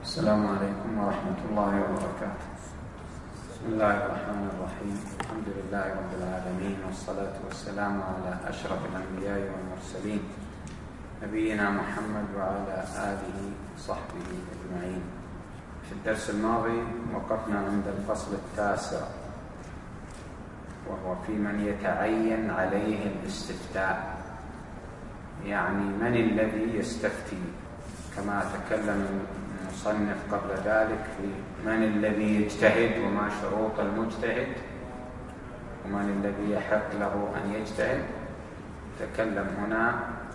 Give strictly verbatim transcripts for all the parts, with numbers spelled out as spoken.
السلام عليكم ورحمة الله وبركاته. بسم الله الرحمن الرحيم. الحمد لله رب العالمين، والصلاة والسلام على أشرف الأنبياء والمرسلين نبينا محمد وعلى آله وصحبه أجمعين. في الدرس الماضي وقفنا عند الفصل التاسع، وهو في من يتعين عليه الاستفتاء، يعني من الذي يستفتي، كما تكلم المصنف قبل ذلك في من الذي يجتهد وما شروط المجتهد ومن الذي يحق له أن يجتهد. تكلم هنا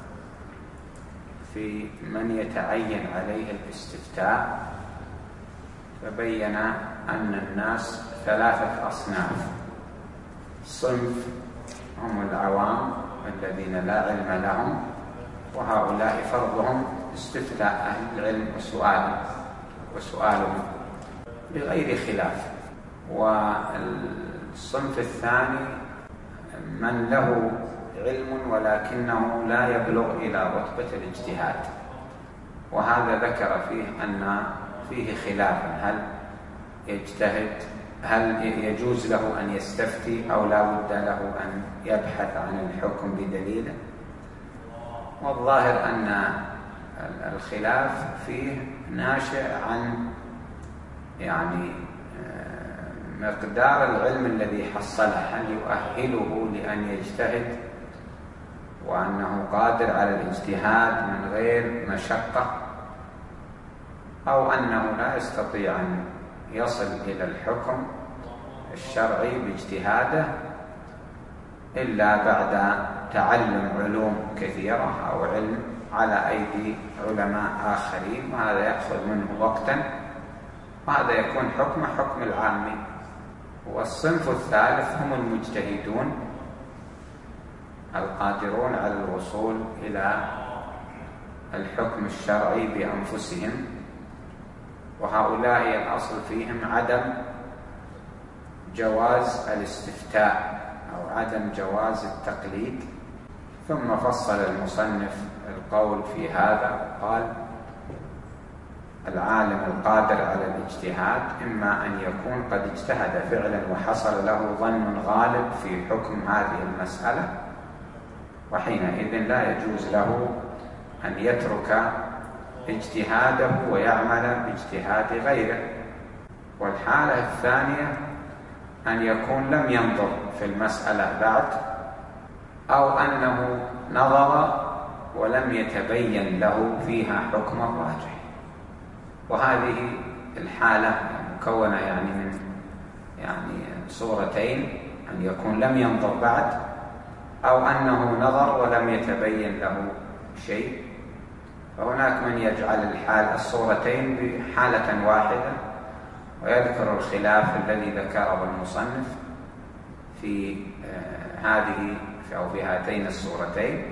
في من يتعين عليه الاستفتاء، فبين أن الناس ثلاثة أصناف. صنف هم العوام الذين لا علم لهم، وهؤلاء فرضهم استفتاء أهل العلم وسؤال وسؤالهم بغير خلاف. والصنف الثاني من له علم ولكنه لا يبلغ إلى رتبة الاجتهاد، وهذا ذكر فيه أن فيه خلافا، هل يجتهد، هل يجوز له أن يستفتي أو لا بد له أن يبحث عن الحكم بدليله. والظاهر أن الخلاف فيه ناشئ عن يعني مقدار العلم الذي حصله، هل يؤهله لأن يجتهد وأنه قادر على الاجتهاد من غير مشقة، أو أنه لا يستطيع أن يصل إلى الحكم الشرعي باجتهاده إلا بعد تعلم علوم كثيرة أو علم على أيدي علماء آخرين، وهذا يأخذ منه وقتا، وهذا يكون حكم حكم العامي. والصنف الثالث هم المجتهدون القادرون على الوصول إلى الحكم الشرعي بأنفسهم، وهؤلاء الأصل فيهم عدم جواز الاستفتاء أو عدم جواز التقليد. ثم فصل المصنف القول في هذا، قال: العالم القادر على الاجتهاد إما أن يكون قد اجتهد فعلا وحصل له ظن غالب في حكم هذه المسألة، وحينئذ لا يجوز له أن يترك اجتهاده ويعمل باجتهاد غيره. والحالة الثانية أن يكون لم ينظر في المسألة بعد، أو أنه نظر ولم يتبين له فيها حكم راجح. وهذه الحالة مكونة يعني من يعني صورتين: أن يكون لم ينظر بعد، أو أنه نظر ولم يتبين له شيء. فهناك من يجعل الحال الصورتين بحالة واحدة، ويذكر الخلاف الذي ذكره المصنف في هذه أو في هاتين الصورتين.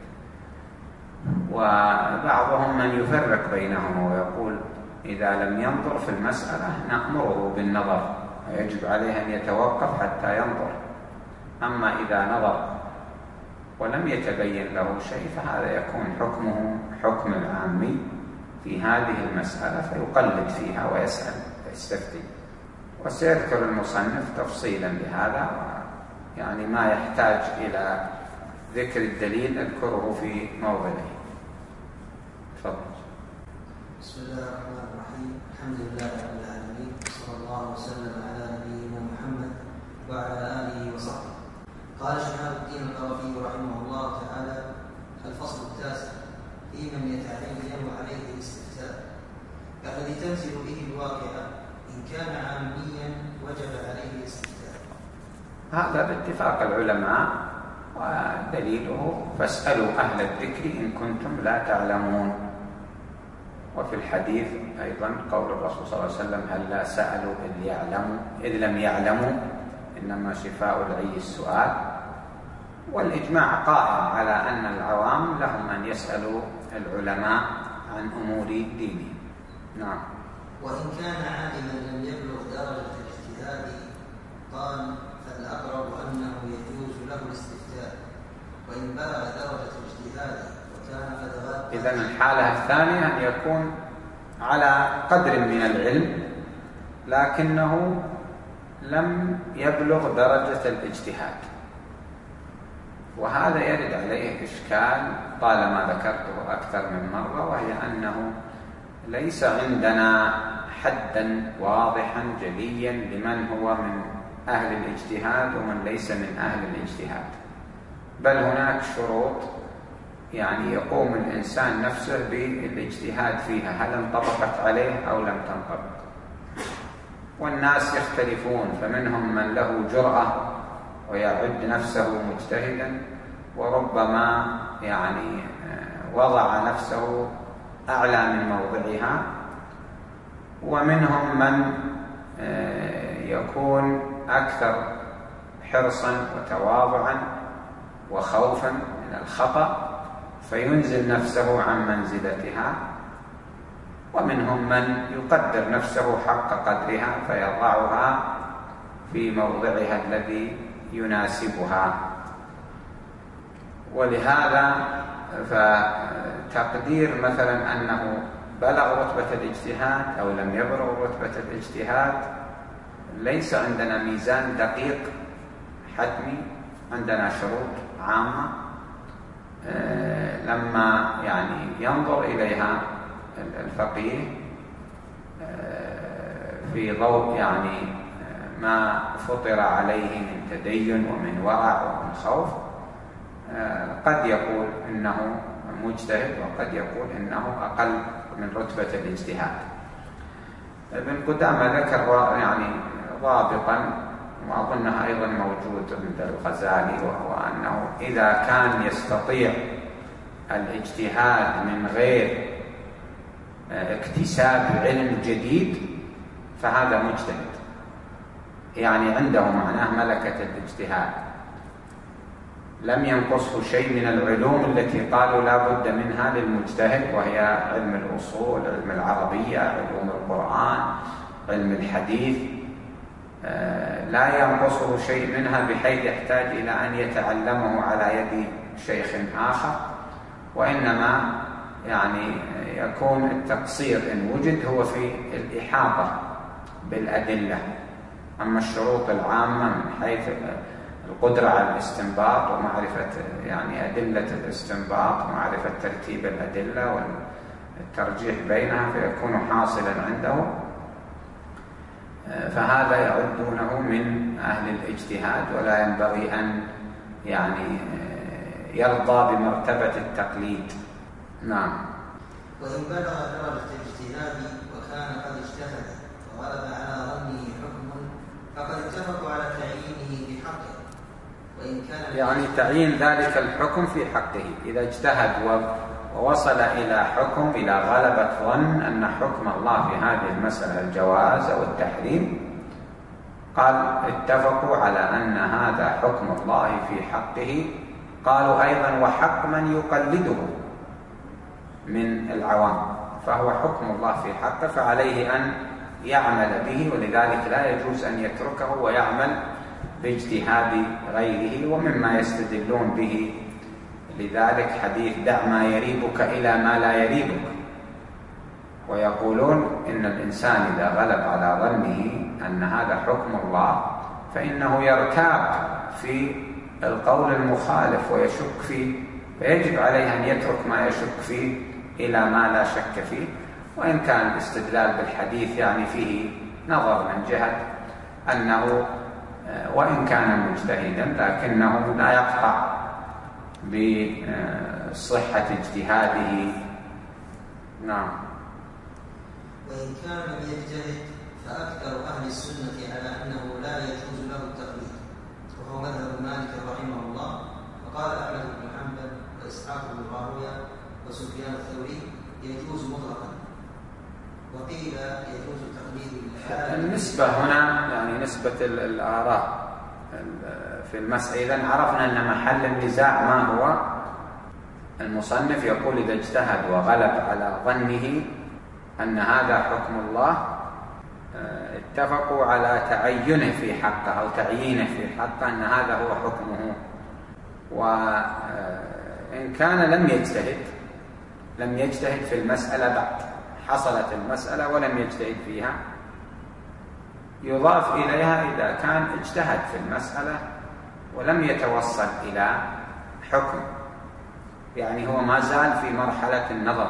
وبعضهم من يفرق بينهما ويقول: إذا لم ينظر في المسألة نأمره بالنظر، ويجب عليه أن يتوقف حتى ينظر. أما إذا نظر ولم يتبين له شيء فهذا يكون حكمه حكم العامي في هذه المسألة، فيقلد فيها ويسأل ويستفتي. وسيذكر المصنف تفصيلا لهذا، يعني ما يحتاج إلى ذكر الدليل أذكره في موضعه. تفضل. بسم الله الرحمن الرحيم. الحمد لله رب العالمين، صلى الله وسلم على نبينا محمد وعلى آله وصحبه. قال شهاب الدين القرافي رحمه الله تعالى: الفصل التاسع في من يتعين عليه الاستفتاء، الذي تنزل به الواقعة إن كان عاميا وجب عليه الاستفتاء. هذا باتفاق العلماء، ودليله: فاسألوا أهل الذكر إن كنتم لا تعلمون. وفي الحديث أيضا قول الرسول صلى الله عليه وسلم: هل لا سألوا إذ يعلموا إذ لم يعلموا، إنما شفاء العي السؤال. والإجماع قائم على أن العوام لهم أن يسألوا العلماء عن أمور دينهم. نعم. وإن كان عالما لم يبلغ درجة الاجتهاد قال: فالأقرب أنه يجوز له الاستفتاء، وإن بلغ درجة الاجتهاد وكان قد غاب. إذن الحالة الثانية أن يكون على قدر من العلم لكنه لم يبلغ درجة الاجتهاد، وهذا يرد عليه إشكال طالما ذكرته أكثر من مرة، وهي أنه ليس عندنا حدا واضحا جليا لمن هو من أهل الاجتهاد ومن ليس من أهل الاجتهاد، بل هناك شروط يعني يقوم الإنسان نفسه بالاجتهاد فيها، هل انطبقت عليه أو لم تنطبق. والناس يختلفون، فمنهم من له جرأة ويعد نفسه مجتهدا، وربما يعني وضع نفسه أعلى من موضعها، ومنهم من يكون أكثر حرصا وتواضعا وخوفا من الخطأ فينزل نفسه عن منزلتها، ومنهم من يقدر نفسه حق قدرها فيضعها في موضعها الذي يناسبها. ولهذا فتقدير مثلا أنه بلغ رتبة الاجتهاد أو لم يبلغ رتبة الاجتهاد ليس عندنا ميزان دقيق حتمي، عندنا شروط عامة لما يعني ينظر إليها الفقيه في ضوء يعني ما فطر عليه من تدين ومن ورع ومن خوف قد يقول إنه مجتهد وقد يقول إنه أقل من رتبة الاجتهاد. ابن قدامة ذكر يعني ضابطا وأظنها أيضا موجود عند الغزالي، وهو أنه إذا كان يستطيع الاجتهاد من غير اكتساب علم جديد فهذا مجتهد، يعني عنده معناه ملكة الاجتهاد، لم ينقصه شيء من العلوم التي قالوا لا بد منها للمجتهد، وهي علم الأصول، علم العربية، علوم القرآن، علم الحديث، لا ينقصه شيء منها بحيث يحتاج إلى أن يتعلمه على يد شيخ آخر، وإنما يعني يكون التقصير إن وجد هو في الإحاطة بالأدلة. أما الشروط العامة من حيث القدرة على الاستنباط ومعرفة يعني أدلة الاستنباط ومعرفة ترتيب الأدلة والترجيح بينها فيكون حاصلا عنده، فهذا يعدونه من أهل الاجتهاد، ولا ينبغي أن يعني يرضى بمرتبة التقليد. نعم. وإن بلغ درجة الاجتهاد وكان قد اجتهد وغلب على ظنه حكم فقد اتفقوا على تعيينه بحقه، وإن كان يعني تعيين ذلك الحكم في حقه إذا اجتهد ووصل إلى حكم، إلى غلبة ظن أن حكم الله في هذه المسألة الجواز أو التحريم، قال اتفقوا على أن هذا حكم الله في حقه. قالوا أيضا وحق من يقلده من العوام، فهو حكم الله في حقه فعليه أن يعمل به، ولذلك لا يجوز أن يتركه ويعمل باجتهاد غيره. ومما يستدلون به لذلك حديث دع ما يريبك إلى ما لا يريبك، ويقولون إن الإنسان إذا غلب على ظنه أن هذا حكم الله فإنه يرتاب في القول المخالف ويشك فيه، فيجب عليه أن يترك ما يشك فيه إلى ما لا شك فيه. وإن كان الاستدلال بالحديث يعني فيه نظر من جهة أنه وإن كان مجتهدا لكنه لا يقطع بصحة اجتهاده. نعم. وإن كان لم يجتهد فأكثر أهل السنة على أنه لا يجوز له التقليد، وهو مذهب مالك رحمه الله، وقال أحمد بن حنبل وإسحاق بن راهويه وسفيان الثوري يجوز مطلقا، وقيل يجوز التقليد. النسبة هنا يعني نسبة الآراء في المسألة. إذن عرفنا أن محل النزاع ما هو. المصنف يقول إذا اجتهد وغلب على ظنه أن هذا حكم الله اتفقوا على تعينه في حقه أو تعيينه في حقه أن هذا هو حكمه. وإن كان لم يجتهد لم يجتهد في المسألة بعد حصلت المسألة ولم يجتهد فيها، يضاف إليها إذا كان اجتهد في المسألة ولم يتوصل إلى حكم، يعني هو ما زال في مرحلة النظر،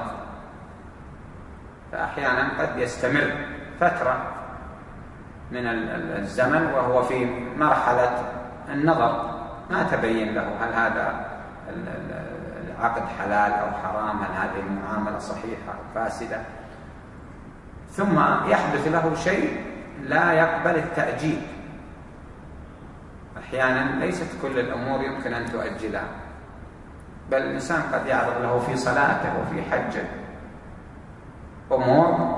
فأحيانا قد يستمر فترة من الزمن وهو في مرحلة النظر، ما تبين له هل هذا العقد حلال أو حرام، هل هذه المعاملة صحيحة أو فاسدة، ثم يحدث له شيء لا يقبل التأجيل. أحيانا ليست كل الأمور يمكن أن تؤجلها، بل الإنسان قد يعرض له في صلاته وفي حجه أمور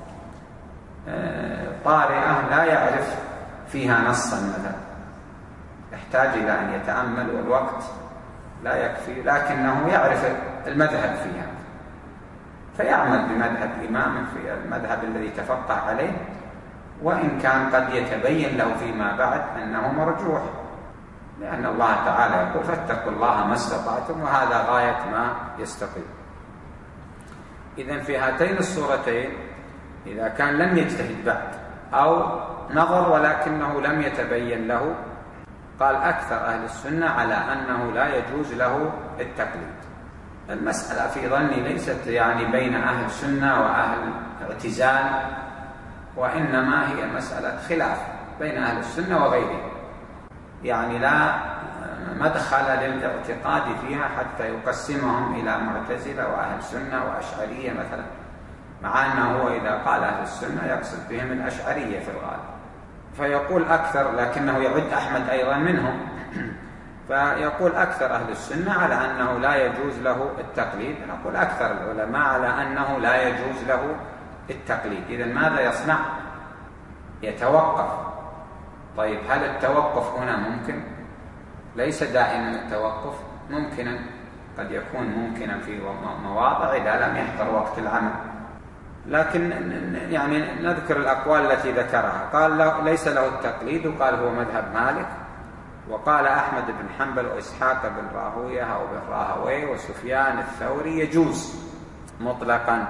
طارئة لا يعرف فيها نصا مثلا، يحتاج إلى أن يتأمل والوقت لا يكفي، لكنه يعرف المذهب فيها فيعمل بمذهب إمامه في المذهب الذي تفقه عليه، وإن كان قد يتبين له فيما بعد أنه مرجوح، لأن الله تعالى يقول فاتقوا الله ما استطعتم، وهذا غاية ما يستقيم. إذن في هاتين الصورتين إذا كان لم يجتهد بعد أو نظر ولكنه لم يتبين له، قال أكثر أهل السنة على أنه لا يجوز له التقليد. المسألة في ظني ليست يعني بين أهل السنة وأهل اعتزال، وإنما هي مسألة خلاف بين أهل السنة وغيرهم، يعني لا مدخل للاعتقاد فيها حتى يقسمهم إلى معتزلة وأهل سنة وأشعرية مثلا، مع أنه هو إذا قال أهل السنة يقصد بهم الأشعرية في الغالب، فيقول أكثر، لكنه يعد أحمد أيضا منهم، فيقول أكثر أهل السنة على أنه لا يجوز له التقليد، نقول أكثر العلماء على أنه لا يجوز له التقليد. إذن ماذا يصنع؟ يتوقف. طيب هل التوقف هنا ممكن؟ ليس دائما التوقف ممكنا، قد يكون ممكنا في مواضع إذا لم يحضر وقت العمل، لكن يعني نذكر الأقوال التي ذكرها. قال ليس له التقليد، وقال هو مذهب مالك، وقال أحمد بن حنبل وإسحاق بن راهويه أو بن راهويه وسفيان الثوري يجوز مطلقا.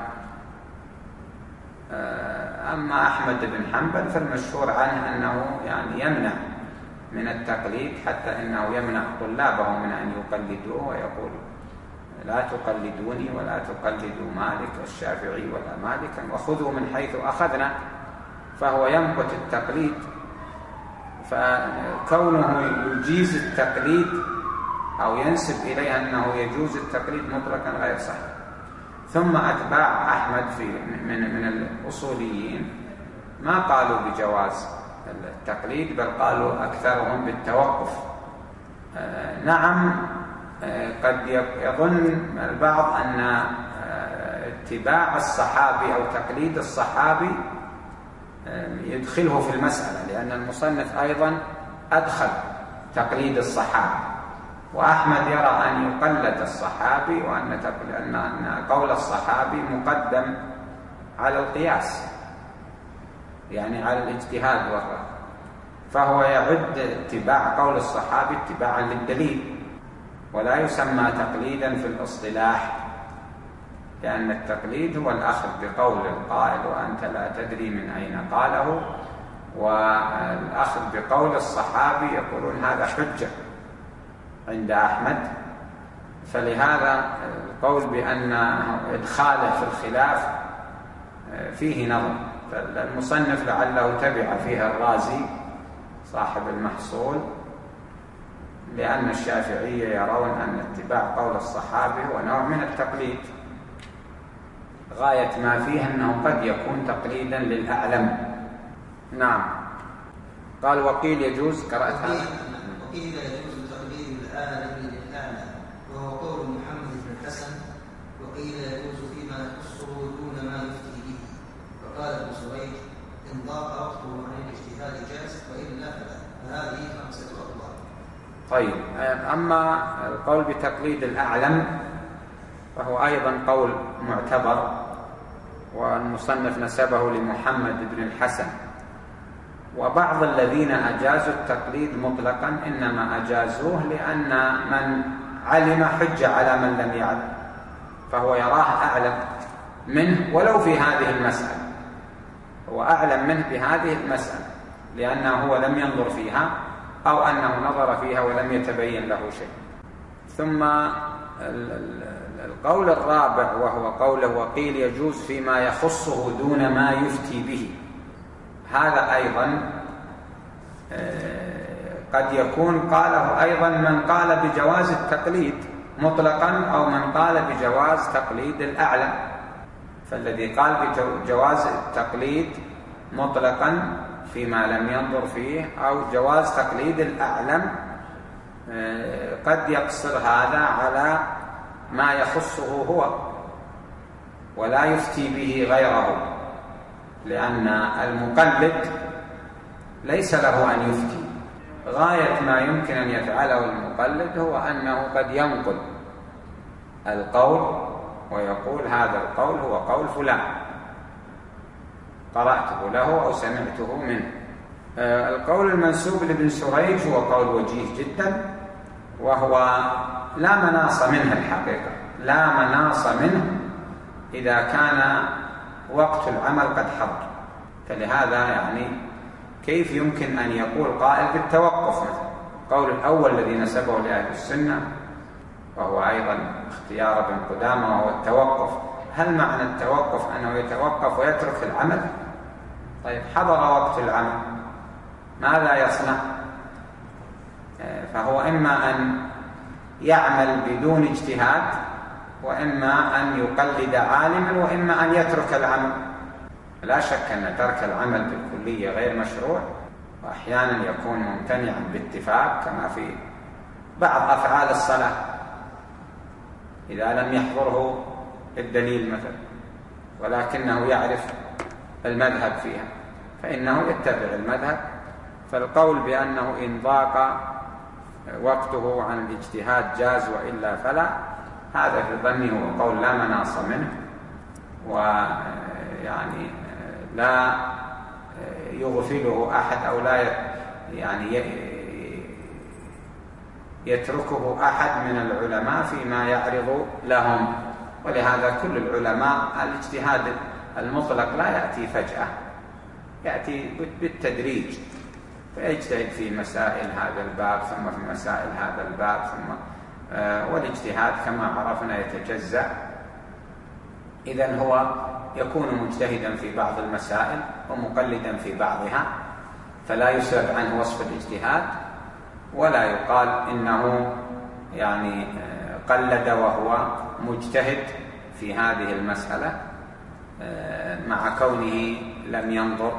أما أحمد بن حنبل فالمشهور عنه أنه يعني يمنع من التقليد، حتى إنه يمنع طلابه من أن يقلدوه ويقول لا تقلدوني ولا تقلدوا مالك الشافعي ولا مالكا، وخذوا من حيث أخذنا، فهو يمقت التقليد. فكونه يجيز التقليد أو ينسب إليه أنه يجوز التقليد مطلقا غير صحيح. ثم أتباع أحمد في من من الأصوليين ما قالوا بجواز التقليد، بل قالوا أكثرهم بالتوقف. آه نعم، آه قد يظن البعض أن آه اتباع الصحابي أو تقليد الصحابي آه يدخله في المسألة، لأن المصنف أيضا أدخل تقليد الصحابي، وأحمد يرى أن يقلد الصحابي، وأن أن قول الصحابي مقدم على القياس، يعني على الاجتهاد والرأي، فهو يعد اتباع قول الصحابي اتباعا للدليل، ولا يسمى تقليدا في الاصطلاح، لأن التقليد هو الأخذ بقول القائل وأنت لا تدري من أين قاله، والأخذ بقول الصحابي يقولون هذا حجة عند أحمد. فلهذا القول بأن إدخاله في الخلاف فيه نظر. فالمصنف لعله تبع فيها الرازي صاحب المحصول، لأن الشافعية يرون أن اتباع قول الصحابي هو نوع من التقليد، غاية ما فيه أنه قد يكون تقليدا للأعلم. نعم. قال وقيل يجوز، قرأت هذا؟ وقيل يجوز تقليد العالم للأعلم، وهو قول محمد بن الحسن. وقيل يجوز فيما يخصه دون ما يفتي به، وقال ابن سويد إن ضاق وقته عن الاجتهاد جاز، وإلا فلا. فهذه خمسة أقوال. طيب، أما القول بتقليد الأعلم فهو أيضا قول معتبر، والمصنف نسبه لمحمد بن الحسن. وبعض الذين أجازوا التقليد مطلقا إنما أجازوه لأن من علم حجة على من لم يعلم، فهو يراه أعلم منه ولو في هذه المسألة، هو أعلم منه بهذه المسألة لأنه هو لم ينظر فيها أو أنه نظر فيها ولم يتبين له شيء. ثم القول الرابع وهو قوله وقيل يجوز فيما يخصه دون ما يفتي به، هذا أيضا قد يكون قاله أيضا من قال بجواز التقليد مطلقا أو من قال بجواز تقليد الأعلم. فالذي قال بجواز التقليد مطلقا فيما لم ينظر فيه أو جواز تقليد الأعلم قد يقصر هذا على ما يخصه هو ولا يفتي به غيره، لأن المقلد ليس له أن يفتي. غاية ما يمكن أن يفعله المقلد هو أنه قد ينقل القول ويقول هذا القول هو قول فلان قرأته له أو سمعته منه. القول المنسوب لابن سريج هو قول وجيه جدا، وهو لا مناص منه الحقيقة، لا مناص منه إذا كان وقت العمل قد حضر. فلهذا يعني كيف يمكن أن يقول قائل بالتوقف مثلا؟ القول الأول الذي نسبه لأهل السنة وهو أيضا اختيار ابن قدامة وهو التوقف. هل معنى التوقف أنه يتوقف ويترك العمل؟ طيب حضر وقت العمل ماذا يصنع؟ فهو إما أن يعمل بدون اجتهاد، وإما أن يقلد عالما، وإما أن يترك العمل. لا شك أن ترك العمل بالكلية غير مشروع، وأحيانا يكون ممتنعا باتفاق كما في بعض أفعال الصلاة إذا لم يحضره الدليل مثلا ولكنه يعرف المذهب فيها فإنه يتبع المذهب. فالقول بأنه إن ضاق وقته عن الاجتهاد جاز وإلا فلا، هذا في ظني هو قول لا مناص منه، ويعني لا يغفله أحد أو لا يعني يتركه أحد من العلماء فيما يعرض لهم. ولهذا كل العلماء الاجتهاد المطلق لا يأتي فجأة، يأتي بالتدريج، فيجتهد في مسائل هذا الباب ثم في مسائل هذا الباب ثم والاجتهاد كما عرفنا يتجزأ. إذن هو يكون مجتهدا في بعض المسائل ومقلدا في بعضها، فلا يسلب عنه وصف الاجتهاد ولا يقال إنه يعني قلد وهو مجتهد في هذه المسألة مع كونه لم ينظر.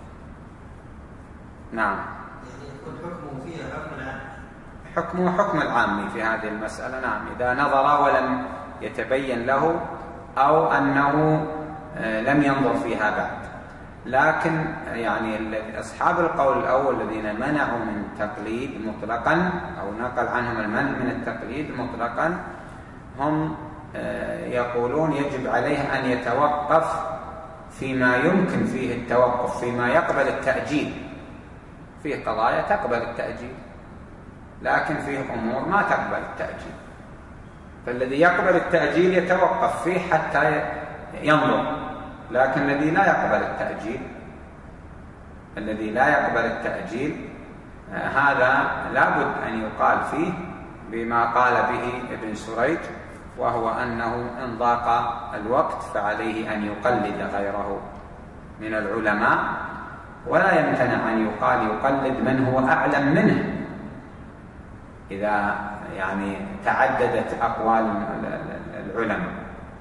نعم، يعني يكون حكمه فيها حكم العام، حكمه حكم العام في هذه المسألة. نعم، إذا نظر ولم يتبين له أو أنه لم ينظر فيها بعد. لكن يعني أصحاب القول الأول الذين منعوا من التقليد مطلقا أو نقل عنهم المنع من التقليد مطلقا هم يقولون يجب عليه أن يتوقف فيما يمكن فيه التوقف، فيما يقبل التأجيل. فيه قضايا تقبل التأجيل لكن فيه أمور ما تقبل التأجيل، فالذي يقبل التأجيل يتوقف فيه حتى ينظر. لكن الذي لا يقبل التأجيل الذي لا يقبل التأجيل هذا لابد أن يقال فيه بما قال به ابن سريج، وهو أنه إن ضاق الوقت فعليه أن يقلد غيره من العلماء، ولا يمتنع أن يقال يقلد من هو أعلم منه إذا يعني تعددت أقوال العلماء،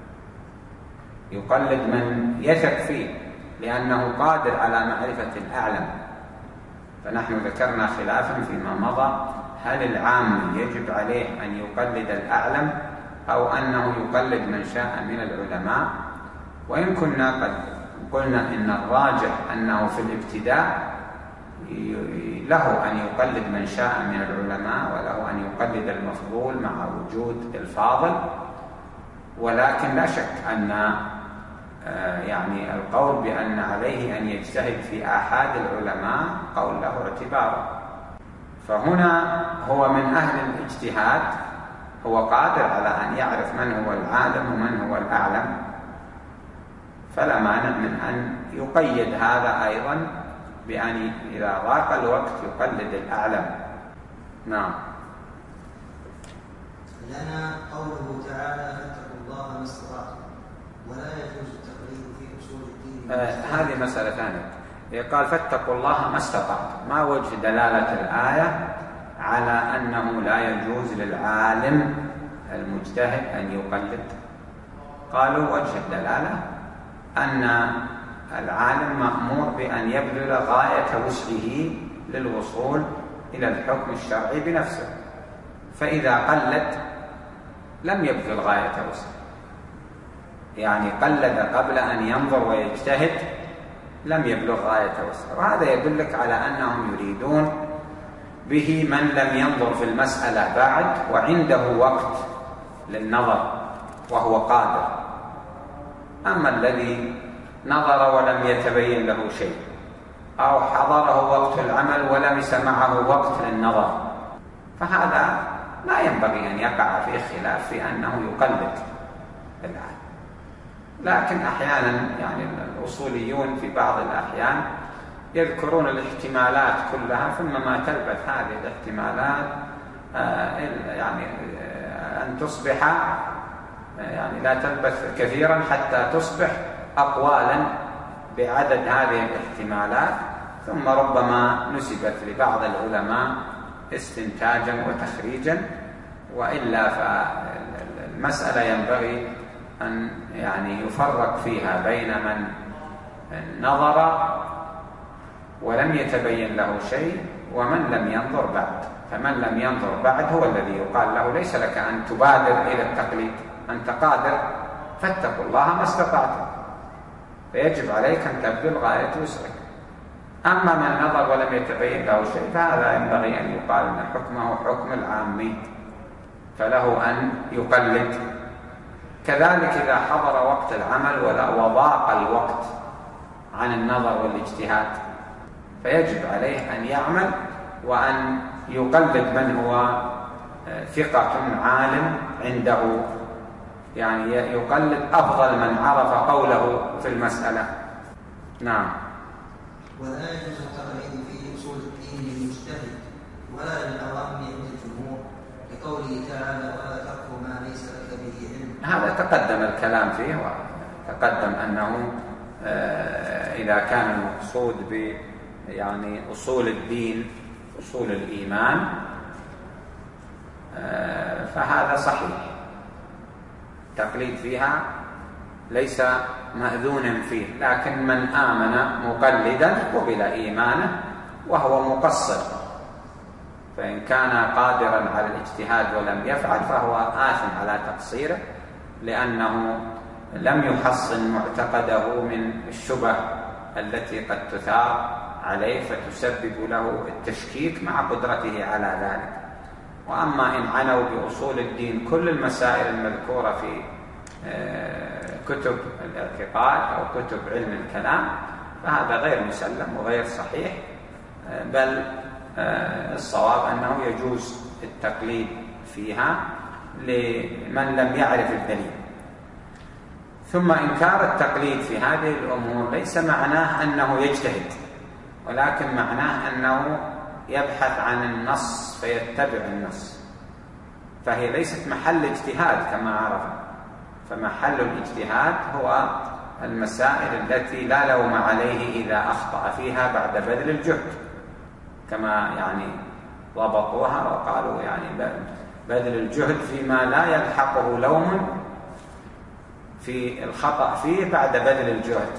يقلد من يثق فيه لأنه قادر على معرفة الأعلم. فنحن ذكرنا خلافا فيما مضى، هل العام يجب عليه أن يقلد الأعلم أو أنه يقلد من شاء من العلماء؟ وإن كنا قد قلنا إن الراجح أنه في الابتداء له أن يقلد من شاء من العلماء وله أن يقلد المفضول مع وجود الفاضل، ولكن لا شك أن يعني القول بأن عليه أن يجتهد في آحاد العلماء قول له اعتبار. فهنا هو من أهل الاجتهاد، هو قادر على أن يعرف من هو العالم ومن هو الأعلم، فلا مانع من أن يقيد هذا أيضا بأن إذا ضاق الوقت يقلد الأعلم. نعم. لنا قوله تعالى فاتقوا الله ما استطعتم ولا يجوز التقليد في أصول الدين. آه هذه مسألة ثانية. قال فاتقوا الله ما استطعتم، ما وجه دلالة الآية على أنه لا يجوز للعالم المجتهد أن يقلد؟ قالوا وجه الدلالة أن العالم مأمور بأن يبذل غاية وسعه للوصول إلى الحكم الشرعي بنفسه، فإذا قلد لم يبذل غاية وسعه، يعني قلد قبل أن ينظر ويجتهد لم يبلغ غاية وسعه. وهذا يدلك على أنهم يريدون به من لم ينظر في المسألة بعد وعنده وقت للنظر وهو قادر. أما الذي نظر ولم يتبين له شيء، أو حضره وقت العمل وليس معه وقت للنظر، فهذا لا ينبغي أن يقع في خلاف في أنه يقلد العالم. لكن أحيانا يعني الأصوليون في بعض الأحيان يذكرون الاحتمالات كلها، ثم ما تلبث هذه الاحتمالات يعني أن تصبح يعني لا تلبث كثيرا حتى تصبح أقوالا بعدد هذه الاحتمالات، ثم ربما نسبت لبعض العلماء استنتاجا وتخريجا. وإلا فالمسألة ينبغي أن يعني يفرق فيها بين من نظر ولم يتبين له شيء ومن لم ينظر بعد. فمن لم ينظر بعد هو الذي يقال له ليس لك أن تبادر إلى التقليد، أنت قادر فاتقوا الله ما استطعتم، فيجب عليك أن تبذل غاية وسعك. أما من نظر ولم يتبين له شيء فهذا ينبغي أن يقال أن حكمه حكم العامي، فله أن يقلد. كذلك إذا حضر وقت العمل وضاق الوقت عن النظر والاجتهاد فيجب عليه أن يعمل وأن يقلد من هو ثقة عالم عنده، يعني يقلد أفضل من عرف قوله في المسألة. نعم. ولا يجوز التقليد في أصول الدين للمجتهد ولا للعوام عند الجمهور، لقوله تعالى ولا تقف ما ليس لك به علم. هذا تقدم الكلام فيه، وتقدم أنه إذا كان المقصود ب يعني أصول الدين أصول الإيمان فهذا صحيح، التقليد فيها ليس مأذونا فيه، لكن من آمن مقلدا قبل إيمانه وهو مقصر، فإن كان قادرا على الاجتهاد ولم يفعل فهو آثم على تقصيره، لأنه لم يحصن معتقده من الشبه التي قد تثار عليه فتسبب له التشكيك مع قدرته على ذلك. وأما إن عنوا بأصول الدين كل المسائل المذكورة في كتب الاعتقاد أو كتب علم الكلام فهذا غير مسلم وغير صحيح، بل الصواب أنه يجوز التقليد فيها لمن لم يعرف الدليل. ثم إنكار التقليد في هذه الأمور ليس معناه أنه يجتهد، ولكن معناه أنه يبحث عن النص فيتبع النص، فهي ليست محل اجتهاد كما عرف. فمحل الاجتهاد هو المسائل التي لا لوم عليه إذا أخطأ فيها بعد بذل الجهد، كما يعني ضبطوها وقالوا يعني بذل الجهد فيما لا يلحقه لوم في الخطأ فيه بعد بذل الجهد.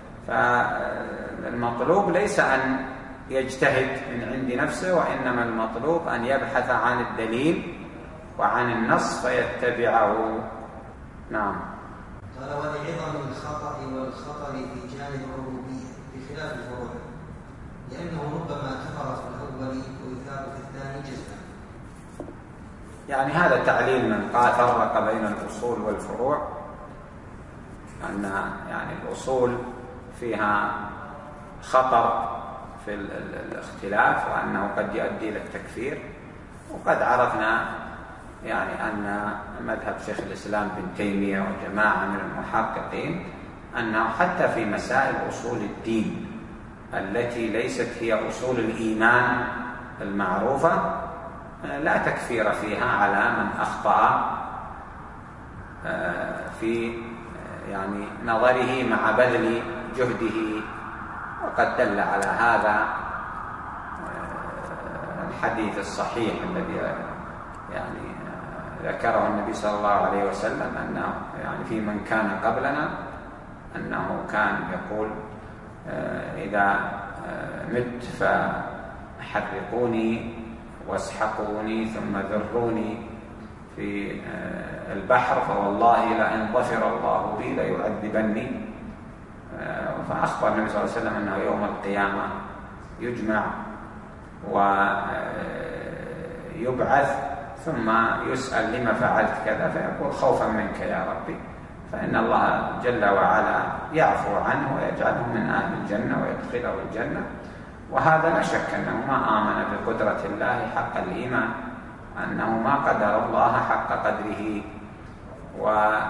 فالمطلوب ليس أن يجتهد من عند نفسه، وإنما المطلوب أن يبحث عن الدليل وعن النص فيتبعه. نعم. قال ولعظم الخطأ والخطر في جانب الربوبية بخلاف الفروع، لأنه ربما كفر في الأول ويثاب في الثاني جزما. يعني هذا تعليل من قال فرق بين الأصول والفروع، أن يعني الأصول فيها خطر في الاختلاف وأنه قد يؤدي إلى التكفير. وقد عرفنا يعني أن مذهب شيخ الإسلام بن تيمية وجماعة من المحققين أنه حتى في مسائل أصول الدين التي ليست هي أصول الإيمان المعروفة لا تكفير فيها على من أخطأ في يعني نظره مع بذل جهده. وقد دل على هذا الحديث الصحيح الذي يعني ذكره النبي صلى الله عليه وسلم أنه يعني في من كان قبلنا أنه كان يقول إذا مت فحرقوني واسحقوني ثم ذروني في البحر فوالله لئن ظفر الله بي ليعذبني. فأخبر النبي صلى الله عليه وسلم أنه يوم القيامة يجمع ويبعث ثم يسأل لما فعلت كذا فيقول خوفا منك يا ربي، فإن الله جل وعلا يعفو عنه ويجعله من أهل الجنة ويدخله الجنة. وهذا لا شك أنه ما آمن بقدرة الله حق الإيمان، أنه ما قدر الله حق قدره، و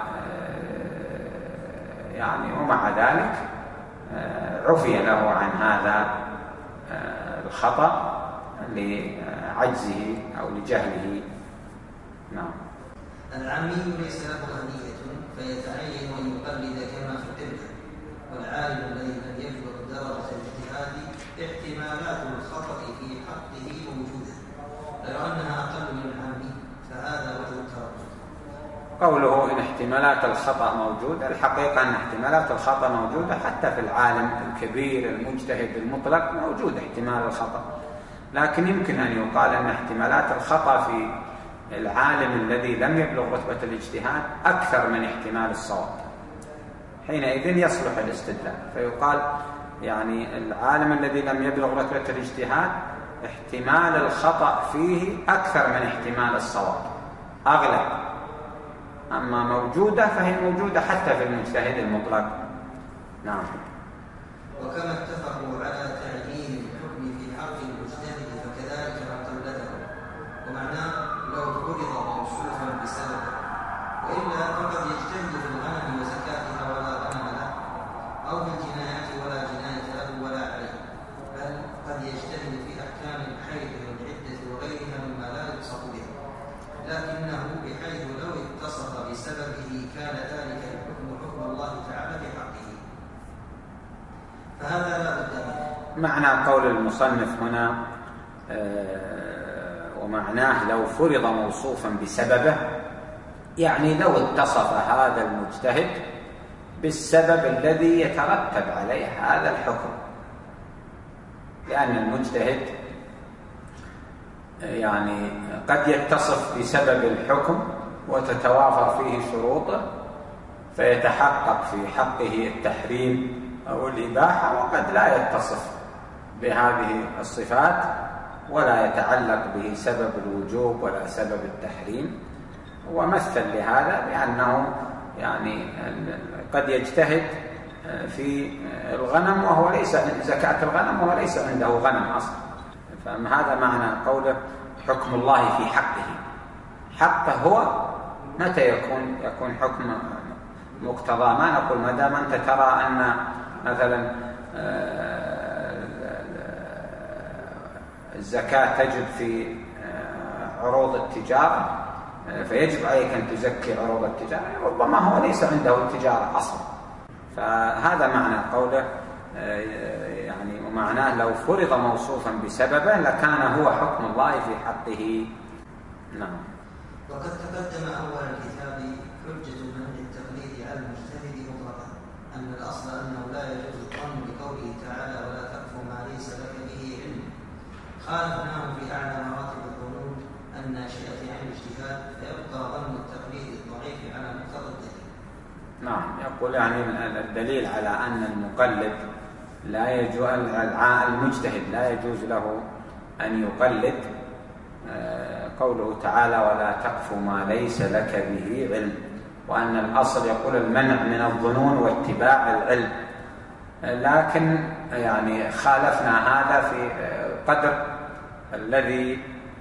يعني ومع ذلك عفي له عن هذا الخطأ لعجزه أو لجهله. نعم. العامي ليس له أهلية فيتعين أن يقلد كما في القبلة، والعالم الذي لم يبلغ درجة الاجتهاد احتمالات الخطأ في حقه موجودة غير أنها أقل من العامي، فهذا وجه التردد. قوله إن احتمالات الخطأ موجودة، الحقيقة أن احتمالات الخطأ موجودة حتى في العالم الكبير المجتهد المطلق موجود احتمال الخطأ، لكن يمكن أن يقال أن احتمالات الخطأ في العالم الذي لم يبلغ رتبة الاجتهاد أكثر من احتمال الصواب، حينئذ يصلح الاستدلال. فيقال يعني العالم الذي لم يبلغ رتبة الاجتهاد احتمال الخطأ فيه أكثر من احتمال الصواب، أغلب. أما موجودة فهي موجودة حتى في المجتهد المطلق. نعم. وكما اتفقوا على تعيين الحكم في حق المجتهد فكذلك من قلده، ومعناه لو فرض موصوفا بسببه، وإلا فقد يجتهد في الغنم وزكاتها ولا غنم له، أو في الجنايات ولا جناية له ولا عليه، بل قد يجتهد في أحكام الحيض والعدة وغيرها مما لا يقصد به، لكنه بحيث لو اتصف بسببه كان ذلك الحكم حكم الله تعالى بحقه، فهذا لا بد منه. معنى قول المصنف هنا آه ومعناه لو فرض موصوفا بسببه، يعني لو اتصف هذا المجتهد بالسبب الذي يترتب عليه هذا الحكم، لأن المجتهد يعني قد يتصف بسبب الحكم وتتوافر فيه شروطه فيتحقق في حقه التحريم أو الإباحة، وقد لا يتصف بهذه الصفات ولا يتعلق به سبب الوجوب ولا سبب التحريم. ومثل لهذا بأنه يعني قد يجتهد في الغنم وهو ليس زكاة الغنم وهو ليس عنده غنم أصلا، فهذا معنى قوله حكم الله في حقه. حقه هو متى يكون يكون حكم مقتضى؟ ما نقول ما دام أنت ترى أن مثلا الزكاة تجب في عروض التجارة فيجب عليك أن تزكي عروض التجارة، ربما هو ليس عنده التجارة أصلا. فهذا معنى قوله يعني ومعناه لو فرض موصوفا بسببه لكان هو حكم الله في حقه. نعم. وقد تقدم أول الكتاب حجة منع التقليد على المجتهد مطلقا أن الأصل أنه لا يجوز الظن بقوله تعالى ولا تقف ما ليس لك به علم، خالفناه في أعلى مراتب الظنون الناشئة عن الاجتهاد، فيبقى ظن التقليد الضعيف على مقتضى الدليل. نعم. يقول يعني الدليل على أن المقلد لا يجوز، المجتهد لا يجوز له أن يقلد قوله تعالى ولا تقف ما ليس لك به علم، وأن الأصل يقول المنع من الظنون واتباع العلم، لكن يعني خالفنا هذا في قدر الذي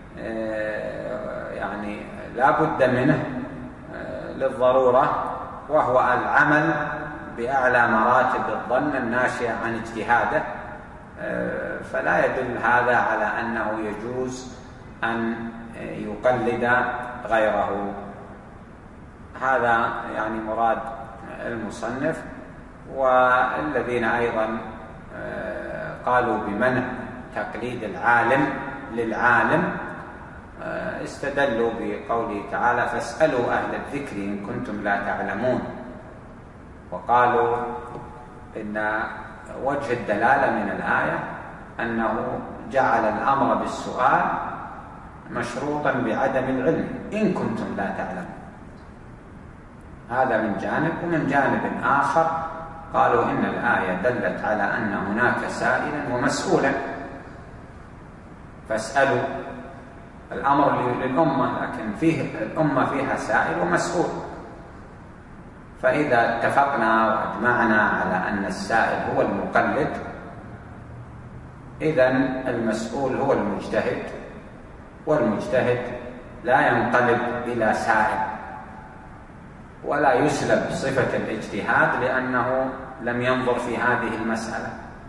يعني لا بد منه للضرورة، وهو العمل بأعلى مراتب الظن الناشئة عن اجتهاده، فلا يدل هذا على أنه يجوز أن يقلد غيره. هذا يعني مراد المصنف. والذين أيضا قالوا بمنع تقليد العالم للعالم استدلوا بقوله تعالى: فاسألوا أهل الذكر إن كنتم لا تعلمون. وقالوا إن وجه الدلالة من الآية أنه جعل الأمر بالسؤال مشروطا بعدم العلم إن كنتم لا تعلمون. هذا من جانب. ومن جانب آخر قالوا إن الآية دلت على أن هناك سائلا ومسؤولا، فاسألوا الأمر للأمة، لكن فيه الأمة فيها سائل ومسؤول. فإذا اتفقنا وأجمعنا على أن السائل هو المقلد، إذن المسؤول هو المجتهد، والمجتهد لا ينقلب إلى سائل ولا يسلب صفة الاجتهاد لأنه لم ينظر في هذه المسألة،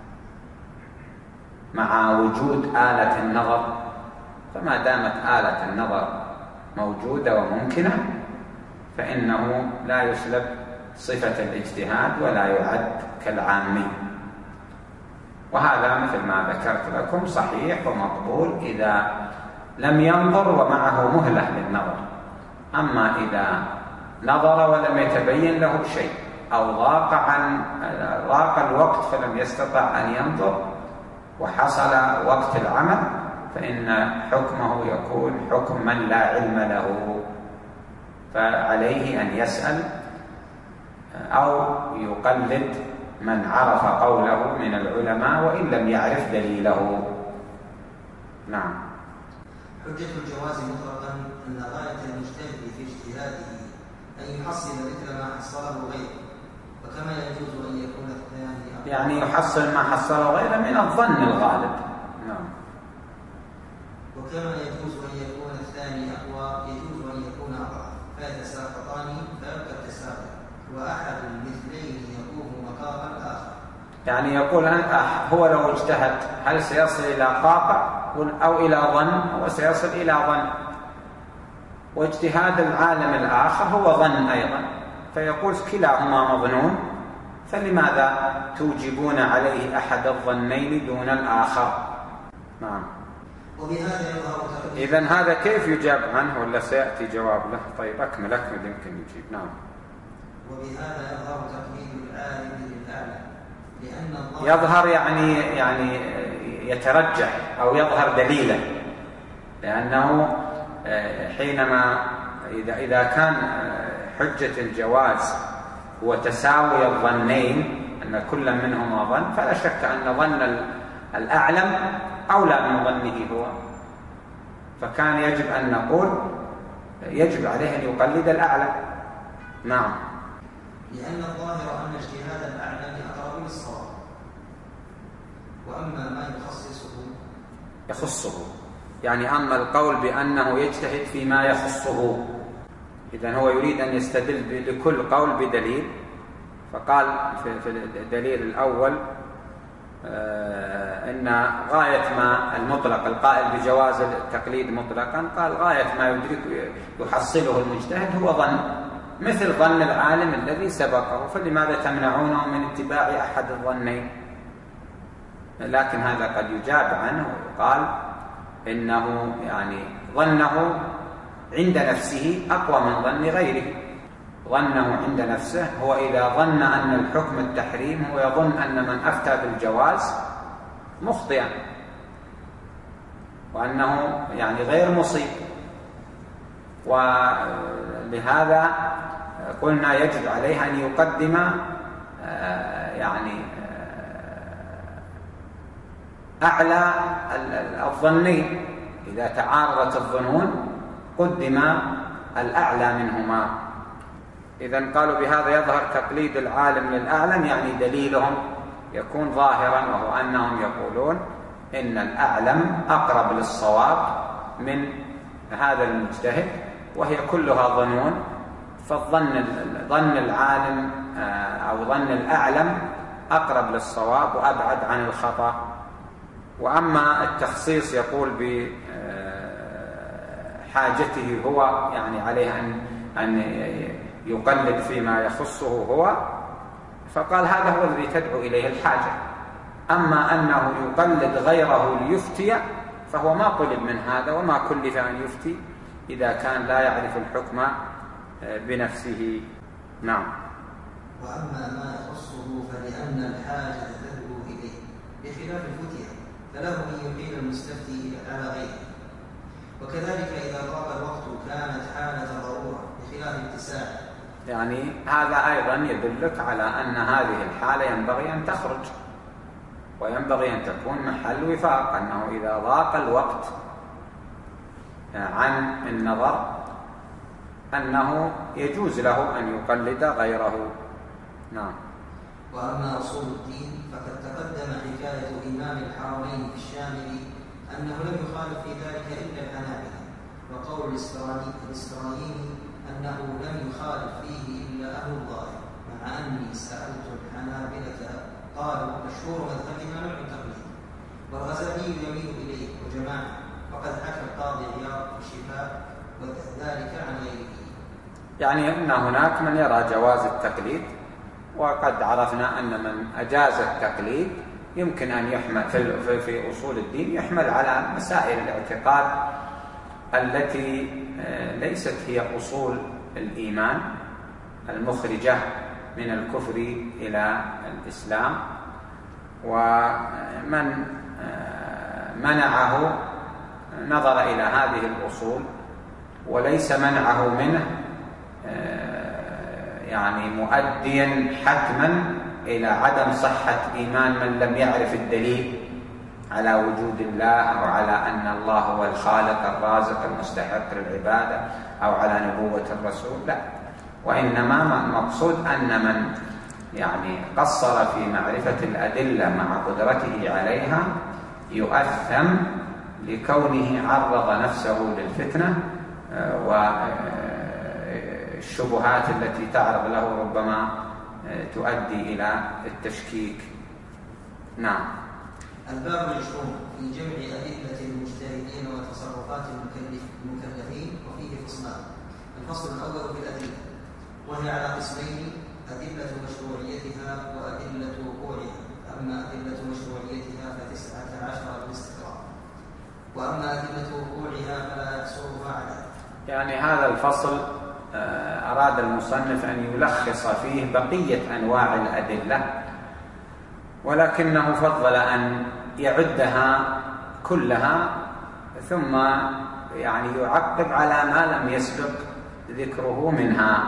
مع وجود آلة النظر. فما دامت آلة النظر موجودة وممكنة فإنه لا يسلب صفة الاجتهاد ولا يعد كالعامي. وهذا مثل ما ذكرت لكم صحيح ومقبول إذا لم ينظر ومعه مهلة للنظر. أما إذا نظر ولم يتبين له شيء أو ضاق عن ضاق الوقت فلم يستطع أن ينظر وحصل وقت العمل، فإن حكمه يكون حكم من لا علم له، فعليه أن يسأل أو يقلد من عرف قوله من العلماء وإن لم يعرف دليله. نعم. حجة الجواز مطلقا أن غاية المجتهد في اجتهاده أن يحصل مثل ما حصله غيره، وكما يجوز أن يكون الثاني يعني يحصل ما حصله غيره من الظن الغالب. نعم. وكما يجوز أن يكون الثاني أقوى يجوز أن يكون أضعف، فيتساقطان فيبقى التساقط، وأحد المثلين يقوم مقام الآخر. يعني يقول هو لو اجتهد هل سيصل إلى قاطع أو إلى ظن؟ هو سيصل إلى ظن، واجتهاد العالم الآخر هو ظن أيضا، فيقول كلاهما مظنون، فلماذا توجبون عليه أحد الظنين دون الآخر؟ نعم. وبهذا يظهر إذن هذا كيف يجاب عنه ولا سيأتي جواب له؟ طيب أكمل أكمل يمكن يجيب. نعم. وبهذا يظهر تقليد العالم للأعلم، لأن الله يظهر يعني يعني يترجح أو يظهر دليلا، لأنه حينما إذا إذا كان حجة الجواز هو تساوي الظنين أن كل منهما ظن، فلا شك أن ظن الأعلم أولى من ظنه هو، فكان يجب أن نقول يجب عليه أن يقلد الأعلم. نعم. لأن الظاهر أن اجتهاد الأعلم أقرب للصواب، وأما ما يخصصه يخصه يعني أما القول بأنه يجتهد فيما يخصه، إذن هو يريد أن يستدل لكل قول بدليل، فقال في الدليل الأول إن غاية ما المطلق القائل بجواز التقليد مطلقا، قال غاية ما يدرك يحصله المجتهد هو ظن، مثل ظن العالم الذي سبقه، فلماذا تمنعونه من اتباع أحد الظنين؟ لكن هذا قد يجاب عنه ويقال إنه يعني ظنه عند نفسه أقوى من ظن غيره. ظنه عند نفسه هو إذا ظن أن الحكم التحريم هو يظن أن من أفتى بالجواز مخطئا وأنه يعني غير مصيب، ولهذا قلنا يجب عليه أن يقدم يعني أعلى الظنين، إذا تعارضت الظنون قدم الأعلى منهما. إذن قالوا بهذا يظهر تقليد العالم للأعلم، يعني دليلهم يكون ظاهرا، وهو أنهم يقولون إن الأعلم أقرب للصواب من هذا المجتهد، وهي كلها ظنون، فالظن ظن العالم أو ظن الأعلم أقرب للصواب وأبعد عن الخطأ. وأما التخصيص يقول بحاجته هو، يعني عليه أن أن يقلد فيما يخصه هو، فقال هذا هو الذي تدعو إليه الحاجة. أما أنه يقلد غيره ليفتي فهو ما طلب من هذا، وما كلف أن يفتي إذا كان لا يعرف الحكم بنفسه. نعم. وأما ما يخصه فلأن الحاجة تدعو إليه بخلاف الفتية، فله أن يحيل المستفتي على غيره. وكذلك إذا ضاق الوقت كانت حالة ضرورة بخلاف اتساع. يعني هذا أيضا يدلك على أن هذه الحالة ينبغي أن تخرج، وينبغي أن تكون محل وفاق، أنه إذا ضاق الوقت عن النظر أنه يجوز له أن يقلد غيره. نعم. وأما أصول الدين فقد تقدم حكاية إمام الحرمين في الشامل أنه لم يخالف في ذلك إلا الحنابلة، وقول الإسرائيلي أنه لم يخالف فيه إلا أهل الظاهر، مع أني سألت الحنابلة قالوا مشهور مذهبنا نوع تقليد، والغزالي يميل إليه وجماعة، وقد حكى القاضي عياض في الشفاء وذلك عن غيره. يعني أن هناك من يرى جواز التقليد، وقد عرفنا أن من أجاز التقليد يمكن أن يحمل في, في أصول الدين يحمل على مسائل الاعتقاد التي ليست هي أصول الإيمان المخرجة من الكفر إلى الإسلام. ومن منعه نظر إلى هذه الأصول، وليس منعه منه يعني مؤديا حتما إلى عدم صحة إيمان من لم يعرف الدليل على وجود الله، أو على أن الله هو الخالق الرازق المستحق للعبادة، أو على نبوة الرسول، لا. وإنما المقصود أن من يعني قصر في معرفة الأدلة مع قدرته عليها يؤثم لكونه عرض نفسه للفتنة والشبهات التي تعرض له ربما تؤدي إلى التشكيك. نعم. الباب العشرون في جمع أدلة المجتهدين وتصرفات المكلفين، وفيه فصلان. الفصل الأول في الأدلة، وهي على قسمين: أدلة مشروعيتها وأدلة وقوعها. أما أدلة مشروعيتها فتسعة عشر بالاستقراء، وأما أدلة وقوعها فلا يحصرها عدد. يعني هذا الفصل أراد المصنف أن يلخص فيه بقية أنواع الأدلة، ولكنه فضل أن يعدها كلها ثم يعني يعقب على ما لم يسبق ذكره منها.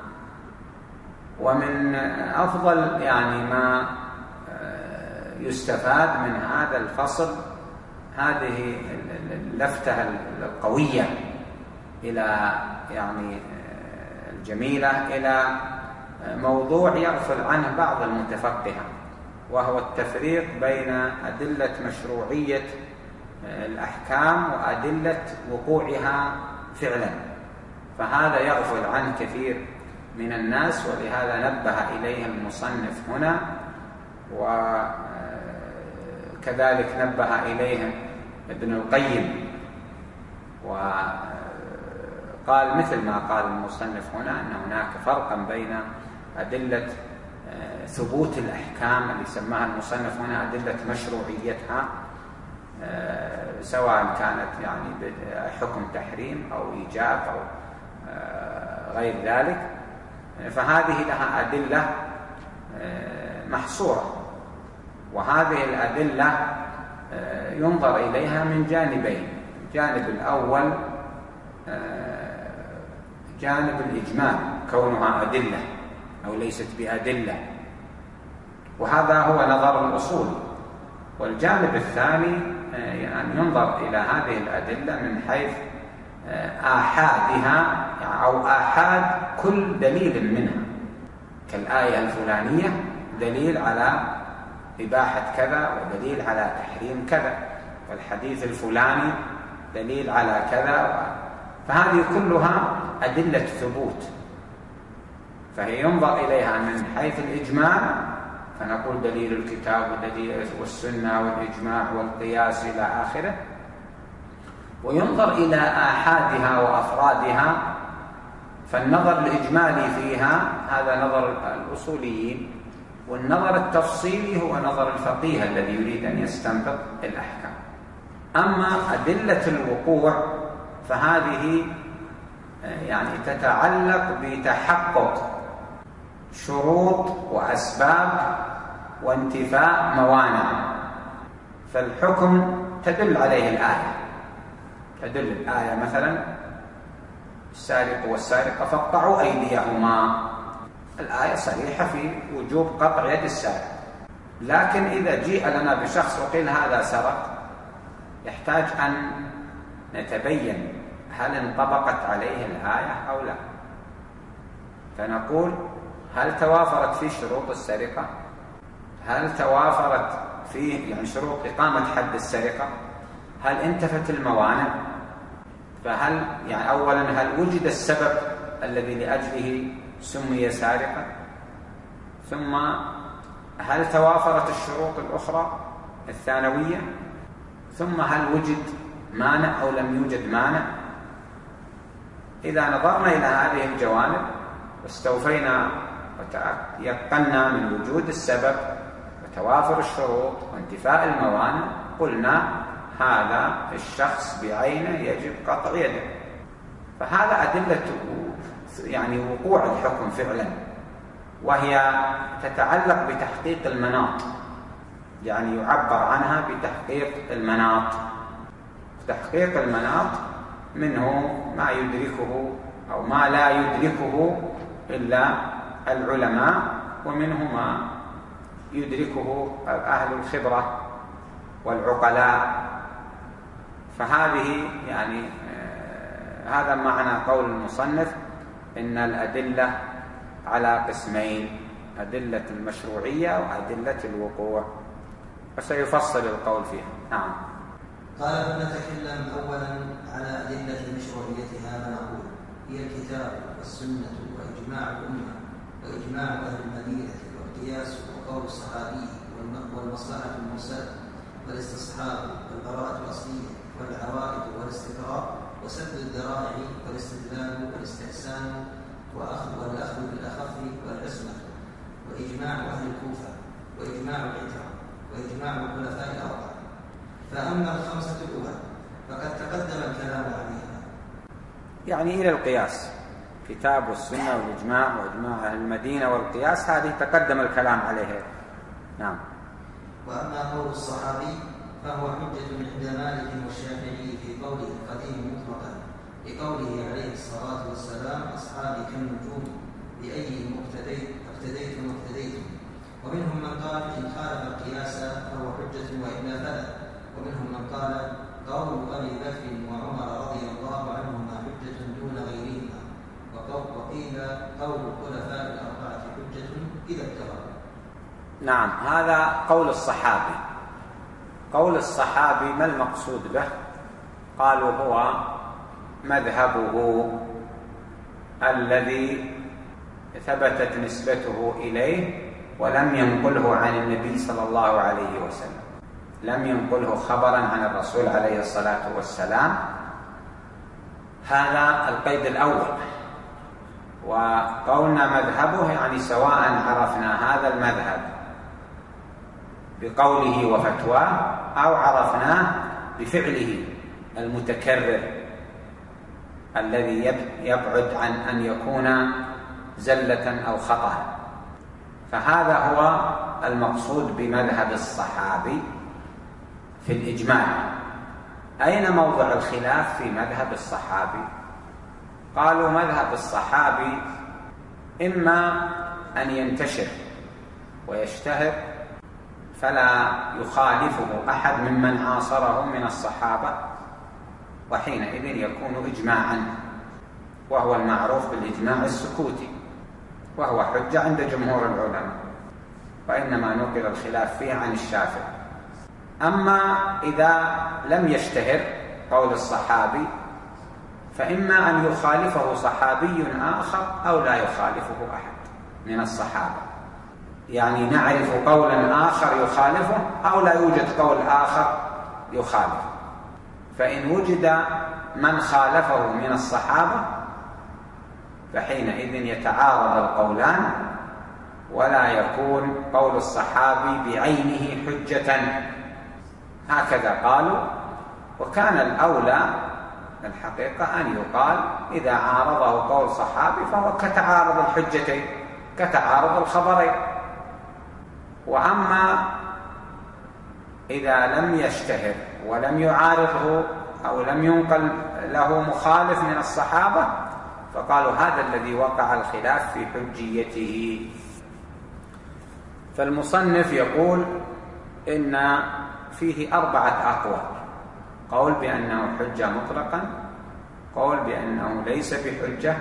ومن أفضل يعني ما يستفاد من هذا الفصل هذه اللفتة القوية إلى يعني الجميلة إلى موضوع يغفل عنه بعض المتفقهة، وهو التفريق بين أدلة مشروعية الأحكام وأدلة وقوعها فعلا، فهذا يغفل عنه كثير من الناس، ولهذا نبه إليه المصنف هنا، وكذلك نبه إليه ابن القيم، وقال مثل ما قال المصنف هنا أن هناك فرقا بين أدلة ثبوت الأحكام اللي سماها المصنف هنا أدلة مشروعيتها، سواء كانت يعني حكم تحريم أو إيجاب أو غير ذلك، فهذه لها أدلة محصورة، وهذه الأدلة ينظر إليها من جانبين: الجانب الأول جانب الإجمال، كونها أدلة أو ليست بأدلة، وهذا هو نظر الأصول. والجانب الثاني يعني ينظر إلى هذه الأدلة من حيث آحادها أو آحاد كل دليل منها، كالآية الفلانية دليل على إباحة كذا ودليل على تحريم كذا، والحديث الفلاني دليل على كذا، فهذه كلها أدلة ثبوت. فهي ينظر إليها من حيث الإجمال، فنقول دليل الكتاب ودليل والسنة والإجماع والقياس إلى آخره، وينظر إلى آحادها وأفرادها، فالنظر الإجمالي فيها هذا نظر الأصوليين، والنظر التفصيلي هو نظر الفقيه الذي يريد أن يستنبط الأحكام. أما أدلة الوقوع فهذه يعني تتعلق بتحقق شروط وأسباب وانتفاء موانع، فالحكم تدل عليه الآية، تدل الآية مثلا السارق والسارقة فاقطعوا أيديهما، الآية صريحة في وجوب قطع يد السارق. لكن إذا جيء لنا بشخص وقيل هذا سرق، يحتاج أن نتبين هل انطبقت عليه الآية أو لا، فنقول هل توافرت فيه شروط السرقة؟ هل توافرت فيه يعني شروط إقامة حد السرقة؟ هل انتفت الموانع؟ فهل يعني أولا هل وجد السبب الذي لأجله سمي سارقا؟ ثم هل توافرت الشروط الأخرى الثانوية؟ ثم هل وجد مانع أو لم يوجد مانع؟ إذا نظرنا إلى هذه الجوانب واستوفينا وتيقنا من وجود السبب وتوافر الشروط وانتفاء الموانع، قلنا هذا الشخص بعينه يجب قطع يده. فهذا أدلة يعني وقوع الحكم فعلا، وهي تتعلق بتحقيق المناط، يعني يعبر عنها بتحقيق المناط. تحقيق المناط منه ما يدركه أو ما لا يدركه إلا العلماء، ومنه ما يدركه أهل الخبرة والعقلاء. فهذه يعني آه هذا معنى قول المصنف إن الأدلة على قسمين، أدلة المشروعية وأدلة الوقوع، وسيفصل القول فيها. نعم. قال فنتكلم أولا على أدلة مشروعيتها فنقول هي الكتاب والسنة وإجماع الأمة وإجماع أهل المدينة والقياس وقول الصحابي والمصلحة المرسلة والاستصحاب والبراءة الأصلية والعوائد والاستقراء وسد الذرائع والاستدلال والاستحسان وأخذ والأخذ بالأخف والعصمة وإجماع أهل الكوفة وإجماع العترة وإجماع الخلفاء الأربعة. فأما الخمسة الأولى فقد تقدم الكلام عليها، يعني إلى القياس، كتاب والسنة والإجماع وإجماع أهل المدينة والقياس، هذه تقدم الكلام عليها. نعم. وأما قول الصحابي فهو حجة عند مالك والشافعي في قوله القديم مطلقا لقوله عليه الصلاة والسلام أصحابي كالنجوم بأيهم اقتديت اقتديت واقتديت. ومنهم من قال إن خالف القياس فهو حجة وإلا فلا. ومنهم من قال قول أبي بكر وعمر رضي الله عنهما حجة دون غيرهما، وقيل قول الخلفاء الأربعة حجة إذا اتفقوا. نعم، هذا قول الصحابي. قول الصحابي ما المقصود به؟ قالوا هو مذهبه الذي ثبتت نسبته إليه ولم ينقله عن النبي صلى الله عليه وسلم، لم ينقله خبرا عن الرسول عليه الصلاة والسلام. هذا القيد الأول. وقولنا مذهبه يعني سواء عرفنا هذا المذهب بقوله وفتواه أو عرفناه بفعله المتكرر الذي يبعد عن أن يكون زلة أو خطأ. فهذا هو المقصود بمذهب الصحابي في الإجمال. أين موضع الخلاف في مذهب الصحابي؟ قالوا مذهب الصحابي إما أن ينتشر ويشتهر فلا يخالفه أحد ممن عاصره من الصحابة، وحينئذ يكون إجماعا، وهو المعروف بالإجماع السكوتي، وهو حجة عند جمهور العلماء، وإنما نقل الخلاف فيه عن الشافعي. أما إذا لم يشتهر قول الصحابي فإما أن يخالفه صحابي آخر أو لا يخالفه أحد. من الصحابة، يعني نعرف قولا آخر يخالفه أو لا يوجد قول آخر يخالفه. فإن وجد من خالفه من الصحابة فحينئذ يتعارض القولان، ولا يكون قول الصحابي بعينه حجة. هكذا قالوا. وكان الأولى الحقيقة أن يقال إذا عارضه قول صحابي فهو كتعارض الحجتين، كتعارض الخبرين. وأما إذا لم يشتهر ولم يعارضه أو لم ينقل له مخالف من الصحابة فقالوا هذا الذي وقع الخلاف في حجيته. فالمصنف يقول إن فيه أربعة أقوال: قول بأنه حجة مطلقا، قول بأنه ليس بحجة،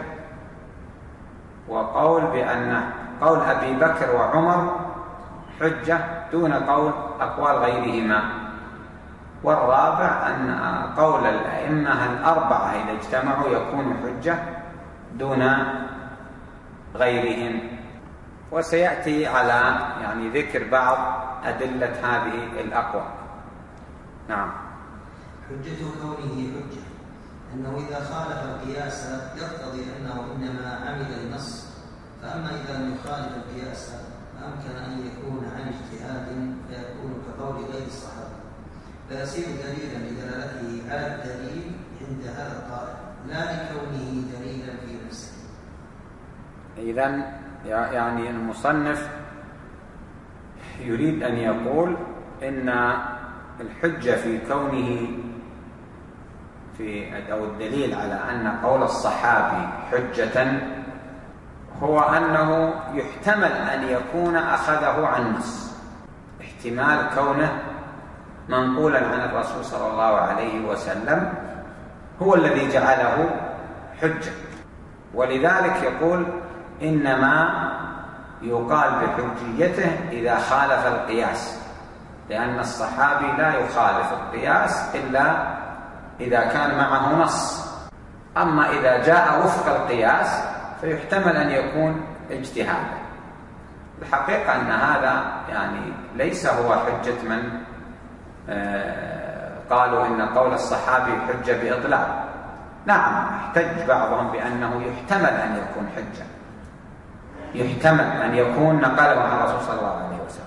وقول بأن قول أبي بكر وعمر حجة دون قول أقوال غيرهما، والرابع أن قول الأئمة الأربعة إذا اجتمعوا يكون حجة دون غيرهم. وسيأتي على يعني ذكر بعض أدلة هذه الأقوال. نعم. حجة كونه حجة أنه إذا خالف القياس يقتضي أنه إنما عمل النص، فأما إذا لم يخالف القياس فأمكن أن يكون عن اجتهاد فيكون كقول غير الصحابة، فيصير دليلا لدلالته على الدليل عند هذا القائل لا لكونه دليلا في نفسه. إذن يعني المصنف يريد أن يقول إن الحجة في كونه في أو الدليل على أن قول الصحابي حجة هو أنه يحتمل أن يكون أخذه عن نص، احتمال كونه منقولا عن الرسول صلى الله عليه وسلم هو الذي جعله حجة. ولذلك يقول إنما يقال بحجيته إذا خالف القياس، لأن الصحابي لا يخالف القياس إلا إذا كان معه نص. أما إذا جاء وفق القياس فيحتمل أن يكون اجتهادا. الحقيقة أن هذا يعني ليس هو حجة من قالوا إن قول الصحابي حجة بإطلاق. نعم، احتج بعضهم بأنه يحتمل أن يكون حجة، يحتمل أن يكون نقله عن الرسول صلى الله عليه وسلم،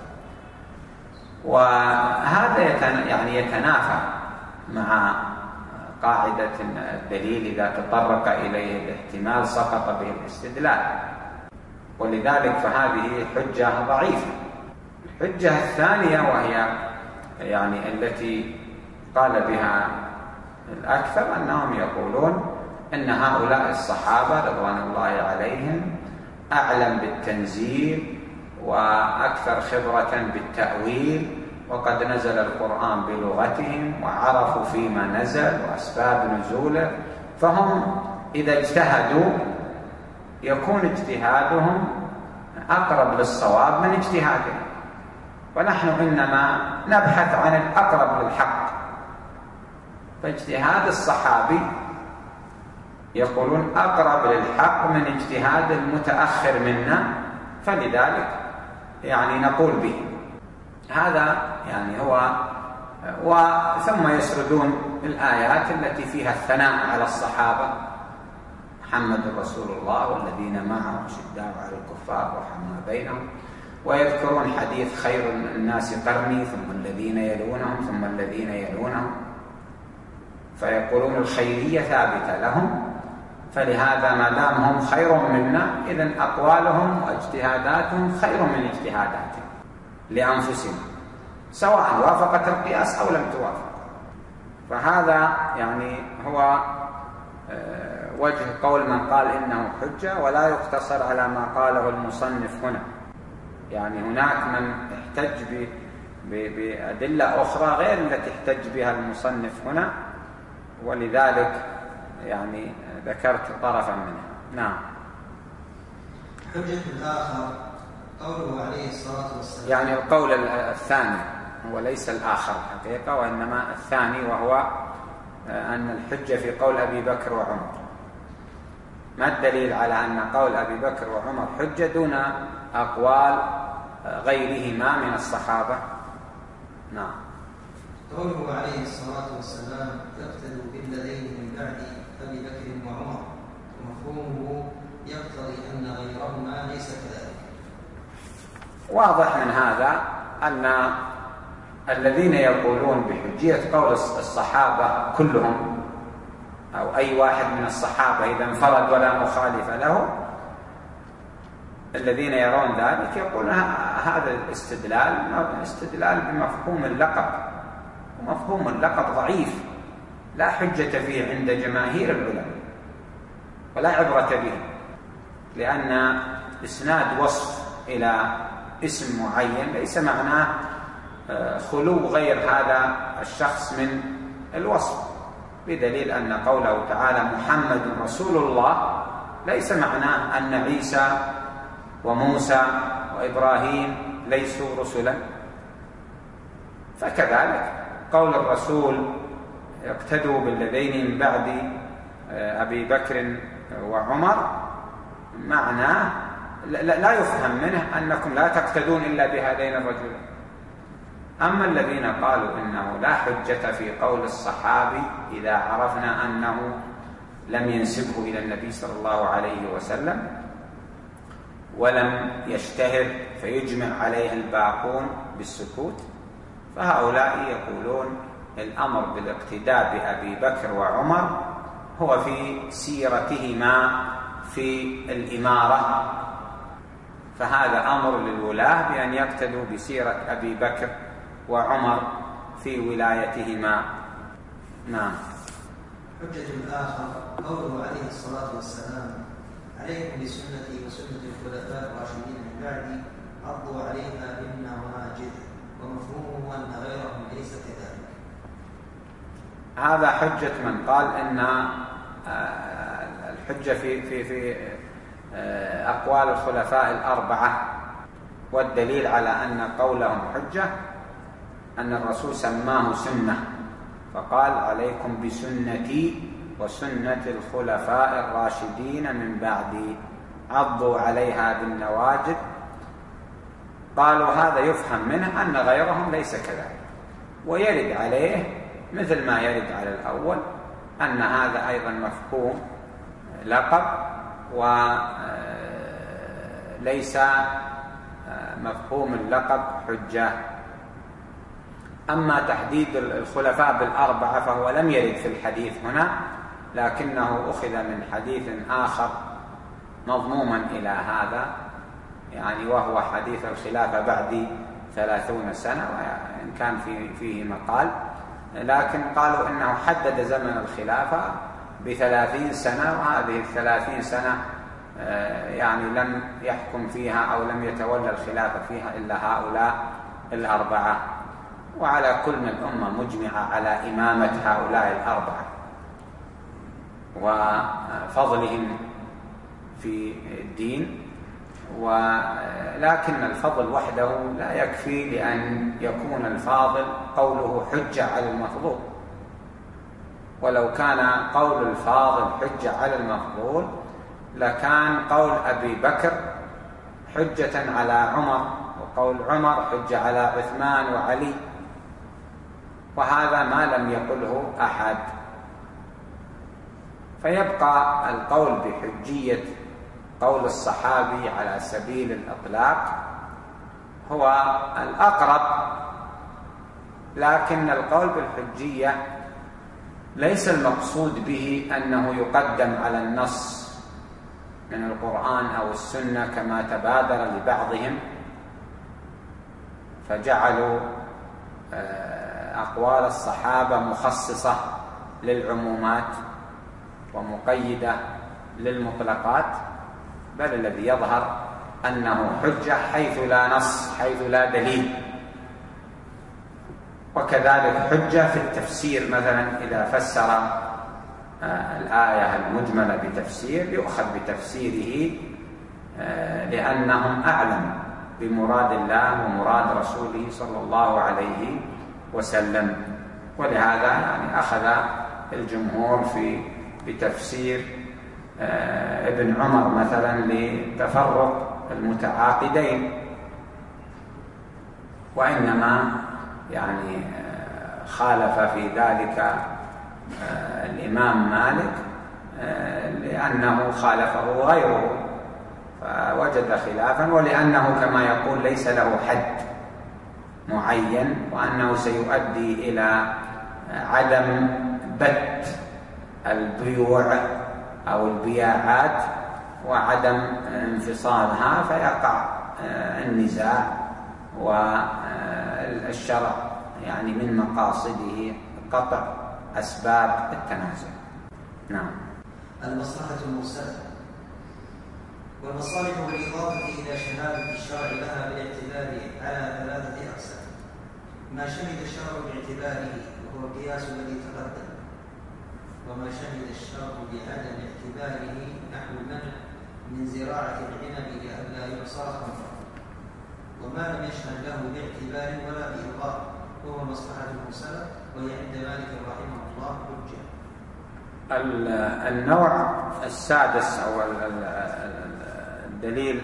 وهذا يعني يتنافى مع قاعدة الدليل إذا تطرق إليه الاحتمال سقط به الاستدلال، ولذلك فهذه حجة ضعيفة. الحجة الثانية وهي يعني التي قال بها الأكثر أنهم يقولون أن هؤلاء الصحابة رضوان الله عليهم أعلم بالتنزيل وأكثر خبرة بالتأويل، وقد نزل القرآن بلغتهم وعرفوا فيما نزل وأسباب نزوله، فهم إذا اجتهدوا يكون اجتهادهم أقرب للصواب من اجتهادهم، ونحن إنما نبحث عن الأقرب للحق. فاجتهاد الصحابي يقولون أقرب للحق من اجتهاد المتأخر منا، فلذلك يعني نقول به. هذا يعني هو. وثم يسردون الآيات التي فيها الثناء على الصحابة: محمد رسول الله والذين معه شداء على الكفار رحماء بينهم، ويذكرون حديث خير الناس قرني ثم الذين يلونهم ثم الذين يلونهم، فيقولون الخيرية ثابتة لهم، فلهذا ما دام هم خير منا إذن أقوالهم واجتهاداتهم خير من اجتهاداتهم لأنفسهم، سواء وافقت القياس أو لم توافق. فهذا يعني هو وجه قول من قال إنه حجة، ولا يقتصر على ما قاله المصنف هنا. يعني هناك من احتج بأدلة أخرى غير التي احتج بها المصنف هنا، ولذلك يعني ذكرت طرفا منها. نعم. حجة الآخر قوله عليه الصلاة والسلام، يعني القول الثاني هو ليس الآخر حقيقة، وإنما الثاني، وهو أن الحجة في قول أبي بكر وعمر. ما الدليل على أن قول أبي بكر وعمر حجة دون أقوال غيرهما من الصحابة؟ نعم. قوله عليه الصلاة والسلام يقتدوا بالذين من بعد أبي بكر وعمر، ومفهومه يقتضي أن غيرهما ليس كذلك. واضح من هذا أن الذين يقولون بحجية قول الصحابة كلهم أو أي واحد من الصحابة إذا انفرد ولا مخالف له، الذين يرون ذلك يقولون هذا الاستدلال استدلال بمفهوم اللقب، ومفهوم اللقب ضعيف لا حجة فيه عند جماهير العلماء ولا عبرة به، لأن إسناد وصف إلى اسم معين ليس معناه خلو غير هذا الشخص من الوصف، بدليل أن قوله تعالى محمد رسول الله ليس معناه أن عيسى وموسى وإبراهيم ليسوا رسلا. فكذلك قول الرسول اقتدوا بالذين من بعد أبي بكر وعمر معناه لا يفهم منه أنكم لا تقتدون إلا بهذين الرجلين. أما الذين قالوا إنه لا حجة في قول الصحابي إذا عرفنا أنه لم ينسبه إلى النبي صلى الله عليه وسلم ولم يشتهر فيجمع عليه الباقون بالسكوت، فهؤلاء يقولون الأمر بالاقتداء بأبي بكر وعمر هو في سيرتهما في الإمارة، فهذا أمر للولاة بأن يقتدوا بسيرة أبي بكر وعمر في ولايتهما. نعم. حجة الآخر قوله عليه الصلاة والسلام عليكم بسنتي وسنة الخلفاء الراشدين من بعدي عضوا عليها بالنواجذ، ومفهومه أن غيرهم ليس كذلك. هذا حجة من قال إن الحجة في في في أقوال الخلفاء الأربعة، والدليل على أن قولهم حجة أن الرسول سماه سنة فقال عليكم بسنتي وسنة الخلفاء الراشدين من بعدي عضوا عليها بالنواجذ. قالوا هذا يفهم منه أن غيرهم ليس كذلك، ويرد عليه مثل ما يرد على الأول أن هذا أيضا مفهوم لقب وليس مفهوم اللقب حجة. أما تحديد الخلفاء بالأربعة فهو لم يرد في الحديث هنا، لكنه أخذ من حديث آخر مضموما إلى هذا، يعني وهو حديث الخلافة بعد ثلاثون سنة، وإن كان فيه, فيه مقال، لكن قالوا إنه حدد زمن الخلافة بثلاثين سنة، وهذه الثلاثين سنة يعني لم يحكم فيها أو لم يتولى الخلافة فيها إلا هؤلاء الأربعة، وعلى كل من الأمة مجمعة على إمامة هؤلاء الأربعة وفضلهم في الدين، ولكن الفضل وحده لا يكفي لأن يكون الفاضل قوله حجة على المفضول، ولو كان قول الفاضل حجة على المفضول لكان قول أبي بكر حجة على عمر، وقول عمر حجة على عثمان وعلي، وهذا ما لم يقله أحد. فيبقى القول بحجية قول الصحابي على سبيل الإطلاق هو الأقرب، لكن القول بالحجية ليس المقصود به أنه يقدم على النص من القرآن أو السنة كما تبادر لبعضهم فجعلوا أقوال الصحابة مخصصة للعمومات ومقيدة للمطلقات، بل الذي يظهر أنه حجة حيث لا نص، حيث لا دليل. وكذلك حجة في التفسير، مثلا إذا فسر الآية المجملة بتفسير يؤخذ بتفسيره لأنهم أعلم بمراد الله ومراد رسوله صلى الله عليه وسلم، ولهذا يعني أخذ الجمهور في بتفسير ابن عمر مثلا لتفرق المتعاقدين، وإنما يعني خالف في ذلك الإمام مالك لأنه خالفه غيره فوجد خلافا، ولأنه كما يقول ليس له حد معين، وأنه سيؤدي إلى عدم بت البيوع أو البياعات وعدم انفصالها، فيقع النزاع، والشرع يعني من مقاصده قطع أسباب التنازع. نعم. المصلحة المرسلة. والمصالح بالإضافة إلى شهادة الشرع لها بالاعتبار على ثلاثة أقسام: ما شهد الشرع باعتباره وهو القياس الذي تقدم، وما شهد الشرع بعدم اعتباره نحو المنع من زراعة العنب لئلا يعصر خمرا، وما لم يشهد له باعتبار ولا بإضافة وهو المصلحة المرسلة، وهي عند مالك رحمه الله حجة. النوع السادس أو الدليل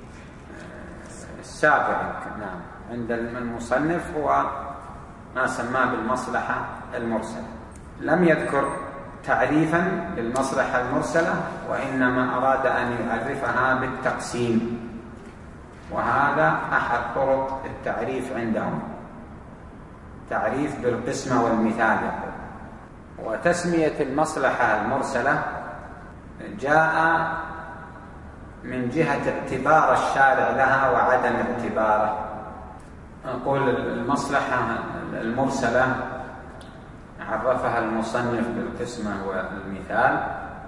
السابع نعم عند المصنف هو ما سماه بالمصلحة المرسلة. لم يذكر تعريفا للمصلحة المرسلة، وإنما أراد أن يعرفها بالتقسيم، وهذا أحد طرق التعريف عندهم، تعريف بالقسمة والمثال. وتسمية المصلحة المرسلة جاء من جهة اعتبار الشارع لها وعدم اعتباره. نقول المصلحة المرسلة عرفها المصنف بالقسمة والمثال،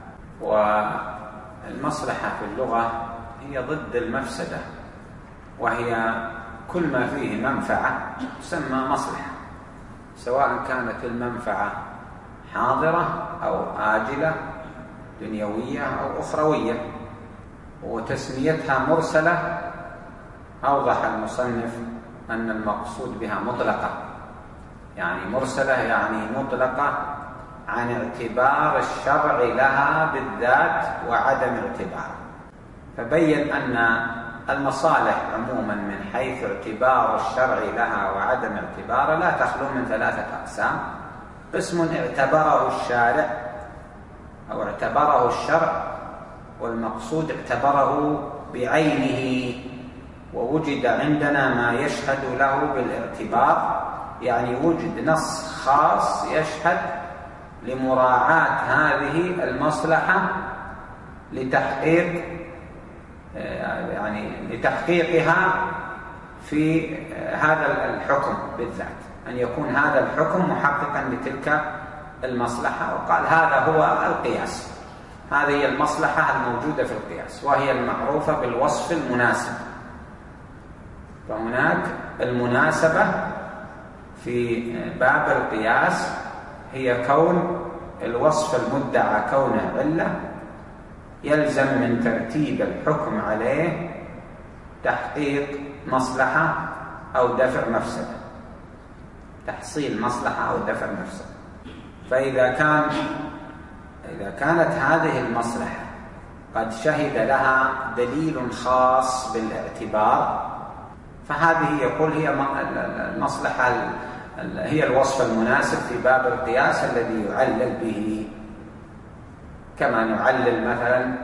والمصلحة في اللغة هي ضد المفسدة، وهي كل ما فيه منفعة تسمى مصلحة، سواء كانت المنفعة حاضرة أو آجلة دنيوية أو أخروية. وتسميتها مرسلة أوضح المصنف أن المقصود بها مطلقة، يعني مرسلة يعني مطلقة عن اعتبار الشرع لها بالذات وعدم اعتباره، فبين أن المصالح عموما من حيث اعتبار الشرع لها وعدم اعتباره لا تخلو من ثلاثة أقسام: قسم اعتبره الشارع أو اعتبره الشرع، والمقصود اعتبره بعينه ووجد عندنا ما يشهد له بالاعتبار، يعني وجد نص خاص يشهد لمراعاة هذه المصلحة لتحقيق يعني لتحقيقها في هذا الحكم بالذات، أن يكون هذا الحكم محققا لتلك المصلحة. وقال هذا هو القياس، هذه هي المصلحة الموجودة في القياس، وهي المعروفة بالوصف المناسب. فهناك المناسبة في باب القياس هي كون الوصف المدعى كونه علة يلزم من ترتيب الحكم عليه تحقيق مصلحة أو دفع مفسدة، تحصيل مصلحة أو دفع مفسدة. فإذا كان إذا كانت هذه المصلحة قد شهد لها دليل خاص بالاعتبار، فهذه يقول هي المصلحة هي الوصف المناسب في باب القياس الذي يعلل به، كما نعلل مثلا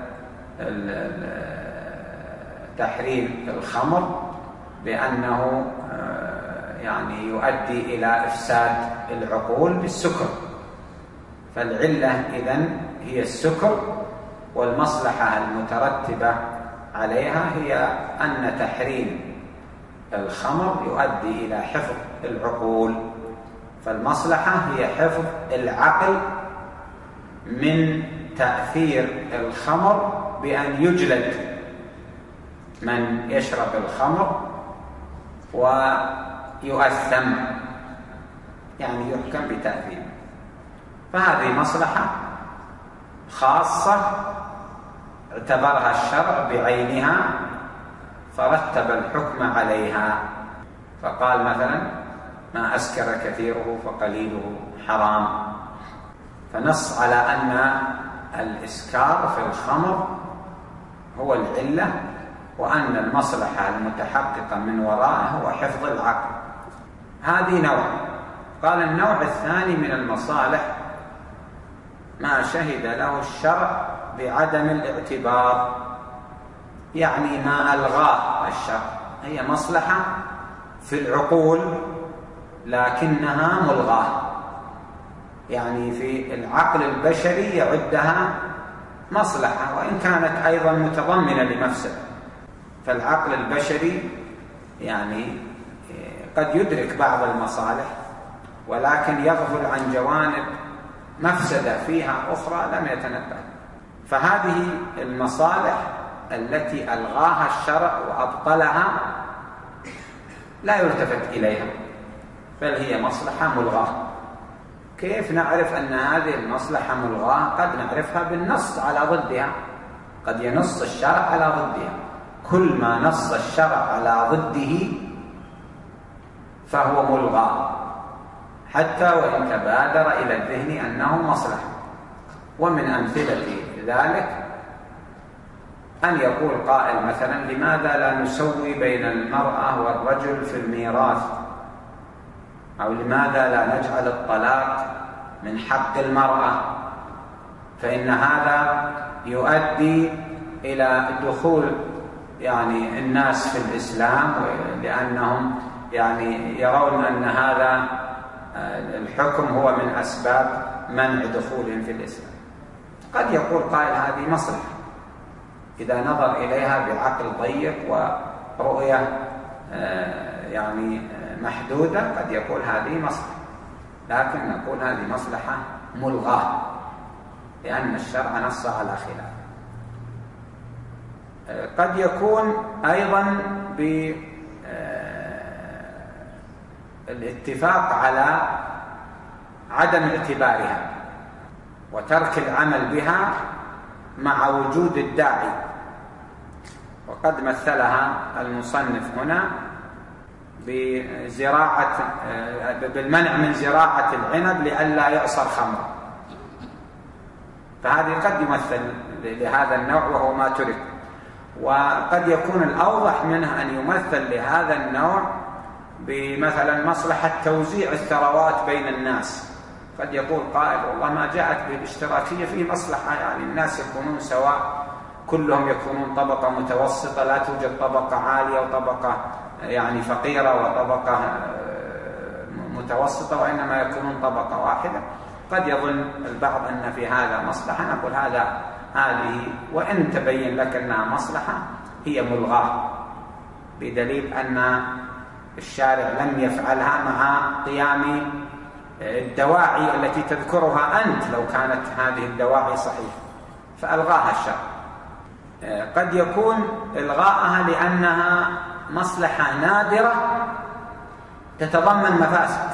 تحريم الخمر بأنه يعني يؤدي إلى إفساد العقول بالسكر، فالعلة إذن هي السكر، والمصلحة المترتبة عليها هي أن تحريم الخمر يؤدي إلى حفظ العقول، فالمصلحة هي حفظ العقل من تأثير الخمر بأن يجلد من يشرب الخمر ويؤثم، يعني يحكم بتأثيره. فهذه مصلحة خاصة اعتبرها الشرع بعينها فرتب الحكم عليها، فقال مثلا ما أسكر كثيره فقليله حرام، فنص على أن الإسكار في الخمر هو العلة، وأن المصلحة المتحققة من ورائه هو حفظ العقل. هذه نوع. قال النوع الثاني من المصالح ما شهد له الشرع بعدم الاعتبار، يعني ما ألغاه الشرع. هي مصلحة في العقول لكنها ملغاة، يعني في العقل البشري يعدها مصلحة وإن كانت أيضا متضمنة لمفسدة. فالعقل البشري يعني قد يدرك بعض المصالح ولكن يغفل عن جوانب مفسدة فيها أخرى لم يتنبه. فهذه المصالح التي ألغاها الشرع وأبطلها لا يلتفت إليها، بل هي مصلحة ملغاة. كيف نعرف أن هذه المصلحة ملغاة؟ قد نعرفها بالنص على ضدها، قد ينص الشرع على ضدها. كل ما نص الشرع على ضده فهو ملغى، حتى وإن تبادر إلى الذهن أنه مصلحة. ومن أمثلة ذلك أن يقول قائل مثلا: لماذا لا نسوي بين المرأة والرجل في الميراث؟ أو لماذا لا نجعل الطلاق من حق المرأة؟ فإن هذا يؤدي إلى دخول يعني الناس في الإسلام، لأنهم يعني يرون أن هذا الحكم هو من أسباب منع دخولهم في الإسلام. قد يقول قائل: هذه مصلحة إذا نظر إليها بعقل ضيق ورؤية يعني محدودة، قد يقول هذه مصلحة، لكن نقول هذه مصلحة ملغاة لأن الشرع نص على خلاف. قد يكون أيضا بالاتفاق على عدم اعتبارها وترك العمل بها مع وجود الداعي، وقد مثلها المصنف هنا بزراعة بالمنع من زراعة العنب لئلا يعصر خمرا. فهذه قد يمثل لهذا النوع وهو ما ترك. وقد يكون الأوضح منه أن يمثل لهذا النوع بمثلا مصلحة توزيع الثروات بين الناس. قد يقول قائل: والله ما جاءت بالاشتراكية فيه مصلحة، يعني الناس يكونون سواء، كلهم يكونون طبقة متوسطة، لا توجد طبقة عالية وطبقة يعني فقيرة وطبقة متوسطة، وإنما يكونون طبقة واحدة. قد يظن البعض أن في هذا مصلحة. نقول هذا هذه وإن تبين لك أنها مصلحة هي ملغاة، بدليل أن الشارع لم يفعلها مع قيام الدواعي التي تذكرها أنت لو كانت هذه الدواعي صحيحة، فألغاها الشرع. قد يكون إلغاءها لأنها مصلحة نادرة تتضمن مفاسد،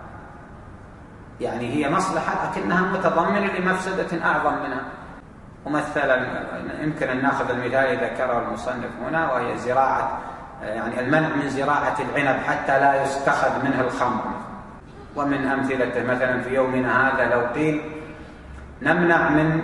يعني هي مصلحة لكنها متضمنة لمفسدة أعظم منها. ومثلا يمكن أن نأخذ المثال الذي ذكره المصنف هنا، وهي زراعة يعني المنع من زراعة العنب حتى لا يستخذ منه الخمر. ومن أمثلته مثلا في يومنا هذا لو قيل نمنع من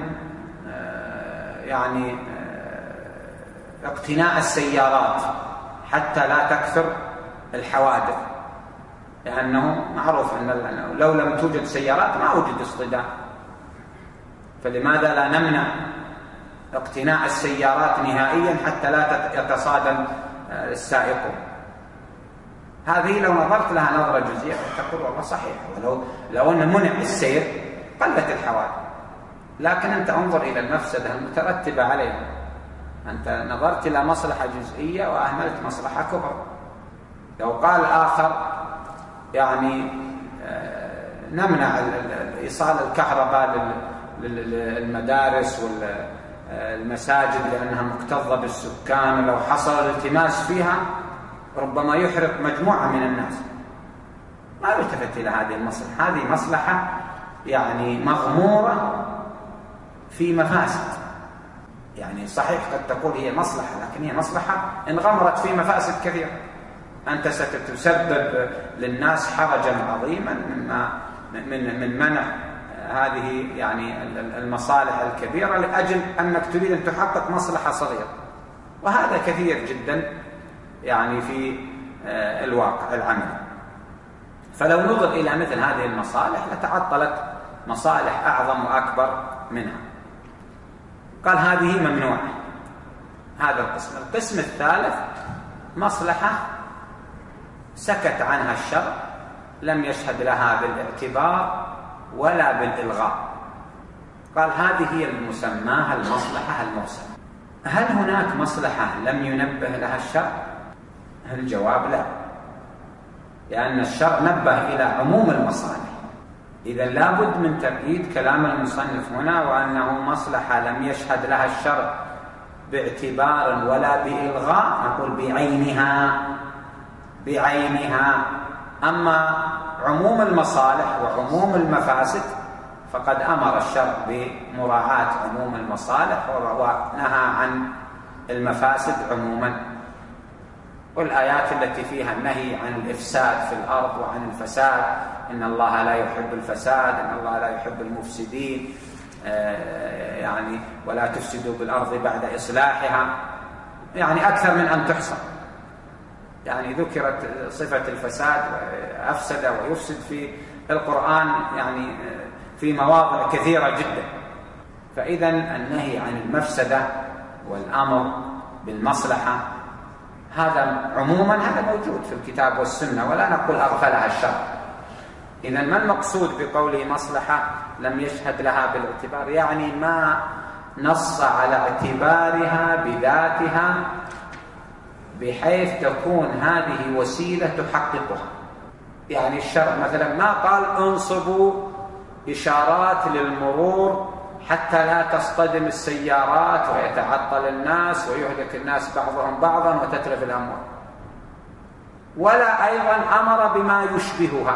يعني اقتناء السيارات حتى لا تكثر الحوادث، لأنه معروف أن لو لم توجد سيارات ما وجد اصطدام، فلماذا لا نمنع اقتناء السيارات نهائيا حتى لا يتصادم السائقون؟ هذه لو نظرت لها نظرة جزئية تقول والله صحيح، ولو لو أن منع السير قلت الحوادث، لكن أنت انظر إلى المفسدة المترتبة عليها. أنت نظرت إلى مصلحة جزئية وأهملت مصلحة كبرى. لو قال آخر يعني نمنع إيصال الكهرباء للمدارس والمساجد لأنها مكتظة بالسكان، ولو حصل الالتماس فيها ربما يحرق مجموعة من الناس، ما يلتفت إلى هذه المصلحة. هذه مصلحة يعني مغمورة في مفاسد، يعني صحيح قد تقول هي مصلحة، لكن هي مصلحة انغمرت في مفاسد كثيرة. أنت ستسبب للناس حرجا عظيما مما من من منع هذه يعني المصالح الكبيرة لأجل أنك تريد أن تحقق مصلحة صغيرة، وهذا كثير جدا يعني في الواقع العملي. فلو نظر إلى مثل هذه المصالح لتعطلت مصالح أعظم وأكبر منها. قال هذه ممنوعة. هذا القسم. القسم الثالث مصلحة سكت عنها الشرع، لم يشهد لها بالاعتبار ولا بالإلغاء. قال هذه هي المسماها المصلحة المرسلة. هل هناك مصلحة لم ينبه لها الشرع؟ الجواب لا، لأن الشرع نبه إلى عموم المصالح. إذا لابد من تأكيد كلام المصنف هنا، وأنه مصلحة لم يشهد لها الشرع باعتبار ولا بإلغاء، نقول بعينها بعينها. أما عموم المصالح وعموم المفاسد فقد أمر الشرع بمراعاة عموم المصالح ونهى عن المفاسد عموما. والآيات التي فيها النهي عن الإفساد في الأرض وعن الفساد، إن الله لا يحب الفساد، إن الله لا يحب المفسدين، يعني ولا تفسدوا بالأرض بعد إصلاحها، يعني أكثر من أن تحصى. يعني ذكرت صفة الفساد وأفسد ويفسد في القرآن يعني في مواضع كثيرة جدا. فإذا النهي عن المفسدة والأمر بالمصلحة هذا عموما هذا موجود في الكتاب والسنة، ولا نقول أغفلها الشرع. إذا ما المقصود بقوله مصلحة لم يشهد لها بالاعتبار؟ يعني ما نص على اعتبارها بذاتها بحيث تكون هذه وسيلة تحققها. يعني الشرع مثلا ما قال انصبوا إشارات للمرور حتى لا تصطدم السيارات ويتعطل الناس ويهلك الناس بعضهم بعضا وتتلف الأموال، ولا أيضا أمر بما يشبهها.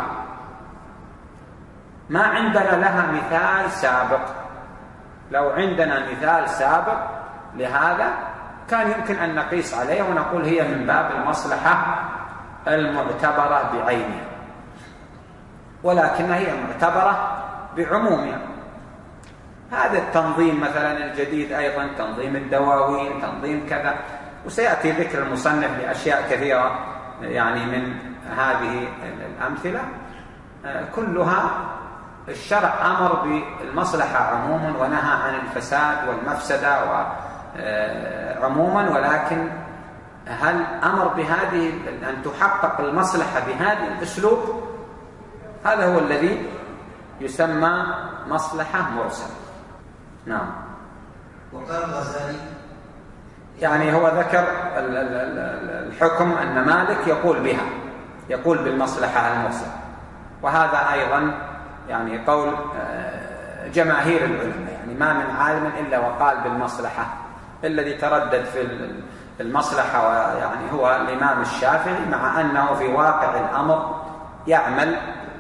ما عندنا لها مثال سابق. لو عندنا مثال سابق لهذا كان يمكن أن نقيس عليه ونقول هي من باب المصلحة المعتبرة بعينها، ولكن هي معتبرة بعمومها. هذا التنظيم مثلا الجديد أيضا تنظيم الدواوين، تنظيم كذا، وسيأتي ذكر المصنف لأشياء كثيرة يعني من هذه الأمثلة، كلها الشرع أمر بالمصلحة عموما ونهى عن الفساد والمفسدة عموما، ولكن هل أمر بهذه أن تحقق المصلحة بهذا الأسلوب؟ هذا هو الذي يسمى مصلحة مرسلة. نعم. وقال الغزالي يعني هو ذكر الحكم أن مالك يقول بها، يقول بالمصلحة المرسلة، وهذا أيضا يعني قول جماهير العلماء. يعني ما من عالم إلا وقال بالمصلحة. الذي تردد في المصلحة يعني هو الإمام الشافعي، مع أنه في واقع الأمر يعمل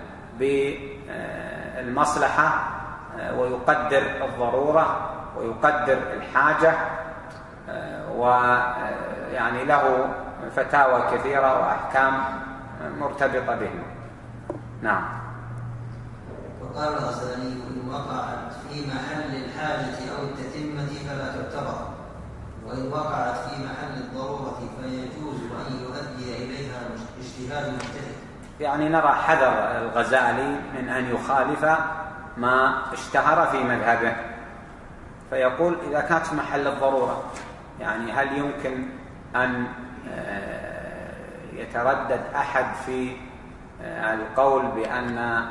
بالمصلحة ويقدر الضرورة ويقدر الحاجة، ويعني له فتاوى كثيرة وأحكام مرتبطة به. نعم. وقال الغزالي إن وقعت في محل الحاجة أو التتمة فلا تعتبر، وإن وقعت في محل الضرورة فيجوز أن يؤدي إليها اجتهاد مجتهد. يعني نرى حذر الغزالي من أن يخالف ما اشتهر في مذهبه، فيقول إذا كانت في محل الضرورة، يعني هل يمكن أن يتردد أحد في القول بأن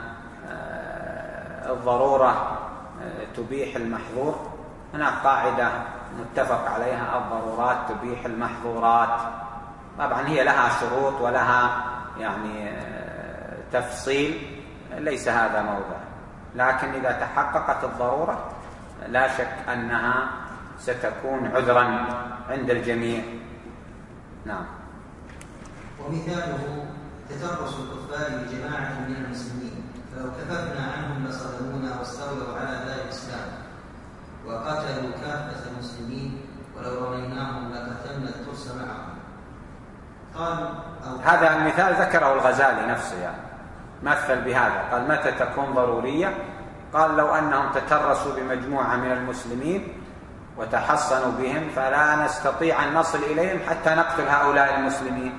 الضرورة تبيح المحظور؟ هناك قاعدة متفق عليها: الضرورات تبيح المحظورات. طبعا هي لها شروط ولها يعني تفصيل، ليس هذا موضع، لكن إذا تحققت الضرورة لا شك أنها ستكون عذرا عند الجميع. نعم. ومثاله تترس الكفار بجماعة من المسلمين، فلو كففنا عنهم لصدمونا واستولوا على دار الإسلام وقتلوا كافة المسلمين، ولو رميناهم لقتلنا الترس معهم. قال هذا المثال ذكره الغزالي نفسه، يعني مثل بهذا، قال متى تكون ضرورية؟ قال لو أنهم تترسوا بمجموعة من المسلمين وتحصنوا بهم فلا نستطيع أن نصل إليهم حتى نقتل هؤلاء المسلمين.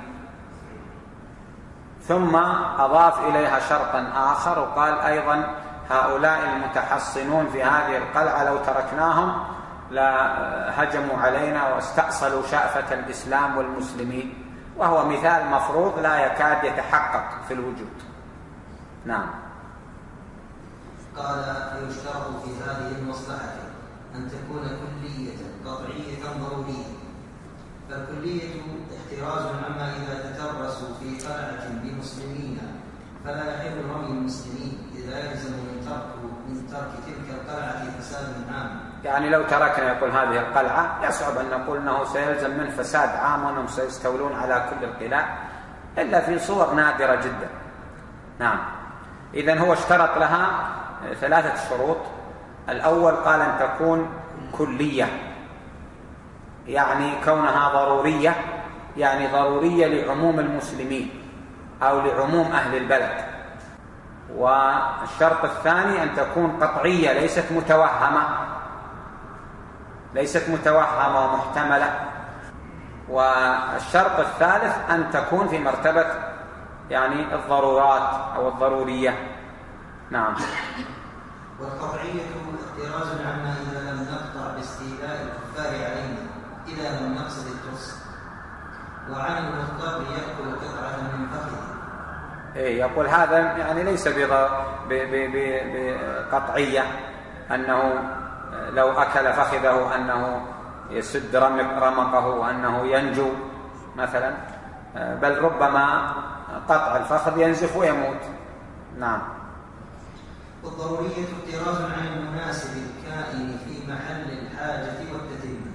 ثم أضاف إليها شرطا آخر وقال أيضا هؤلاء المتحصنون في هذه القلعة لو تركناهم لهجموا علينا واستأصلوا شأفة الإسلام والمسلمين، وهو مثال مفروض لا يكاد يتحقق في الوجود. نعم. قال فيشترط في هذه المصلحة أن تكون كلية قطعية ضرورية، فالكلية احتراز عما إذا تترسوا في قلعة بمسلمين فلا يحل رمي المسلمين إذا يلزم من ترك من ترك تلك القلعة فساد عام. يعني لو تركنا يقول هذه القلعة يصعب أن نقول أنه سيلزم من فساد عام وأنهم سيستولون على كل القلاع إلا في صور نادرة جدا. نعم. إذن هو اشترط لها ثلاثة شروط. الأول قال أن تكون كلية، يعني كونها ضرورية، يعني ضرورية لعموم المسلمين أو لعموم أهل البلد. والشرط الثاني أن تكون قطعية ليست متوهمة ليست متوهمة ومحتملة. والشرط الثالث أن تكون في مرتبة يعني الضرورات أو الضرورية. نعم. والقطعية احتراز عما إذا لم نقطع باستيلاء الكفار علينا إذا لم نقصد الترس، وعن المضطر يأكل قطعة من فخذه. إيه يقول هذا يعني ليس بقطعية أنه لو أكل فخذه أنه يسد رمقه وأنه ينجو مثلا، بل ربما قطع الفخذ ينزف ويموت. نعم. والضرورية احتراز عن المناسب الكائن في محل الحاجة والتتمة،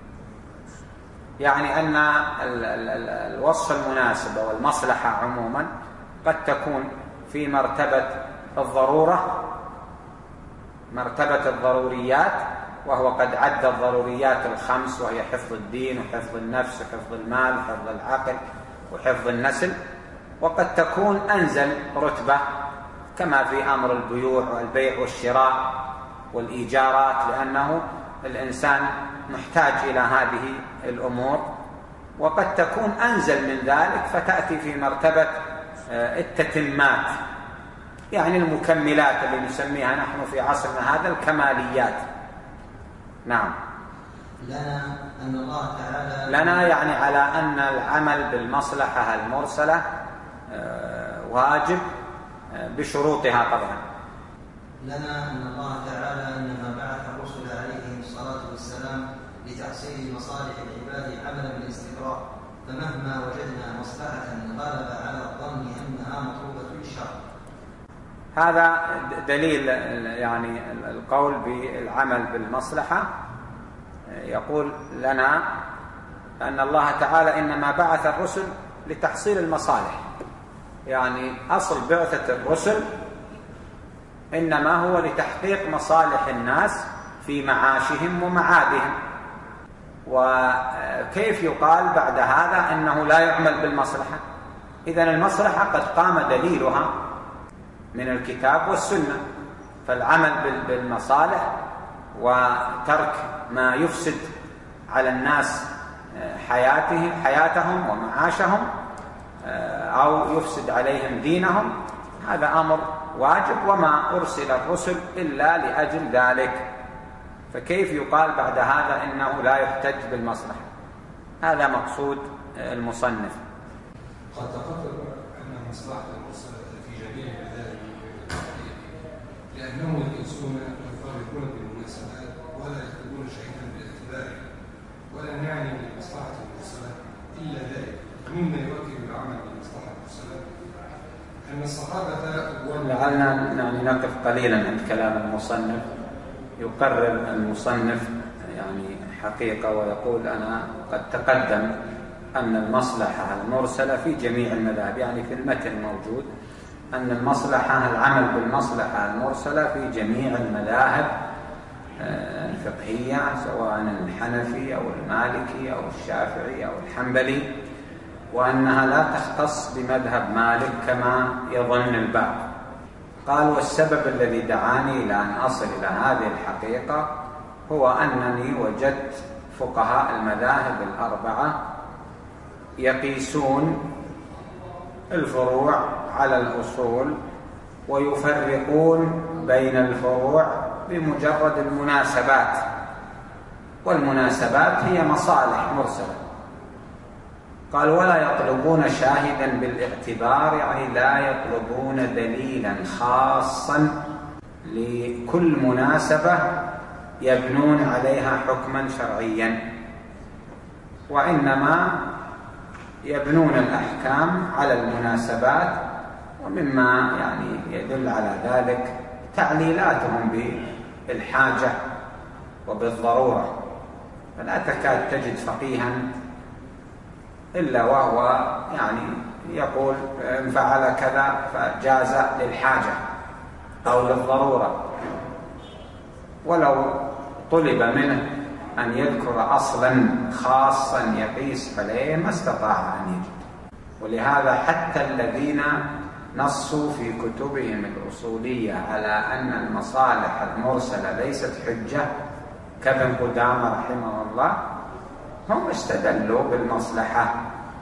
يعني أن الوصف المناسب والمصلحة عموما قد تكون في مرتبة الضرورة، مرتبة الضروريات، وهو قد عد الضروريات الخمس وهي حفظ الدين وحفظ النفس وحفظ المال وحفظ العقل وحفظ النسل، وقد تكون أنزل رتبة كما في أمر البيوع والبيع والشراء والإيجارات، لأنه الإنسان محتاج إلى هذه الأمور. وقد تكون أنزل من ذلك فتأتي في مرتبة التتمات، يعني المكملات اللي نسميها نحن في عصرنا هذا الكماليات. نعم. لنا أن الله تعالى لنا يعني على أن العمل بالمصلحة المرسلة واجب بشروطها طبعا. لنا أن الله تعالى إنما بعث الرسل عليهم الصلاة والسلام لتحصيل مصالح العباد عملا بالاستقراء، فمهما وجدنا مصلحة غلب على الظن أنها مطلوبة للشرع. هذا دليل يعني القول بالعمل بالمصلحة. يقول لنا أن الله تعالى إنما بعث الرسل لتحصيل المصالح، يعني أصل بعثة الرسل إنما هو لتحقيق مصالح الناس في معاشهم ومعادهم. وكيف يقال بعد هذا أنه لا يعمل بالمصلحة؟ إذن المصلحة قد قام دليلها من الكتاب والسنة، فالعمل بالمصالح وترك ما يفسد على الناس حياتهم حياتهم ومعاشهم أو يفسد عليهم دينهم هذا أمر واجب، وما أرسل الرسل إلا لأجل ذلك. فكيف يقال بعد هذا إنه لا يحتج بالمصلحة؟ هذا مقصود المصنف. قد تقدم أن مصلحة المرسلة في جميع المدارس لأنهم يدرسون ويفرقون بالمناسبات ولا يكتبون شيئا باعتباره، ولا نعني بالمصلحة المرسلة إلا ذلك. مما يؤكد العمل بالمصلحة المرسلة أن الصحابة لعلنا يعني نقف قليلا عند كلام المصنف. يقرر المصنف يعني حقيقة ويقول أنا قد تقدم أن المصلحة المرسلة في جميع المذاهب، يعني في المتن موجود أن المصلحة العمل بالمصلحة المرسلة في جميع المذاهب الفقهية سواء الحنفي أو المالكي أو الشافعي أو الحنبلي، وأنها لا تختص بمذهب مالك كما يظن البعض. قال: والسبب الذي دعاني إلى أن أصل إلى هذه الحقيقة هو أنني وجدت فقهاء المذاهب الأربعة يقيسون الفروع على الأصول ويفرقون بين الفروع بمجرد المناسبات، والمناسبات هي مصالح مرسلة. قال: ولا يطلبون شاهدا بالاعتبار، يعني لا يطلبون دليلا خاصا لكل مناسبة يبنون عليها حكما شرعيا، وإنما يبنون الأحكام على المناسبات. ومما يعني يدل على ذلك تعليلاتهم بالحاجة وبالضرورة، فلا تكاد تجد فقيها إلا وهو يعني يقول إن فعل كذا فجاز للحاجة أو للضرورة، ولو طلب منه أن يذكر أصلا خاصا يقيس عليه ما استطاع أن يجد. ولهذا حتى الذين نصوا في كتبهم الأصولية على أن المصالح المرسلة ليست حجة كابن قدامة رحمه الله، هم استدلوا بالمصلحة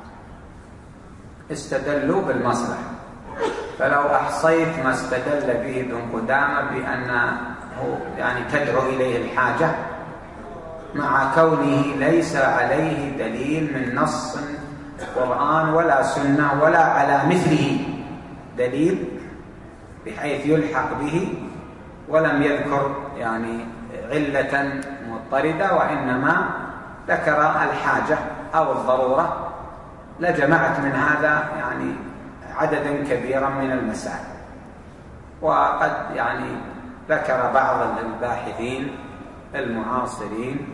استدلوا بالمصلحة فلو أحصيت ما استدل به ابن قدامة بأنه يعني تدعو إليه الحاجة، مع كونه ليس عليه دليل من نص قرآن ولا سنة ولا على مثله دليل بحيث يلحق به، ولم يذكر يعني علة مضطردة، وإنما ذكر الحاجة أو الضرورة، لجمعت من هذا يعني عددا كبيرا من المسائل. وقد يعني ذكر بعض الباحثين المعاصرين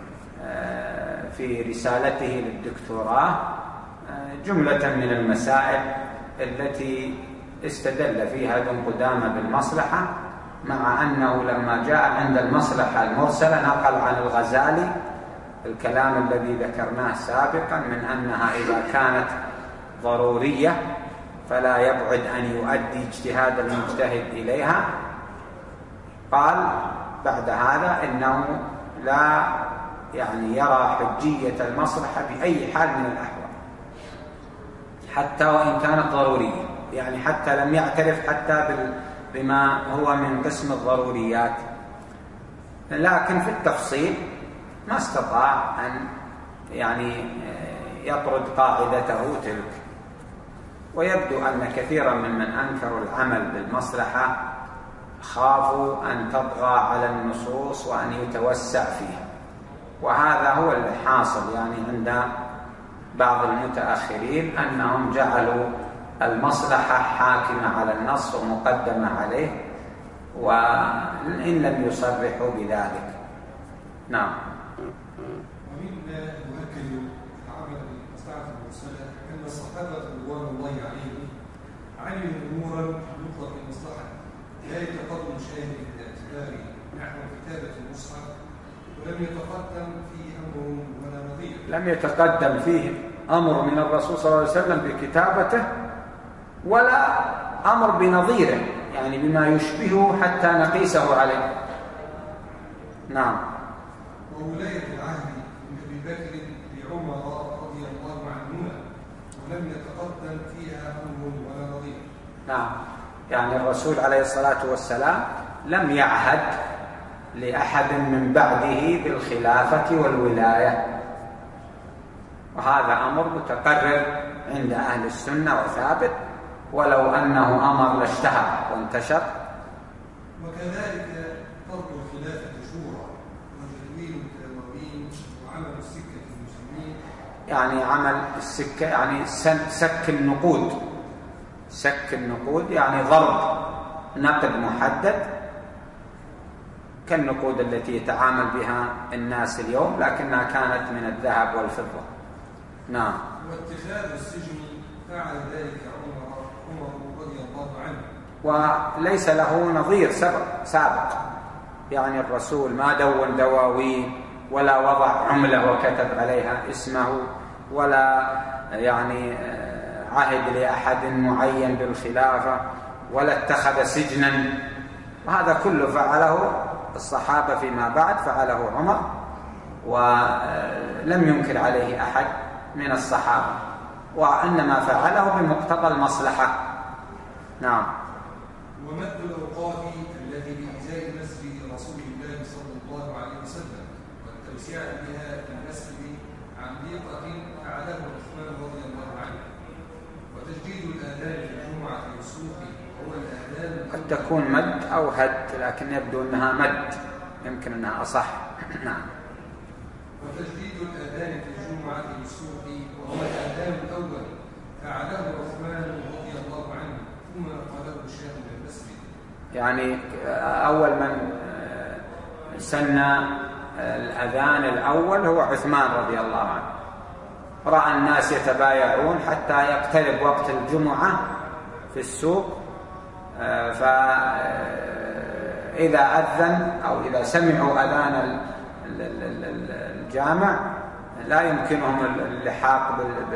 في رسالته للدكتوراه جملة من المسائل التي استدل فيها ابن قدامة بالمصلحة، مع أنه لما جاء عند المصلحة المرسلة نقل عن الغزالي الكلام الذي ذكرناه سابقا من أنها إذا كانت ضرورية فلا يبعد أن يؤدي اجتهاد المجتهد إليها. قال بعد هذا إنه لا يعني يرى حجية المصلحة بأي حال من الأحوال حتى وإن كانت ضرورية، يعني حتى لم يعترف حتى بما هو من قسم الضروريات، لكن في التفصيل ما استطاع أن يعني يطرد قاعدته تلك. ويبدو أن كثيرا ممن أنكروا العمل بالمصلحة خافوا أن تطغى على النصوص وأن يتوسع فيها، وهذا هو الحاصل يعني عند بعض المتأخرين، أنهم جعلوا المصلحة حاكمة على النص ومقدمة عليه، وإن لم يصرحوا بذلك. نعم. ومما يؤكد العمل بالمصلحة المرسلة أن الصحابة رضوان الله عليهم علموا أمورا مطلق المصلحة لا يتقدم شيء بالاعتبار نحو كتابة المصحف، ولم يتقدم فيه أمر ولا نظير. لم يتقدم فيه أمر من الرسول صلى الله عليه وسلم بكتابته ولا أمر بنظيره، يعني بما يشبهه حتى نقيسه عليه. نعم. وولاية العهد من أبي بكر لعمر رضي الله عنهما ولم يتقدم فيها أمر ولا نظير. نعم، يعني الرسول عليه الصلاة والسلام لم يعهد لأحد من بعده بالخلافة والولاية، وهذا أمر متقرر عند أهل السنة وثابت، ولو أنه أمر لاشتهر وانتشر. وكذلك ترك الخلافة شورى وتدوين الدواوين وعمل السكة المسلمين، يعني عمل السكة يعني سك النقود، سك النقود يعني ضرب نقد محدد كالنقود التي يتعامل بها الناس اليوم، لكنها كانت من الذهب والفضة. نعم. واتخاذ السجن فعل ذلك عمر عمر رضي الله عنه، وليس له نظير سبق سابق، يعني الرسول ما دون دواوين ولا وضع عملة وكتب عليها اسمه، ولا يعني عهد لأحد معين بالخلافة، ولا اتخذ سجنا، وهذا كله فعله الصحابة فيما بعد، فعله عمر ولم ينكر عليه أحد من الصحابة، وإنما فعله بمقتضى المصلحة. نعم. ومد الأوقات التي بإزاء مسجد رسول الله صلى الله عليه وسلم والتوسعة بها في المسجد عن ضيقة فعله عثمان رضي الله عنه، وتجديد الآذان في الجمعة في السوق هو الآذان قد تكون مد أو هد، لكن يبدو أنها مد، يمكن أنها أصح. نعم. وتجديد الآذان في الجمعة في السوق وهو الآذان الأول فعله عثمان رضي الله عنه ثم نقله الشيخ من المسجد. يعني أول من سن الأذان الأول هو عثمان رضي الله عنه، رأى الناس يتبايعون حتى يقترب وقت الجمعة في السوق، فإذا أذن أو إذا سمعوا أذان الجامع لا يمكنهم اللحاق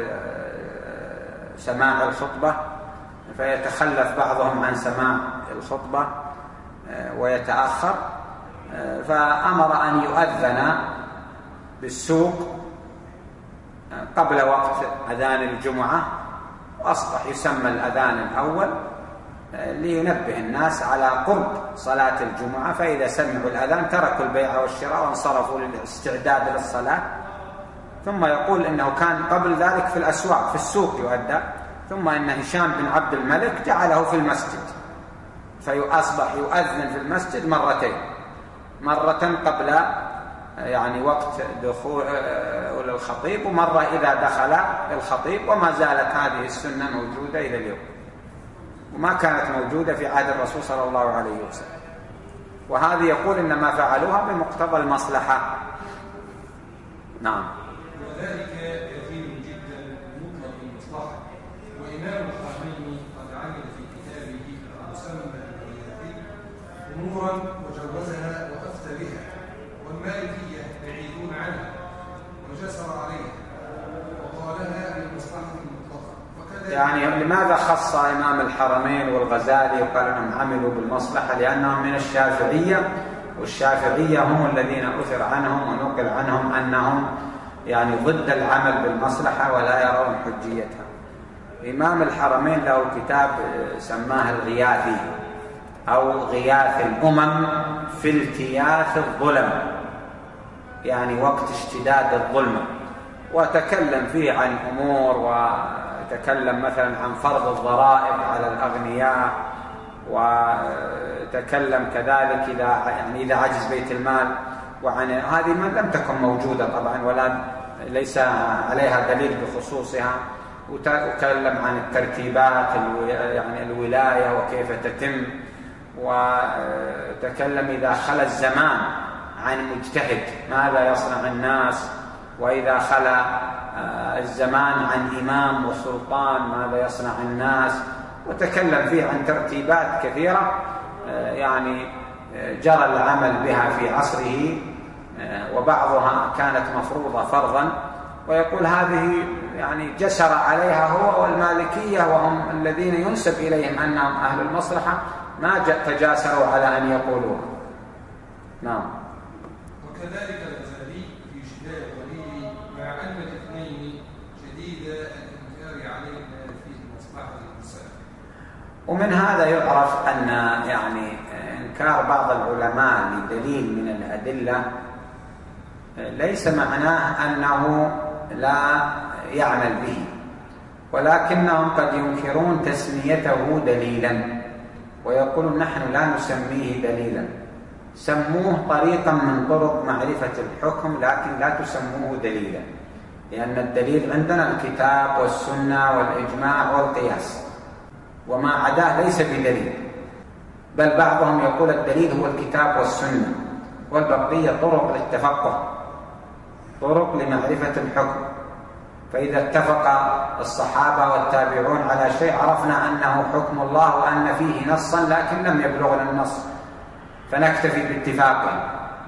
بسماع الخطبة، فيتخلف بعضهم عن سماع الخطبة ويتأخر، فأمر أن يؤذن بالسوق قبل وقت أذان الجمعة، وأصبح يسمى الأذان الأول لينبه الناس على قرب صلاة الجمعة، فإذا سمعوا الأذان تركوا البيع والشراء وانصرفوا للاستعداد للصلاة. ثم يقول إنه كان قبل ذلك في الأسواق في السوق يؤدى، ثم إن هشام بن عبد الملك جعله في المسجد، فأصبح يؤذن في المسجد مرتين، مرة قبل يعني وقت دخول الخطيب، ومرة إذا دخل الخطيب، وما زالت هذه السنة موجودة إلى اليوم، وما كانت موجودة في عهد الرسول صلى الله عليه وسلم. وهذه يقول إنما فعلوها بمقتضى المصلحة. نعم. وذلك كثير جدا مطلق المصلحة. وإمام الحرمين قد عمل في كتابه المسمى بالغياثي أمورا وجوزها وأفتى بها، والمالكية بعيدون عنها وجسر عليها وقالها بالمصلحة المطلقة. يعني لماذا خص إمام الحرمين والغزالي وقال أنهم عملوا بالمصلحة؟ لأنهم من الشافعية، والشافعية هم الذين أثر عنهم ونقل عنهم أنهم يعني ضد العمل بالمصلحة ولا يرون حجيتها. إمام الحرمين له كتاب سماه الغياثي أو غياث الأمم في التياث الظلم، يعني وقت اشتداد الظلمة، وتكلم فيه عن أمور، وتكلم مثلا عن فرض الضرائب على الأغنياء، وتكلم كذلك إذا يعني إذا عجز بيت المال، وعن هذه من لم تكن موجودة طبعا ولا ليس عليها دليل بخصوصها، وتكلم عن الترتيبات يعني الولاية وكيف تتم، وتكلم إذا خلى الزمان عن مجتهد ماذا يصنع الناس، وإذا خلى الزمان عن إمام وسلطان ماذا يصنع الناس، وتكلم فيه عن ترتيبات كثيرة يعني جرى العمل بها في عصره، وبعضها كانت مفروضة فرضا، ويقول هذه يعني جسر عليها هو والمالكية، وهم الذين ينسب إليهم أنهم أهل المصلحة، ما تجاسروا على أن يقولوها. نعم. وكذلك الغزالي في شتاء الغليل، مع أن الاثنين شديد الإنكار علينا في مصلحة الإنسان. ومن هذا يعرف أن يعني إنكار بعض العلماء لدليل من الأدلة ليس معناه أنه لا يعمل به، ولكنهم قد ينكرون تسميته دليلا، ويقولون نحن لا نسميه دليلا، سموه طريقا من طرق معرفة الحكم، لكن لا تسموه دليلا، لأن الدليل عندنا الكتاب والسنة والإجماع والقياس، وما عداه ليس بدليل، بل بعضهم يقول الدليل هو الكتاب والسنة، والبقية طرق للتفقه، طرق لمعرفة الحكم. فإذا اتفق الصحابة والتابعون على شيء عرفنا أنه حكم الله وأن فيه نصا، لكن لم يبلغنا النص فنكتفي باتفاقه.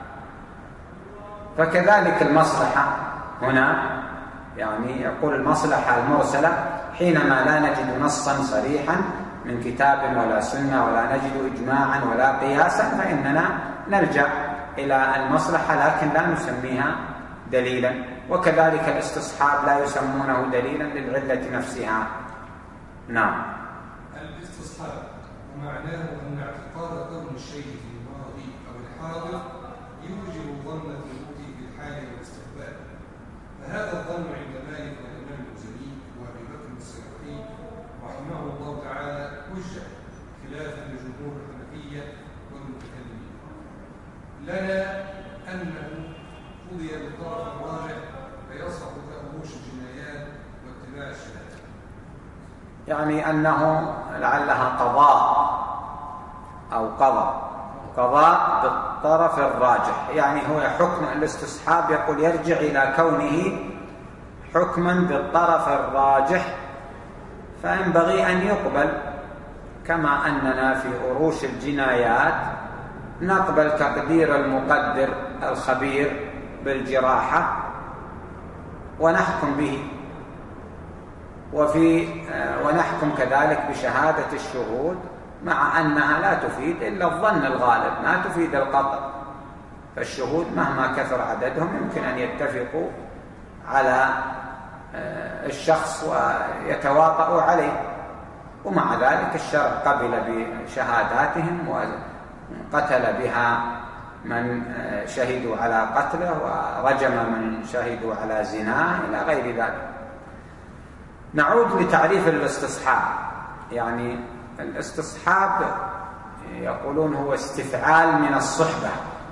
فكذلك المصلحة هنا، يعني يقول المصلحة المرسلة حينما لا نجد نصا صريحا من كتاب ولا سنة ولا نجد إجماعا ولا قياسا فإننا نرجع إلى المصلحة لكن لا نسميها دليلا. وكذلك الاستصحاب لا يسمونه دليلا للعلة نفسها. نعم. الاستصحاب ومعناه أن اعتقاد كون الشيء في الماضي أو الحاضر يوجب ظن ثبوته في الحال والاستقبال، فهذا الظن عند مالك والإمام المزني وأبي بكر السيوطي رحمه الله تعالى حجة خلافا لجمهور الحنفية والمتكلمين. لنا أنه قضي بالطرف الراجح فيصح تأويش الجنايات واتباع الشهادات، يعني أنه لعلها قضاء أو قضاء قضاء بالطرف الراجح، يعني هو حكم الاستصحاب يقول يرجع إلى كونه حكما بالطرف الراجح، فينبغي أن يقبل كما أننا في أروش الجنايات نقبل تقدير المقدر الخبير بالجراحة ونحكم به، وفي ونحكم كذلك بشهادة الشهود مع أنها لا تفيد إلا الظن الغالب، ما تفيد القطع، فالشهود مهما كثر عددهم يمكن أن يتفقوا على الشخص ويتواطؤوا عليه، ومع ذلك الشرع قبل بشهاداتهم وقتل بها من شهدوا على قتله ورجم من شهدوا على زناه إلى غير ذلك. نعود لتعريف الاستصحاب. يعني الاستصحاب يقولون هو استفعال من الصحبة،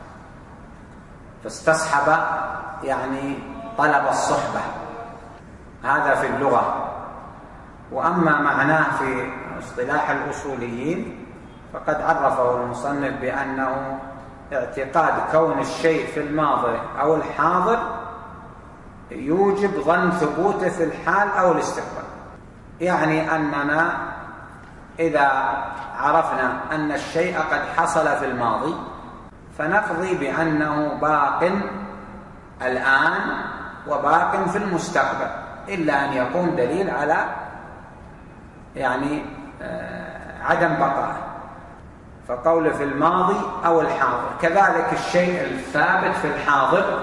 فاستصحب يعني طلب الصحبة، هذا في اللغة. وأما معناه في اصطلاح الأصوليين فقد عرفه المصنف بأنه اعتقاد كون الشيء في الماضي أو الحاضر يوجب ظن ثبوته في الحال أو الاستقبال. يعني أننا إذا عرفنا أن الشيء قد حصل في الماضي فنقضي بأنه باق الآن وباق في المستقبل، إلا أن يكون دليل على يعني عدم بقائه، فقول في الماضي أو الحاضر. كذلك الشيء الثابت في الحاضر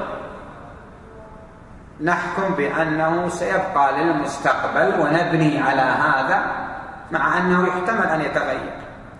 نحكم بأنه سيبقى للمستقبل ونبني على هذا مع أنه يحتمل أن يتغير،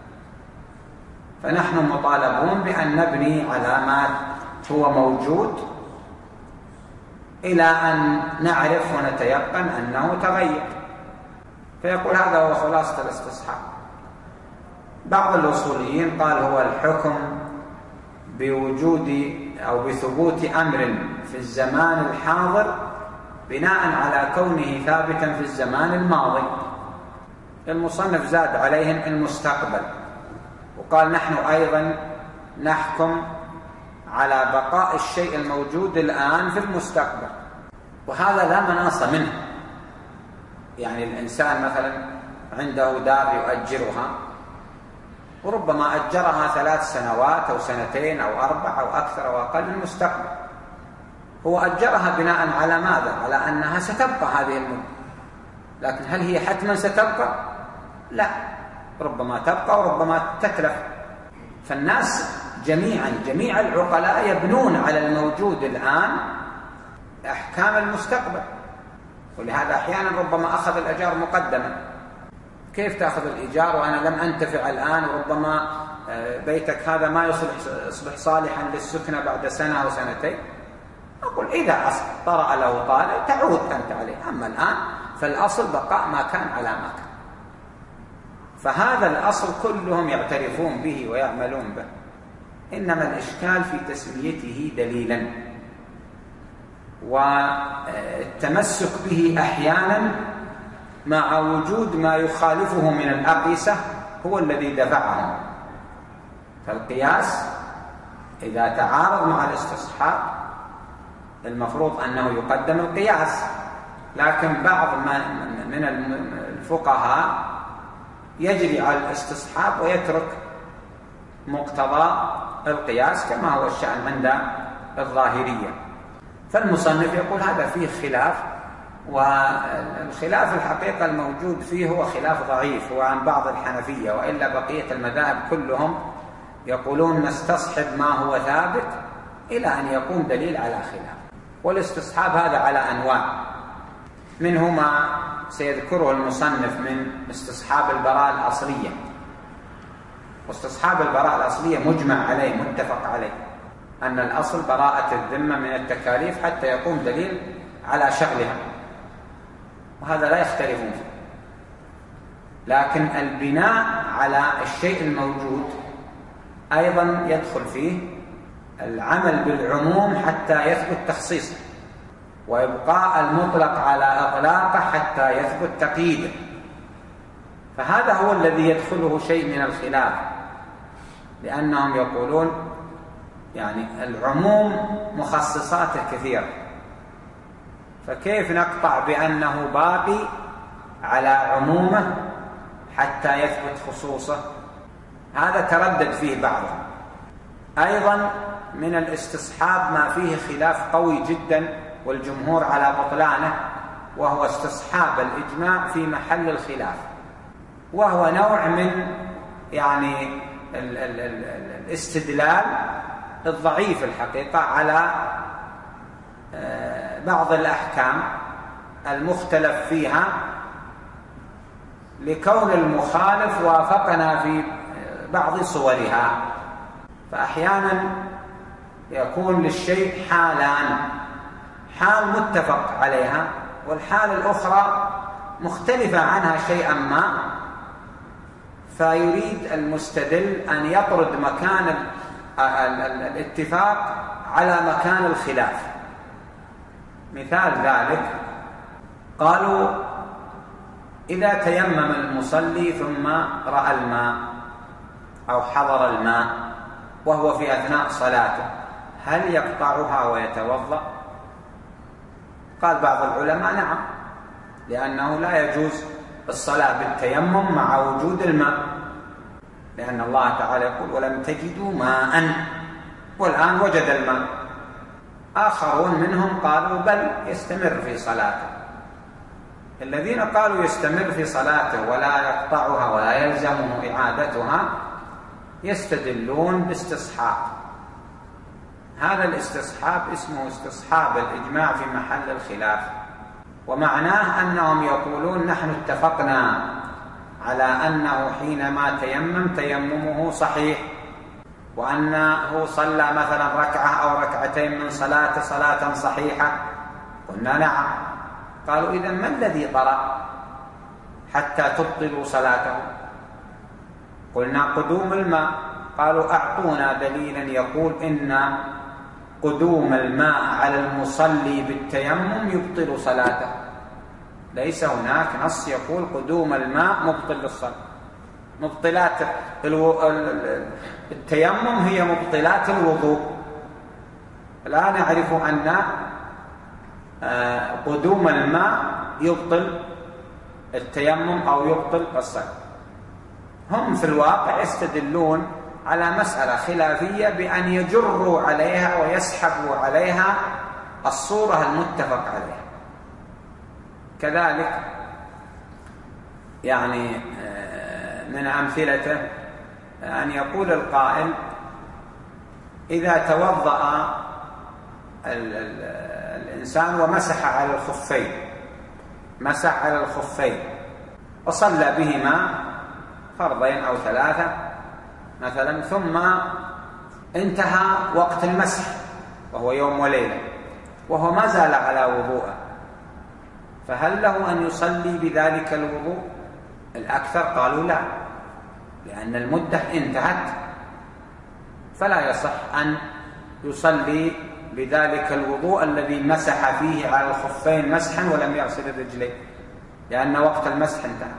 فنحن مطالبون بأن نبني على ما هو موجود إلى أن نعرف ونتيقن أنه تغير. فيقول هذا هو خلاصة الاستصحاب. بعض الأصوليين قال هو الحكم بوجود أو بثبوت أمر في الزمان الحاضر بناء على كونه ثابتا في الزمان الماضي. المصنف زاد عليهم المستقبل وقال نحن أيضا نحكم على بقاء الشيء الموجود الآن في المستقبل، وهذا لا مناص منه. يعني الإنسان مثلا عنده دار يؤجرها وربما أجرها ثلاث سنوات أو سنتين أو أربع أو أكثر أو أقل المستقبل، هو أجرها بناء على ماذا؟ على أنها ستبقى هذه المدة، لكن هل هي حتما ستبقى؟ لا، ربما تبقى وربما تتلف. فالناس جميعا جميع العقلاء يبنون على الموجود الآن أحكام المستقبل، ولهذا أحيانا ربما أخذ الأجار مقدما. كيف تأخذ الإيجار وأنا لم أنتفع الآن، وربما بيتك هذا ما يصبح يصبح صالحا للسكنة بعد سنة أو سنتين؟ أقول إذا طرأ له طالب تعود أنت عليه، أما الآن فالأصل بقاء ما كان على ما كان. فهذا الأصل كلهم يعترفون به ويعملون به، إنما الإشكال في تسميته دليلا، والتمسك به أحيانا مع وجود ما يخالفه من الأقيسة هو الذي دفعهم. فالقياس إذا تعارض مع الاستصحاب المفروض أنه يقدم القياس، لكن بعض من الفقهاء يجري على الاستصحاب ويترك مقتضى القياس كما هو الشأن عند الظاهرية. فالمصنف يقول هذا فيه خلاف والخلاف الحقيقة الموجود فيه هو خلاف ضعيف، هو عن بعض الحنفية، وإلا بقية المذاهب كلهم يقولون نستصحب ما هو ثابت إلى أن يقوم دليل على خلاف. والاستصحاب هذا على أنواع، منه ما سيذكره المصنف من استصحاب البراءة الأصلية. واستصحاب البراءة الأصلية مجمع عليه متفق عليه، أن الأصل براءة الذمة من التكاليف حتى يقوم دليل على شغلها، وهذا لا يختلفون فيه. لكن البناء على الشيء الموجود أيضا يدخل فيه العمل بالعموم حتى يثبت تخصيصه، وإبقاء المطلق على إطلاقه حتى يثبت تقييده. فهذا هو الذي يدخله شيء من الخلاف، لأنهم يقولون يعني العموم مخصصاته كثيرة، فكيف نقطع بأنه باقي على عمومه حتى يثبت خصوصه؟ هذا تردد فيه بعضهم. أيضا من الاستصحاب ما فيه خلاف قوي جدا والجمهور على بطلانه، وهو استصحاب الإجماع في محل الخلاف، وهو نوع من يعني ال ال ال الاستدلال الضعيف الحقيقة على بعض الأحكام المختلف فيها، لكون المخالف وافقنا في بعض صورها. فأحيانا يكون للشيء حالان، حال متفق عليها والحال الأخرى مختلفة عنها شيئا ما، فيريد المستدل أن يطرد مكان الاتفاق على مكان الخلاف. مثال ذلك قالوا إذا تيمم المصلي ثم رأى الماء أو حضر الماء وهو في أثناء صلاته، هل يقطعها ويتوضأ؟ قال بعض العلماء نعم، لأنه لا يجوز الصلاة بالتيمم مع وجود الماء، لأن الله تعالى يقول ولم تجدوا ماء، والآن وجد الماء. آخرون منهم قالوا بل يستمر في صلاته. الذين قالوا يستمر في صلاته ولا يقطعها ولا يلزمه إعادتها يستدلون باستصحاب. هذا الاستصحاب اسمه استصحاب الإجماع في محل الخلاف، ومعناه أنهم يقولون نحن اتفقنا على أنه حينما تيمم تيممه صحيح، وأنه صلى مثلا ركعة أو ركعتين من صلاة صلاة صحيحة. قلنا نعم. قالوا إذن ما الذي طرأ حتى تبطلوا صلاته؟ قلنا قدوم الماء. قالوا أعطونا دليلا يقول إن قدوم الماء على المصلي بالتيمم يبطل صلاته. ليس هناك نص يقول قدوم الماء مبطل للصلاة. مبطلات التيمم هي مبطلات الوضوء. لا نعرف أن قدوم الماء يبطل التيمم أو يبطل الصلاة. هم في الواقع يستدلون على مسألة خلافية بأن يجروا عليها ويسحبوا عليها الصورة المتفق عليها. كذلك يعني من أمثلته أن يقول القائل إذا توضأ الإنسان ومسح على الخفين، مسح على الخفين وصلى بهما فرضين أو ثلاثة مثلا، ثم انتهى وقت المسح وهو يوم وليلة وهو ما زال على وضوءه، فهل له أن يصلي بذلك الوضوء؟ الأكثر قالوا لا، لأن المدة انتهت، فلا يصح أن يصلي بذلك الوضوء الذي مسح فيه على الخفين مسحا ولم يغسل الرجلين، لأن وقت المسح انتهى.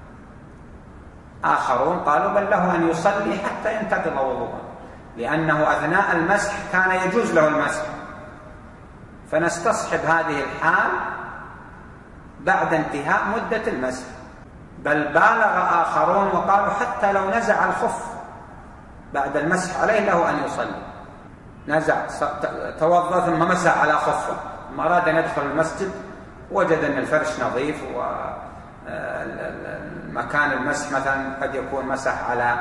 آخرون قالوا بل له أن يصلي حتى ينتقض وضوءه، لأنه أثناء المسح كان يجوز له المسح، فنستصحب هذه الحال بعد انتهاء مدة المسح. بل بالغ آخرون وقالوا حتى لو نزع الخف بعد المسح عليه له أن يصلي. نزع توضأ ثم مسح على خفه ثم أراد أن يدخل المسجد وجد أن الفرش نظيف ومكان المسح مثلا قد يكون مسح على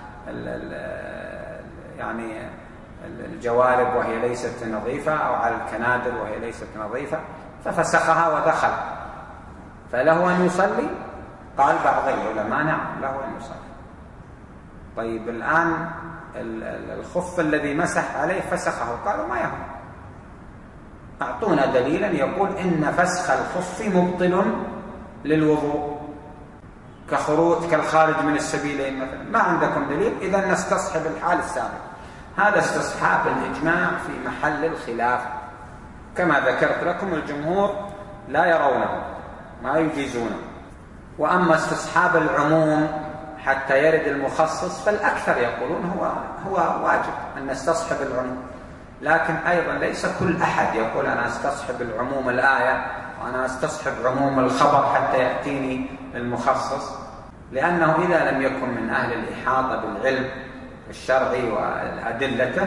يعني الجوارب وهي ليست نظيفة أو على الكنادر وهي ليست نظيفة ففسخها ودخل، فله أن يصلي؟ قال بعض العلماء نعم له أن يصلي. طيب الآن الخف الذي مسح عليه فسخه، قالوا ما يهم، أعطونا دليلا يقول إن فسخ الخف مبطل للوضوء كخروج كالخارج من السبيلين مثلا. ما عندكم دليل، إذا نستصحب الحال السابق. هذا استصحاب الإجماع في محل الخلاف كما ذكرت لكم، الجمهور لا يرونه ما يجيزونه. وأما استصحاب العموم حتى يرد المخصص فالأكثر يقولون هو هو واجب أن نستصحب العموم، لكن أيضا ليس كل أحد يقول أنا استصحب العموم الآية وأنا استصحب عموم الخبر حتى يأتيني المخصص، لأنه إذا لم يكن من أهل الإحاطة بالعلم الشرعي وأدلته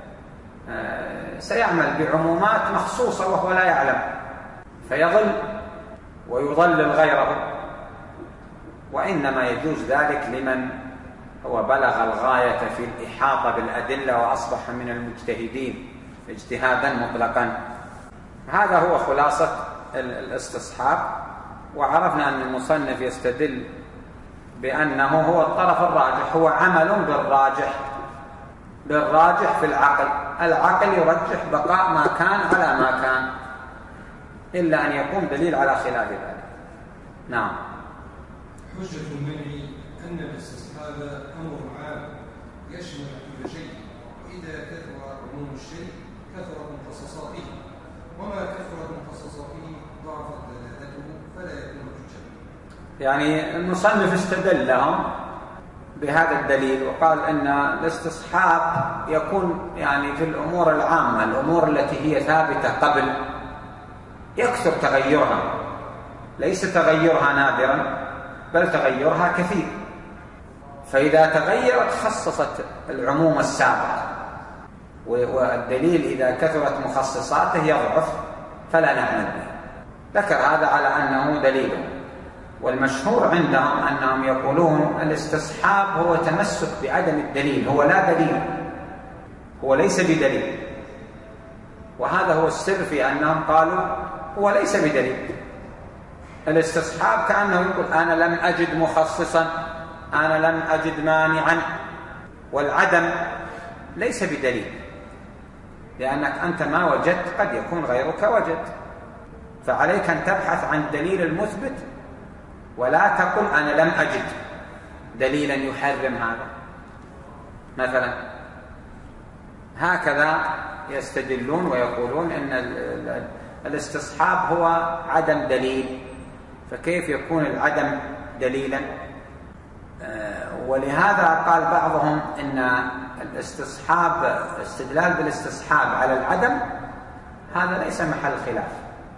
سيعمل بعمومات مخصوصة وهو لا يعلم فيضل ويضلل غيره. وإنما يجوز ذلك لمن هو بلغ الغاية في الإحاطة بالأدلة وأصبح من المجتهدين اجتهادا مطلقا. هذا هو خلاصة الاستصحاب. وعرفنا أن المصنف يستدل بأنه هو الطرف الراجح، هو عمل بالراجح بالراجح في العقل. العقل يرجح بقاء ما كان على ما كان إلا أن يقوم دليل على خلاف ذلك. نعم. حجة المنع أن الاستصحاب أمر عام يشمل كل شيء، وإذا كثر عموم الشيء كثرت مخصصاته، وما كثرت مخصصاته ضعفت دلالته فلا يكون حجة. يعني المصنف استدل لهم بهذا الدليل وقال أن الاستصحاب يكون يعني في الأمور العامة، الأمور التي هي ثابتة قبل يكثر تغيرها، ليس تغيرها نادرا بل تغيرها كثير، فإذا تغيرت خصصت العموم السابق، والدليل إذا كثرت مخصصاته يضعف فلا نعمل به. ذكر هذا على أنه دليل. والمشهور عندهم أنهم يقولون الاستصحاب هو تمسك بعدم الدليل، هو لا دليل، هو ليس بدليل. وهذا هو السر في أنهم قالوا هو ليس بدليل. الاستصحاب كأنه يقول أنا لم أجد مخصصا، أنا لم أجد مانعا، والعدم ليس بدليل، لأنك أنت ما وجدت قد يكون غيرك وجد، فعليك أن تبحث عن الدليل المثبت ولا تقل أنا لم أجد دليلا يحرم هذا مثلا. هكذا يستدلون ويقولون إن الاستصحاب هو عدم دليل، فكيف يكون العدم دليلا؟ ولهذا قال بعضهم إن الاستصحاب استدلال بالاستصحاب على العدم هذا ليس محل خلاف،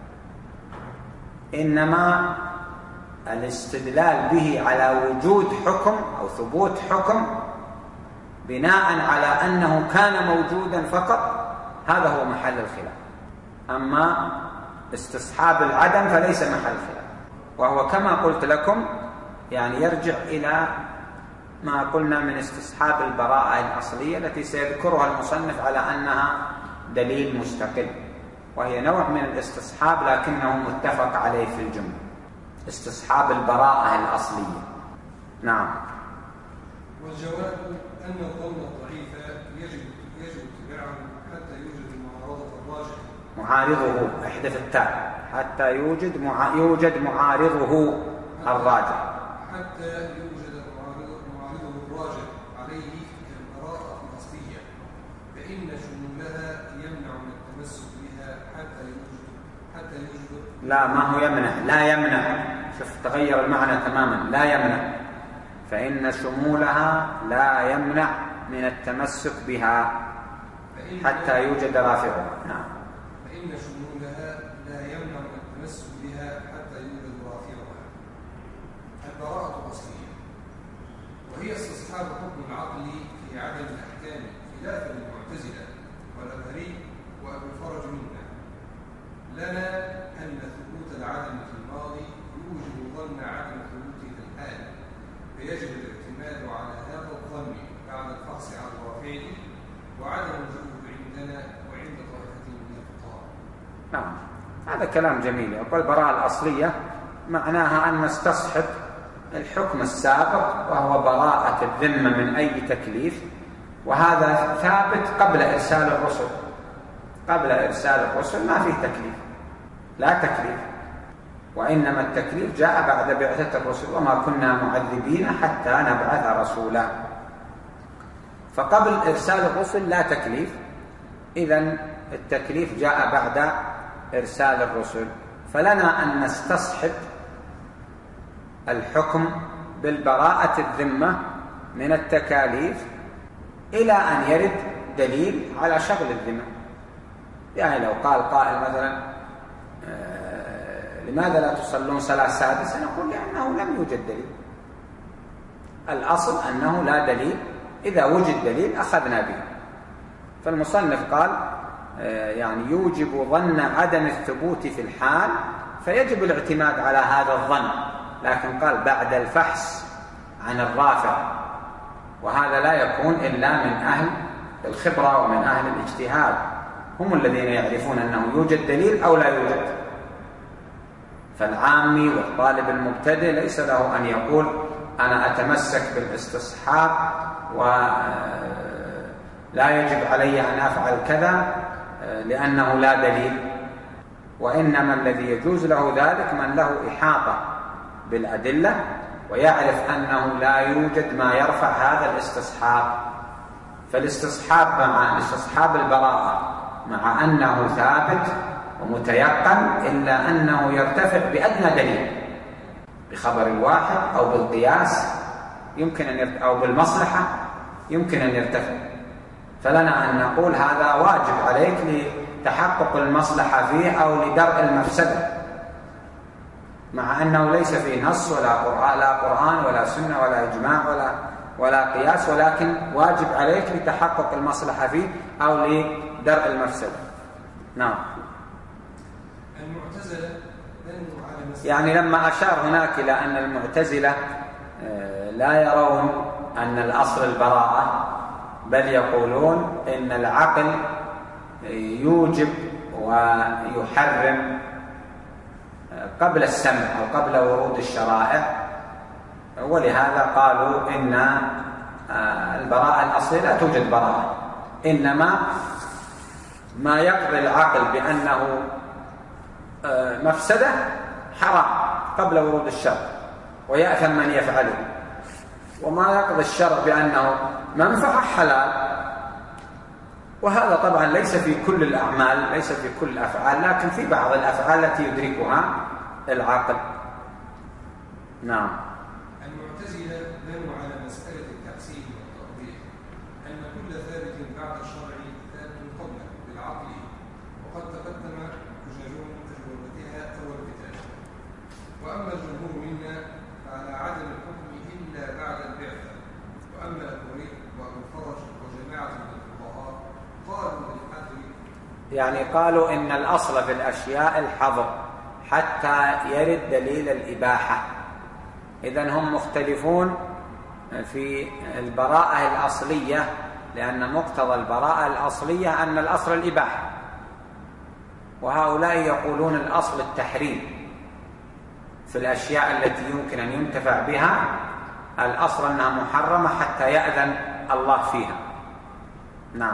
إنما الاستدلال به على وجود حكم أو ثبوت حكم بناء على أنه كان موجودا فقط، هذا هو محل الخلاف. أما استصحاب العدم فليس محل خلاف، وهو كما قلت لكم يعني يرجع إلى ما قلنا من استصحاب البراءة الأصلية التي سيذكرها المصنف على أنها دليل مستقل، وهي نوع من الاستصحاب لكنه متفق عليه في الجملة، استصحاب البراءة الأصلية. نعم. والجواب أن الظن الضعيف يجب يجب اتباعه حتى يوجد المعارضة الراجحة. معارضه احذف التاء حتى يوجد مع... يوجد معارضه الراجح. حتى يوجد معارضه الراجح عليه كالبراءة الأصلية، فإن شمولها يمنع من التمسك بها حتى يوجد حتى يوجد لا ما هو يمنع، لا يمنع، شوف تغير المعنى تماما، لا يمنع، فإن شمولها لا يمنع من التمسك بها حتى يوجد رافعها. نعم. فإن شمولها لا يمنع من التمسك بها حتى يوجد رافعها. البراءة الأصلية وهي استصحاب حكم العقل في عدم الأحكام خلافا للمعتزلة والأزهري وأبو الفرج منا، لنا أن ثبوت العدم في الماضي يوجب ظن عدم ثبوته في الحال، فيجب الاعتماد على هذا الظن بعد الفحص عن رافعه وعدم وجوده عندنا وعند طائفة من الفقهاء. نعم، هذا كلام جميل. يقول البراءة الأصلية معناها أن نستصحب الحكم السابق وهو براءة الذمة من أي تكليف، وهذا ثابت قبل إرسال الرسل. قبل إرسال الرسل ما فيه تكليف، لا تكليف، وإنما التكليف جاء بعد بعثة الرسل، وما كنا معذبين حتى نبعث رسولا. فقبل إرسال الرسل لا تكليف، إذن التكليف جاء بعد إرسال الرسل، فلنا أن نستصحب الحكم بالبراءة الذمة من التكاليف إلى أن يرد دليل على شغل الذمة. يعني لو قال قائل مثلا آه لماذا لا تصلون صلاة سادسة؟ نقول لأنه لم يوجد دليل. الأصل أنه لا دليل، إذا وجد دليل أخذنا به. فالمصنف قال آه يعني يوجب ظن عدم الثبوت في الحال، فيجب الاعتماد على هذا الظن، لكن قال بعد الفحص عن الرافع، وهذا لا يكون إلا من أهل الخبرة ومن أهل الاجتهاد، هم الذين يعرفون أنه يوجد دليل أو لا يوجد. فالعامي والطالب المبتدئ ليس له أن يقول أنا أتمسك بالاستصحاب ولا يجب علي أن أفعل كذا لأنه لا دليل، وإنما الذي يجوز له ذلك من له إحاطة بالأدلة ويعرف أنه لا يوجد ما يرفع هذا الاستصحاب. فالاستصحاب مع استصحاب البراءة مع أنه ثابت ومتيقن، إلا أنه يرتفع بأدنى دليل، بخبر الواحد أو بالقياس يمكن أن يرتفع، أو بالمصلحة يمكن أن يرتفع. فلنا أن نقول هذا واجب عليك لتحقق المصلحة فيه أو لدرء المفسدة، مع أنه ليس فيه نص ولا قرآن, لا قرآن ولا سنة ولا إجماع ولا, ولا قياس، ولكن واجب عليك لتحقق المصلحة فيه أو لدرء المفسدة. نعم. المعتزلة يعني لما أشار هناك إلى أن المعتزلة لا يرون أن الأصل البراءة، بل يقولون إن العقل يوجب ويحرم قبل السمع أو قبل ورود الشرائع، ولهذا قالوا إن البراءة الأصلية لا توجد براءة، إنما ما يقضي العقل بأنه مفسدة حرام قبل ورود الشرع ويأثم من يفعله، وما يقضي الشرع بأنه منفعة حلال. وهذا طبعا ليس في كل الأعمال، ليس في كل الأفعال، لكن في بعض الأفعال التي يدركها العقل. نعم. المعتزلة بنوا على مسألة التحسين والتطبيق أن كل ثابت بعد الشرع ثابت قبله بالعقل، وقد تقدم أجوبتها أول كتاب. وأما الجمهور منا فعلى عدم الحكم إلا بعد البعثة. وأما الأبوري وأبو الفرج وجماعة من الفقهاء قالوا بالحظر، يعني قالوا إن الأصل في الأشياء الحظر حتى يرد دليل الإباحة. إذن هم مختلفون في البراءة الأصلية، لأن مقتضى البراءة الأصلية أن الأصل الإباحة، وهؤلاء يقولون الأصل التحريم في الأشياء التي يمكن أن ينتفع بها، الأصل أنها محرمة حتى يأذن الله فيها. نعم.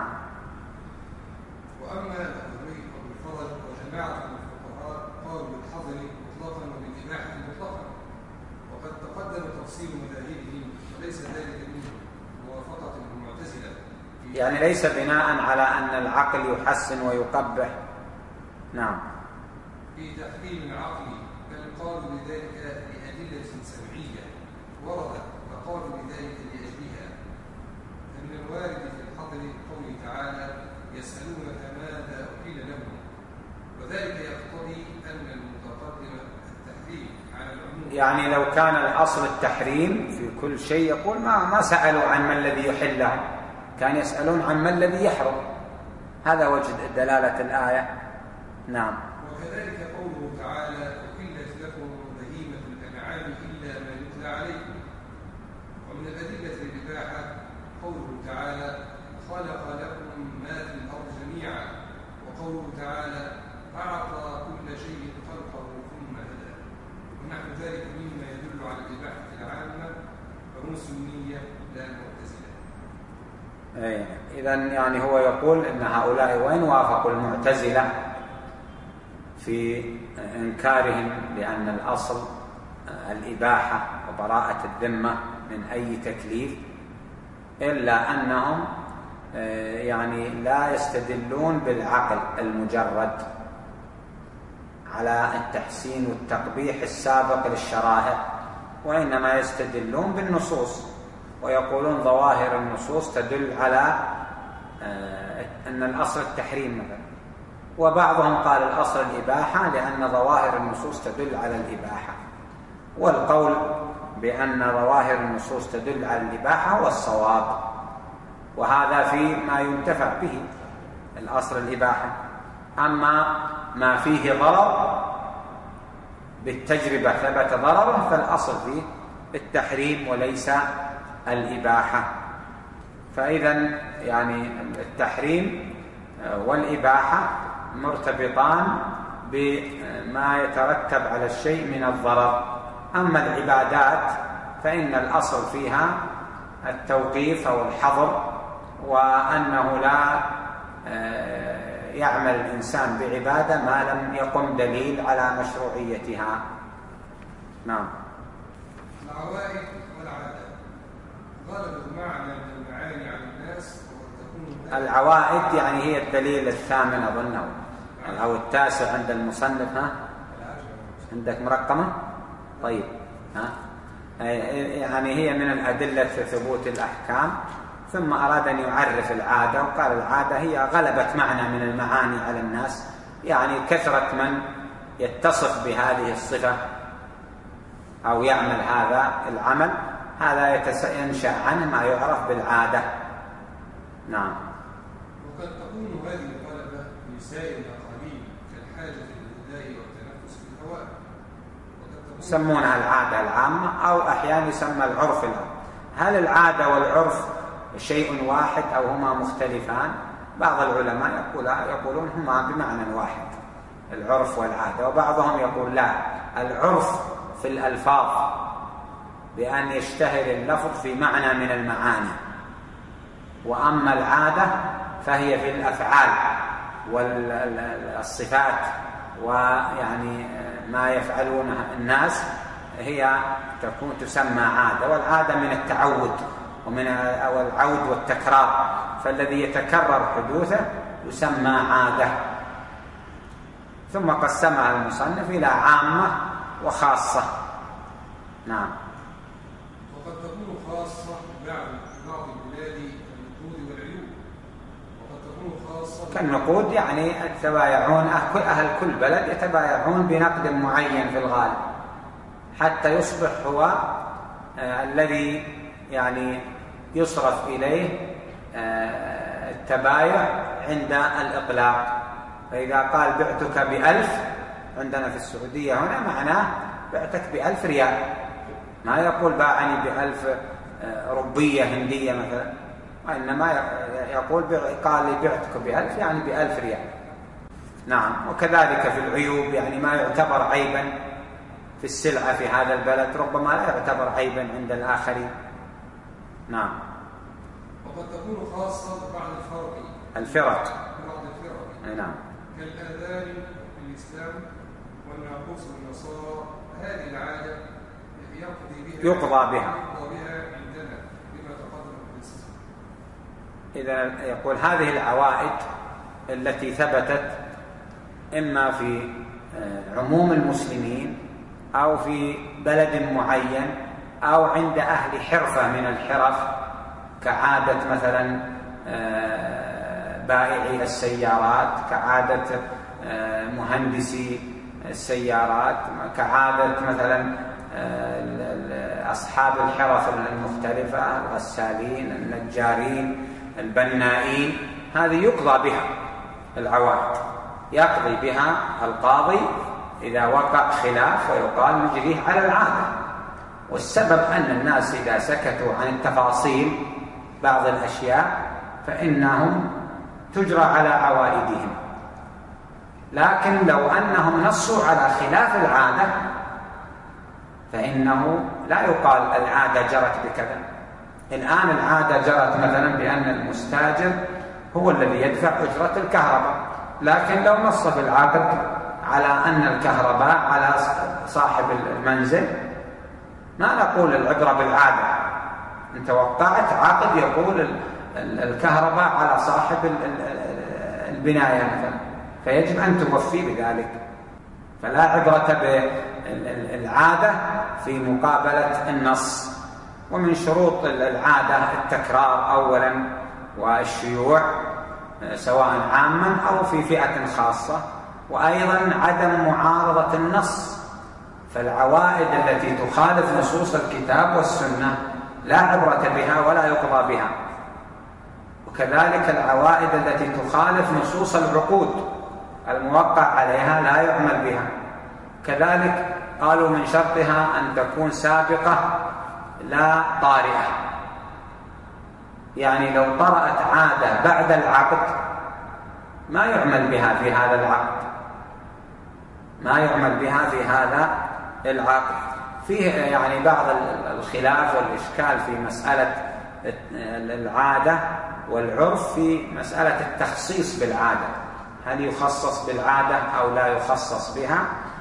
وأما الأبوري وابن الفرج وجماعة من الفقهاء قالوا بالحظر مطلقا وبالإباحة مطلقا، وقد تقدم تفصيل مذاهبهم، وليس ذلك منهم موافقة المعتزلة، يعني ليس بناء على أن العقل يحسن ويقبح. نعم. في تحريم العقل، بل قالوا بذلك لأدلة سمعية وردت، فقالوا بذلك لأجلها. أن الوارد في الحظر قوله تعالى يسألونك ماذا أحل لهم، وذلك يقتضي أن المتقدم التحريم على العموم. يعني لو كان الأصل التحريم في كل شيء يقول ما ما سألوا عن ما الذي يحل لهم، كان يسألون عن ما الذي يحرم. هذا وجه دلالة الآية. نعم. وكذلك قوله تعالى أحلت لكم بهيمة الأنعام إلا ما يتلى عليكم. ومن الأدلة الإباحة قوله تعالى خلق لكم ما في الأرض جميعا، وقوله تعالى أعطى كل شيء خلقه ثم هدى، ونحو ذلك مما يدل على الإباحة العامة فهم سنية لا معتزلة. إذن يعني هو يقول إن هؤلاء وإن وافقوا المعتزلة في إنكارهم لأن الأصل الإباحة وبراءة الذمة من أي تكليف، إلا أنهم يعني لا يستدلون بالعقل المجرد على التحسين والتقبيح السابق للشرائع، وإنما يستدلون بالنصوص ويقولون ظواهر النصوص تدل على أن الأصل التحريم مثلا، وبعضهم قال الأصل الإباحة لأن ظواهر النصوص تدل على الإباحة. والقول بأن ظواهر النصوص تدل على الإباحة هو الصواب، وهذا في ما ينتفع به الأصل الإباحة. أما ما فيه ضرر بالتجربة ثبت ضرره فالأصل فيه التحريم وليس الإباحة. فإذا يعني التحريم والإباحة مرتبطان بما يترتب على الشيء من الضرر. أما العبادات فإن الأصل فيها التوقيف أو الحظر، وأنه لا يعمل الإنسان بعبادة ما لم يقم دليل على مشروعيتها. نعم. العوائد والعادات غلب المعنى من المعاني على الناس. العوائد يعني هي الدليل الثامن أظن أو التاسع عند المصنف. ها عندك مرقمة؟ طيب ها يعني هي من الأدلة في ثبوت الأحكام. ثم أراد أن يعرف العادة وقال العادة هي غلبت معنى من المعاني على الناس، يعني كثرة من يتصف بهذه الصفة أو يعمل هذا العمل، هذا ينشأ عنه ما يعرف بالعادة. نعم. وقد تكون هذه الغلبة لسائر الأقاليم كالحاجة للغذاء والتنفس في الهواء، يسمونها العادة العامة أو أحيانا يسمى العرف العام. هل العادة والعرف شيء واحد أو هما مختلفان؟ بعض العلماء يقولون هما بمعنى واحد العرف والعادة، وبعضهم يقول لا، العرف في الألفاظ بأن يشتهر اللفظ في معنى من المعاني، وأما العادة فهي في الأفعال والصفات ويعني ما يفعلونه الناس، هي تكون تسمى عادة. والعادة من التعود ومن أو العود والتكرار، فالذي يتكرر حدوثه يسمى عادة. ثم قسمها المصنف إلى عامة وخاصة. نعم. وقد تكون خاصة بعض البلاد النقود والعيوب، وقد تكون خاصة كالنقود يعني يتبايعون أهل كل بلد يتبايعون بنقد معين في الغالب حتى يصبح هو آه الذي يعني يصرف إليه آه التبايع عند الإقلاق. فإذا قال بعتك بألف عندنا في السعودية هنا معناه بعتك بألف ريال، ما يقول باعني بألف آه ربية هندية مثلا، وإنما يقول قال لي بعتك بألف يعني بألف ريال. نعم. وكذلك في العيوب، يعني ما يعتبر عيبا في السلعة في هذا البلد ربما لا يعتبر عيبا عند الآخرين. نعم. وقد تكون خاصة بعض الفرق الفرق بعض الفرق نعم، كالأذان في الإسلام والناقوس والنصارى. هذه العادة يقضي بها يقضى بها يقضى بها عندنا بما تقدم في الإسلام. إذا يقول هذه العوائد التي ثبتت إما في عموم المسلمين أو في بلد معين أو عند أهل حرفة من الحرف، كعادة مثلا بائعي السيارات، كعادة مهندسي السيارات، كعادة مثلا أصحاب الحرف المختلفة، الغسالين، النجارين، البنائين، هذه يقضى بها العوائد. يقضي بها القاضي إذا وقع خلاف ويقال نجريه على العادة. والسبب أن الناس إذا سكتوا عن التفاصيل بعض الأشياء فإنهم تجرى على عوائدهم، لكن لو أنهم نصوا على خلاف العادة فإنه لا يقال العادة جرت بكذا. الآن العادة جرت مثلا بأن المستاجر هو الذي يدفع أجرة الكهرباء، لكن لو نص في العقد على أن الكهرباء على صاحب المنزل ما نقول العبرة بالعادة. أنت وقعت عقد يقول الكهرباء على صاحب البناية مثلا، فيجب أن توفي بذلك. فلا عبرة بالعادة في مقابلة النص. ومن شروط العادة التكرار أولا والشيوع سواء عاما أو في فئة خاصة، وأيضا عدم معارضة النص. فالعوائد التي تخالف نصوص الكتاب والسنة لا عبرة بها ولا يقضى بها، وكذلك العوائد التي تخالف نصوص العقود الموقع عليها لا يعمل بها. كذلك قالوا من شرطها أن تكون سابقة لا طارئة، يعني لو طرأت عادة بعد العقد ما يعمل بها في هذا العقد، ما يعمل بها في هذا العقد. فيه يعني بعض الخلاف والإشكال في مسألة العادة والعرف في مسألة التخصيص بالعادة، هل يخصص بالعادة أو لا يخصص بها.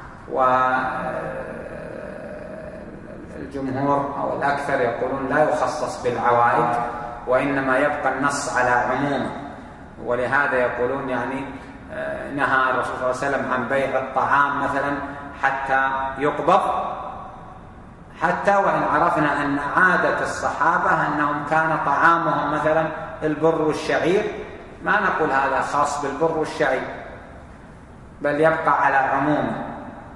والجمهور أو الأكثر يقولون لا يخصص بالعوائد، وإنما يبقى النص على عموم. ولهذا يقولون يعني نهى الرسول صلى الله عليه وسلم عن بيع الطعام مثلا حتى يقبض، حتى وإن عرفنا أن عادة الصحابة أنهم كان طعامهم مثلا البر والشعير، ما نقول هذا خاص بالبر والشعير، بل يبقى على عموم.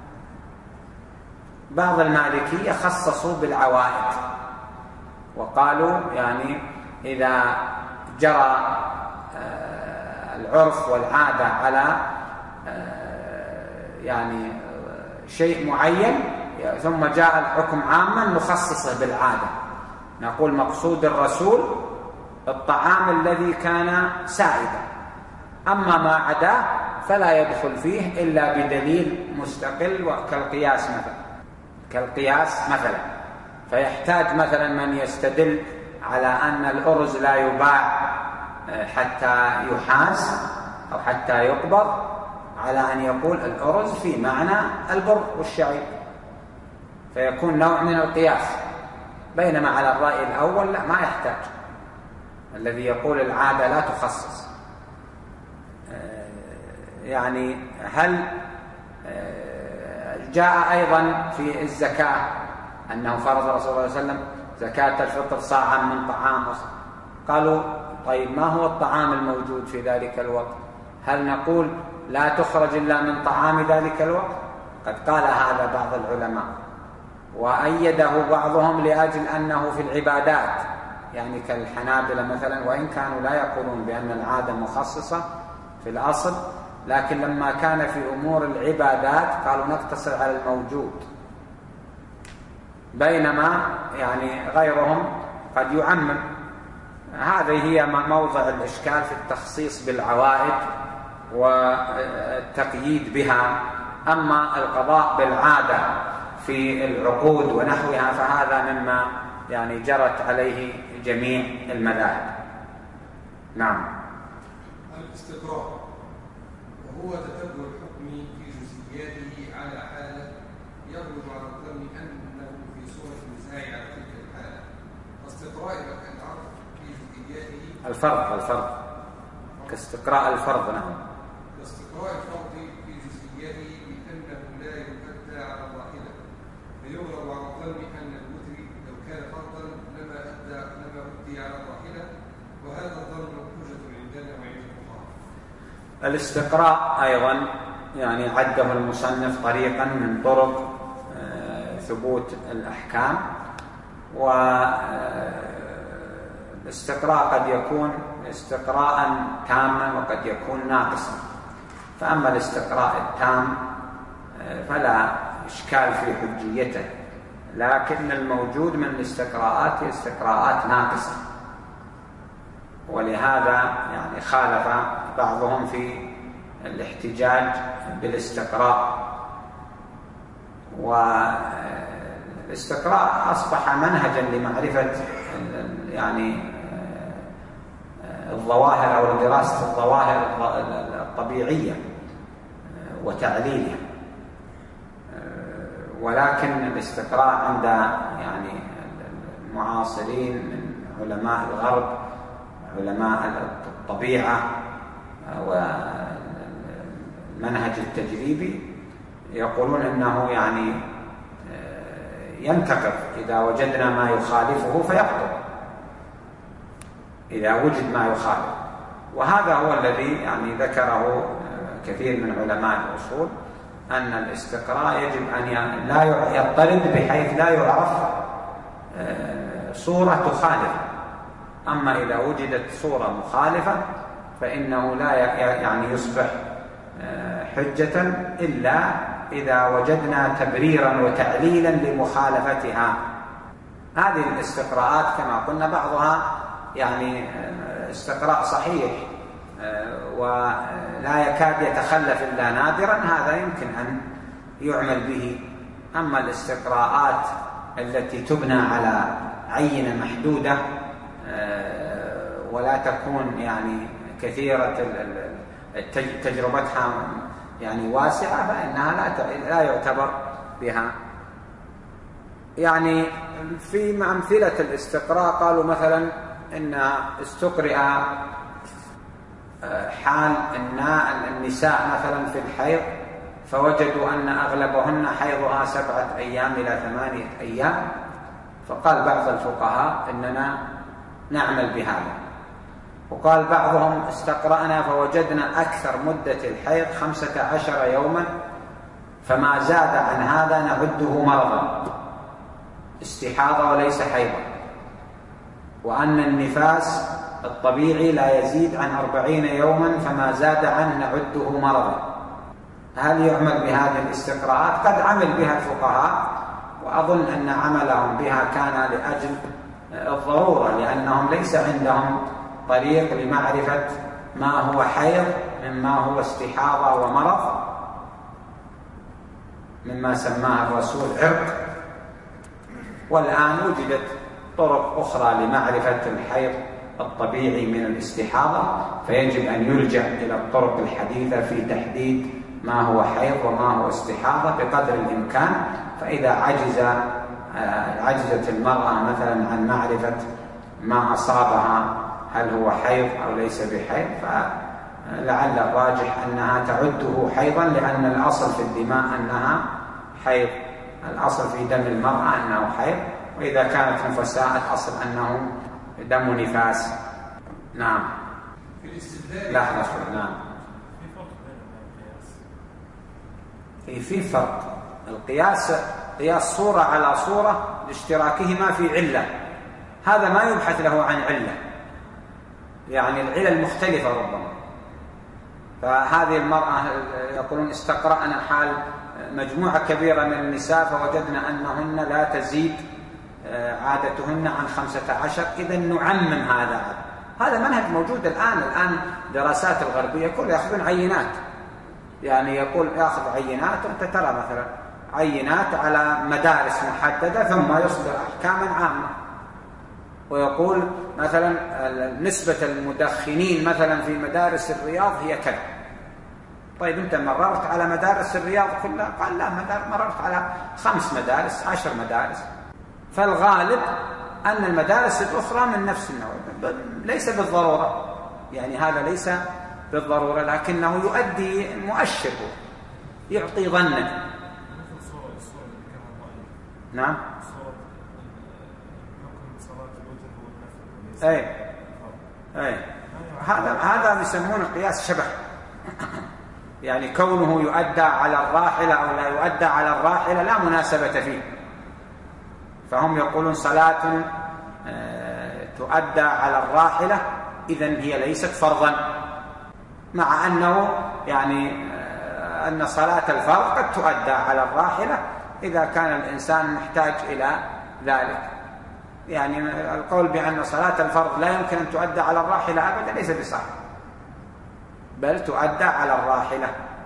بعض المالكية خصصوا بالعوائد وقالوا يعني إذا جرى العرف والعادة على يعني شيء معين ثم جاء الحكم عاما نخصصه بالعادة، نقول مقصود الرسول الطعام الذي كان سائدا، أما ما عداه فلا يدخل فيه إلا بدليل مستقل كالقياس مثلا كالقياس مثلا فيحتاج مثلا من يستدل على أن الأرز لا يباع حتى يحاز أو حتى يقبض، على أن يقول الأرز في معنى البر والشعير، فيكون نوع من القياس. بينما على الرأي الأول لا، ما يحتاج، الذي يقول العادة لا تخصص. يعني هل جاء أيضا في الزكاة أنه فرض الرسول صلى الله عليه وسلم زكاة الفطر صاعا من طعام، قالوا طيب ما هو الطعام الموجود في ذلك الوقت؟ هل نقول لا تخرج إلا من طعام ذلك الوقت؟ قد قال هذا بعض العلماء، وأيده بعضهم لأجل أنه في العبادات، يعني كالحنابلة مثلا، وإن كانوا لا يقولون بأن العادة مخصصة في الأصل، لكن لما كان في أمور العبادات قالوا نقتصر على الموجود، بينما يعني غيرهم قد يعمم. هذه هي موضع الإشكال في التخصيص بالعوائد والتقييد بها. أما القضاء بالعادة في العقود ونحوها فهذا مما يعني جرت عليه جميع المذاهب. نعم. الاستقراء وهو تتبع الحكم في جزئياته على حالة يغلب على الظن أنه في صورة النزاع على تلك الحالة. استقراء العرض في جزئياته الفرض الفرض كاستقراء الفرض. نعم. كاستقراء الفرض في جزئياته بأنه لا يؤدى على الواحدة، فيغلب على الظن أن الوتر لو كان فرضا لما أدى لما أدي على الواحدة، وهذا الظن حجة عندنا وعند الفقهاء. الاستقراء أيضا يعني عده المصنف طريقا من طرق ثبوت الأحكام، والاستقراء قد يكون استقراء تاما وقد يكون ناقصا. فأما الاستقراء التام فلا إشكال في حجيته، لكن الموجود من الاستقراءات هي استقراءات ناقصة، ولهذا يعني خالف بعضهم في الاحتجاج بالاستقراء. والاستقراء أصبح منهجا لمعرفة يعني الظواهر أو دراسة الظواهر الطبيعية وتعليلها، ولكن الاستقراء عند يعني المعاصرين من علماء الغرب، علماء الطبيعة والمنهج التجريبي، يقولون أنه يعني ينتقض إذا وجدنا ما يخالفه فيقطع، إذا وجد ما يخالف. وهذا هو الذي يعني ذكره كثير من علماء الأصول، أن الاستقراء يجب أن لا يضطرد بحيث لا يعرف صورة تخالف. أما إذا وجدت صورة مخالفة فإنه لا يعني يصبح حجة إلا إذا وجدنا تبريرا وتعليلا لمخالفتها. هذه الاستقراءات كما قلنا بعضها يعني استقراء صحيح ولا يكاد يتخلف إلا نادرا، هذا يمكن أن يعمل به. أما الاستقراءات التي تبنى على عينة محدودة ولا تكون يعني كثيرة تجربتها يعني واسعة فإنها لا يعتبر بها. يعني في أمثلة الاستقراء قالوا مثلا إن استقرئ حال النساء مثلا في الحيض فوجدوا أن أغلبهن حيضها سبعة أيام إلى ثمانية أيام، فقال بعض الفقهاء إننا نعمل بهذا. وقال بعضهم استقرأنا فوجدنا أكثر مدة الحيض خمسة عشر يوما، فما زاد عن هذا نعده مرضا استحاضة وليس حيضا، وأن النفاس الطبيعي لا يزيد عن أربعين يوما فما زاد عنه نعده مرضا. هل يعمل بهذه الاستقراءات؟ قد عمل بها الفقهاء، وأظن أن عملهم بها كان لأجل الضرورة، لأنهم ليس عندهم طريق لمعرفة ما هو حيض مما هو استحاضة ومرض، مما سماه الرسول عرق. والآن وجدت طرق أخرى لمعرفة الحيض الطبيعي من الاستحاضة، فيجب أن يلجأ إلى الطرق الحديثة في تحديد ما هو حيض وما هو استحاضة بقدر الإمكان. فإذا عجز عجزت المرأة مثلا عن معرفة ما أصابها هل هو حيض أو ليس بحيض، فلعل الراجح أنها تعده حيضا، لأن الأصل في الدماء أنها حيض، الأصل في دم المرأة أنه حيض، وإذا كانت نفساء الأصل أنه دم نفاس. نعم. لحظة. نعم. في فرق. القياس قياس صورة على صورة لاشتراكهما في علة، هذا ما يبحث له عن علة، يعني العلل مختلفة ربما. فهذه المرأة يقولون استقرأنا حال مجموعة كبيرة من النساء فوجدنا أنهن لا تزيد عادتهن عن خمسة عشر، إذن نعمم هذا. هذا منهج موجود الآن. الآن دراسات الغربية كل يأخذون عينات، يعني يقول يأخذ عينات، وأنت ترى مثلا عينات على مدارس محددة ثم يصدر أحكاما عامة، ويقول مثلا نسبة المدخنين مثلا في مدارس الرياض هي كذا. طيب أنت مررت على مدارس الرياض كلها؟ قال لا، مررت على خمس مدارس عشر مدارس. فالغالب أن المدارس الأخرى من نفس النوع، ليس بالضرورة، يعني هذا ليس بالضرورة، لكنه يؤدي مؤشر، يعطي ظنا. نعم. أي أي هذا هذا يسمونه قياس شبه، يعني كونه يؤدى على الراحلة أو لا يؤدى على الراحلة لا مناسبة فيه. فهم يقولون صلاة تؤدى على الراحلة إذن هي ليست فرضا، مع أنه يعني أن صلاة الفرض قد تؤدى على الراحلة إذا كان الإنسان محتاج إلى ذلك. يعني القول بأن صلاة الفرض لا يمكن أن تؤدى على الراحلة أبدا ليس بصحيح، بل تؤدى على الراحلة.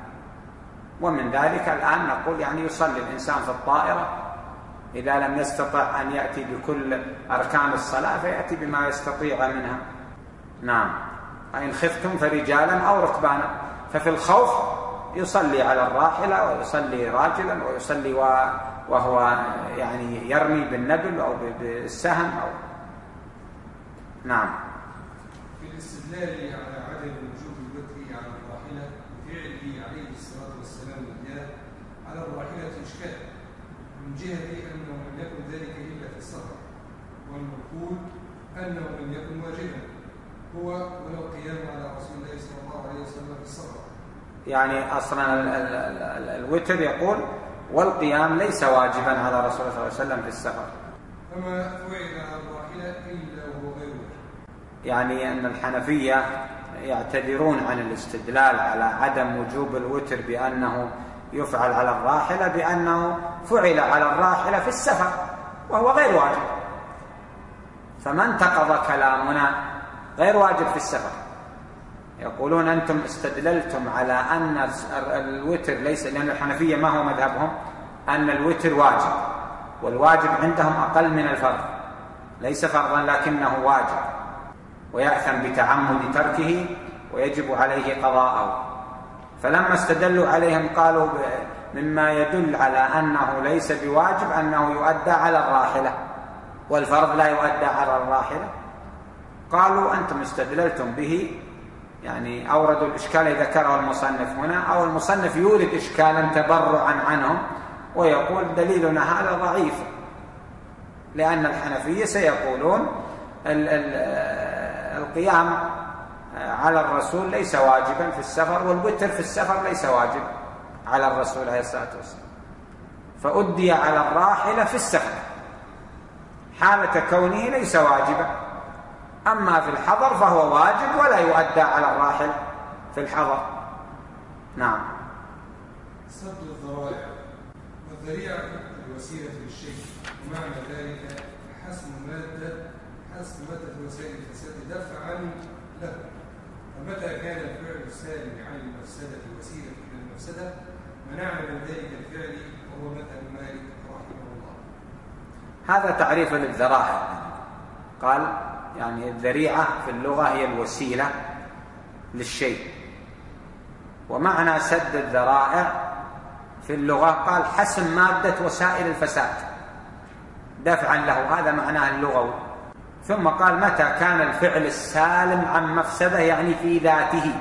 ومن ذلك الآن نقول يعني يصلي الإنسان في الطائرة إذا لم يستطع أن يأتي بكل أركان الصلاة فيأتي بما يستطيع منها. نعم. إن خفتم فرجالا أو ركبانا، ففي الخوف يصلي على الراحلة ويصلي راجلا ويصلي وهو يعني يرمي بالنبل أو بالسهم أو نعم. في الاستدلال على عدم وجوب الوتر على الراحلة وفعله عليه الصلاة والسلام إياه على الراحلة إشكال من جهة أنه لم يكن ذلك إلا في السفر، والمقول أنه لم يكن واجبا هو ولو قيام على رسول الله صلى الله عليه وسلم في السفر. يعني أصلا ال ال ال الوتر يقول والقيام ليس واجبا على رسول الله صلى الله عليه وسلم في السفر، فما فعل على الراحلة إلا وهو غير واجب. يعني أن الحنفية يعتذرون عن الاستدلال على عدم وجوب الوتر بأنه يفعل على الراحلة بأنه فعل على الراحلة في السفر وهو غير واجب، فما انتقض كلامنا غير واجب في السفر. يقولون أنتم استدللتم على أن الوتر ليس، لأن الحنفية ما هو مذهبهم أن الوتر واجب، والواجب عندهم أقل من الفرض، ليس فرضا لكنه واجب ويأثم بتعمد تركه ويجب عليه قضاءه. فلما استدلوا عليهم قالوا مما يدل على أنه ليس بواجب أنه يؤدى على الراحلة والفرض لا يؤدى على الراحلة. قالوا أنتم استدللتم به، يعني أوردوا الإشكال الذي ذكره المصنف هنا، أو المصنف يورد إشكالا تبرعا عنهم ويقول دليلنا هذا ضعيف، لأن الحنفية سيقولون ال ال القيام على الرسول ليس واجبا في السفر، والوتر في السفر ليس واجب على الرسول عليه الصلاة والسلام، فأدي على الراحلة في السفر حالة كونه ليس واجبا، أما في الحضر فهو واجب ولا يؤدى على الراحل في الحضر. نعم. سد الذرائع، والذريعة الوسيلة للشيء، ومعنى ذلك حسم مادة حسم مادة وسائل الفساد دفعا له، فمتى كان الفعل السالم عن المفسدة وسيلة إلى المفسدة منعنا من ذلك الفعل، وهو مذهب مالك رحمه الله. هذا تعريف للذرائع. قال يعني الذريعة في اللغة هي الوسيلة للشيء، ومعنى سد الذرائع في اللغة قال حسم مادة وسائل الفساد دفعا له، هذا معناه اللغوي. ثم قال متى كان الفعل السالم عن مفسدة، يعني في ذاته،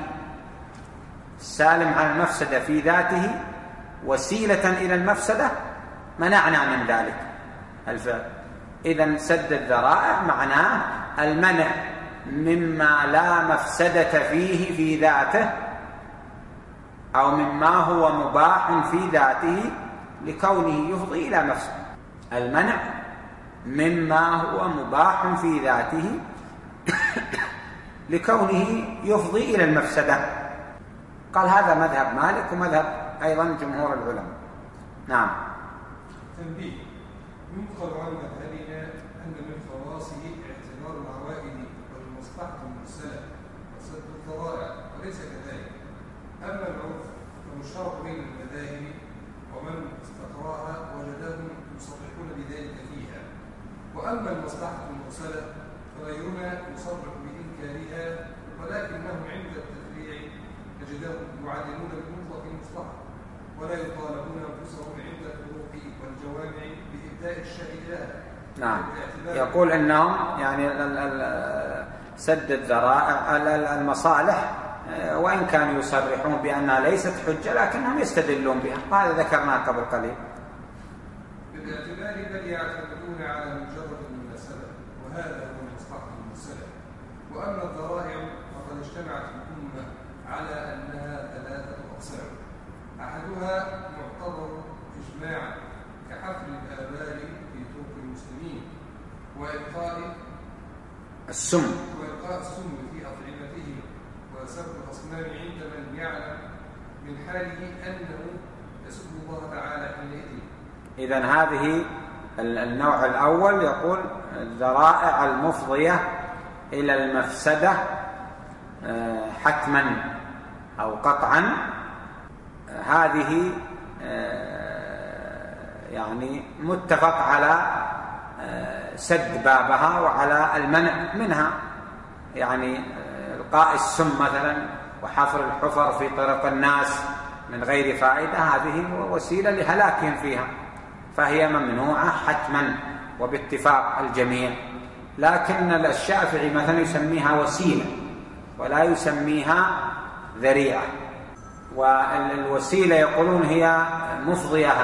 السالم عن المفسدة في ذاته وسيلة إلى المفسدة منعنا من ذلك الفعل. إذن سد الذرائع معناه المنع مما لا مفسدة فيه في ذاته، أو مما هو مباح في ذاته لكونه يفضي إلى مفسدة. المنع مما هو مباح في ذاته لكونه يفضي إلى المفسدة. قال هذا مذهب مالك ومذهب أيضا جمهور العلماء. نعم. تنبيه: ينقل عن مذهبنا أن من خواصه اعتبار العوائد والمصلحة المرسلة وسد الذرائع، وليس كذلك. أما العرف فمشترك بين المذاهب، ومن استقراها وجدهم يصرحون بذلك فيها. وأما المصلحة المرسلة فغيرنا يصرح بإنكارها، ولكنهم عند التفريع يجدهم يعلمون بمطلق المصلحة، ولا يطالبون أنفسهم عند الفروق والجوامع بإبداء الشيء لها. نعم. يقول أنهم يعني سد الذرائع المصالح وإن كانوا يصرحون بأنها ليست حجة لكنهم يستدلون بها، وهذا ذكرناه قبل قليل. بالاعتبار بل يعتمدون على مجرد المناسبة، وهذا هو المصلحة المرسلة. وأما الذرائع فقد اجتمعت الأمة على أنها ثلاثة أقسام: أحدها معتبر إجماعا كحفر الآبار في طرق المسلمين، وإلقاء السم وإلقاء السم في أطعمتهم، وسب الأصنام عند من يعلم من حاله أنه يسب الله تعالى حينئذ. إذن هذه النوع الأول يقول الذرائع المفضية إلى المفسدة حتما أو قطعا، هذه يعني متفق على سد بابها وعلى المنع منها، يعني إلقاء السم مثلا وحفر الحفر في طرق الناس من غير فائدة، هذه وسيلة لهلاكهم فيها، فهي ممنوعة حتما وباتفاق الجميع. لكن الشافعي مثلا يسميها وسيلة ولا يسميها ذريعة، والوسيلة يقولون هي مفضية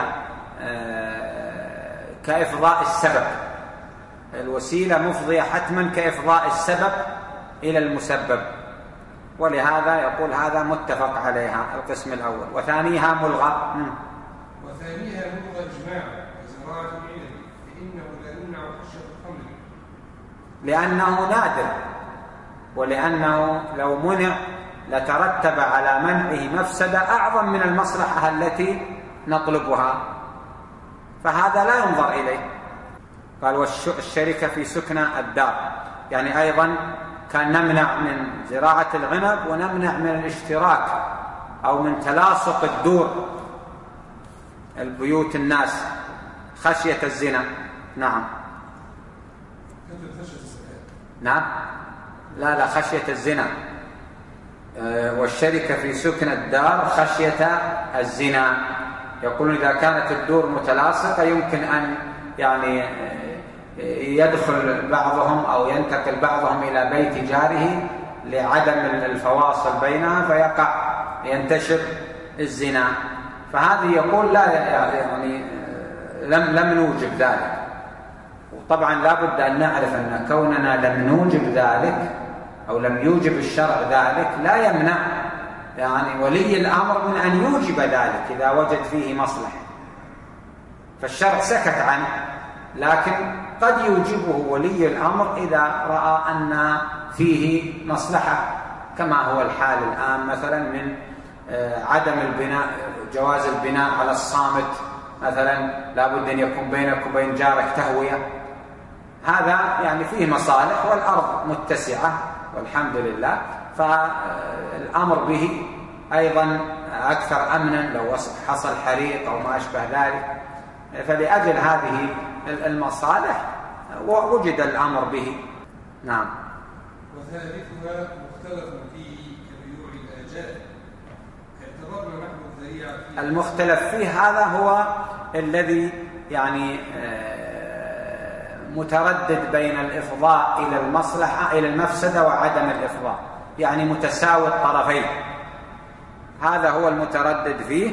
كإفضاء السبب، الوسيلة مفضية حتما كإفضاء السبب إلى المسبب، ولهذا يقول هذا متفق عليها القسم الأول. وثانيها ملغى. وثانيها ملغى إجماعا وزراعة العلم، فإنه لا يمنع خشية الخمر لأنه نادر، ولأنه لو منع لترتب على منعه مفسدة أعظم من المصلحة التي نطلبها، فهذا لا ينظر إليه. قال والشركة في سكن الدار، يعني أيضا كان نمنع من زراعة العنب ونمنع من الاشتراك أو من تلاصق الدور البيوت الناس خشية الزنا. نعم نعم لا لا خشية الزنا. والشركة في سكن الدار خشية الزنا، يقولون إذا كانت الدور متلاصقة يمكن أن يعني يدخل بعضهم أو ينتقل بعضهم إلى بيت جاره لعدم الفواصل بينها فيقع ينتشر الزنا، فهذه يقول لا يعني لم لم نوجب ذلك. وطبعا لا بد أن نعرف أن كوننا لم نوجب ذلك أو لم يوجب الشرع ذلك لا يمنع يعني ولي الأمر من أن يوجب ذلك إذا وجد فيه مصلحة، فالشرع سكت عنه، لكن قد يوجبه ولي الأمر إذا رأى أن فيه مصلحة، كما هو الحال الآن مثلا من عدم البناء، جواز البناء على الصامت مثلا، لا بد أن يكون بينك وبين جارك تهوية، هذا يعني فيه مصالح والأرض متسعة والحمد لله، فالأمر به أيضا أكثر أمنا لو حصل حريق أو ما أشبه ذلك. فلأجل هذه المصالح ووجد الأمر به. نعم. وثالثها مختلف فيه كبيوع الآجال، اعتبرنا نحن الذريعة فيه. المختلف فيه هذا هو الذي يعني متردد بين الإفضاء إلى المصلحة إلى المفسدة وعدم الإفضاء، يعني متساوي الطرفين، هذا هو المتردد فيه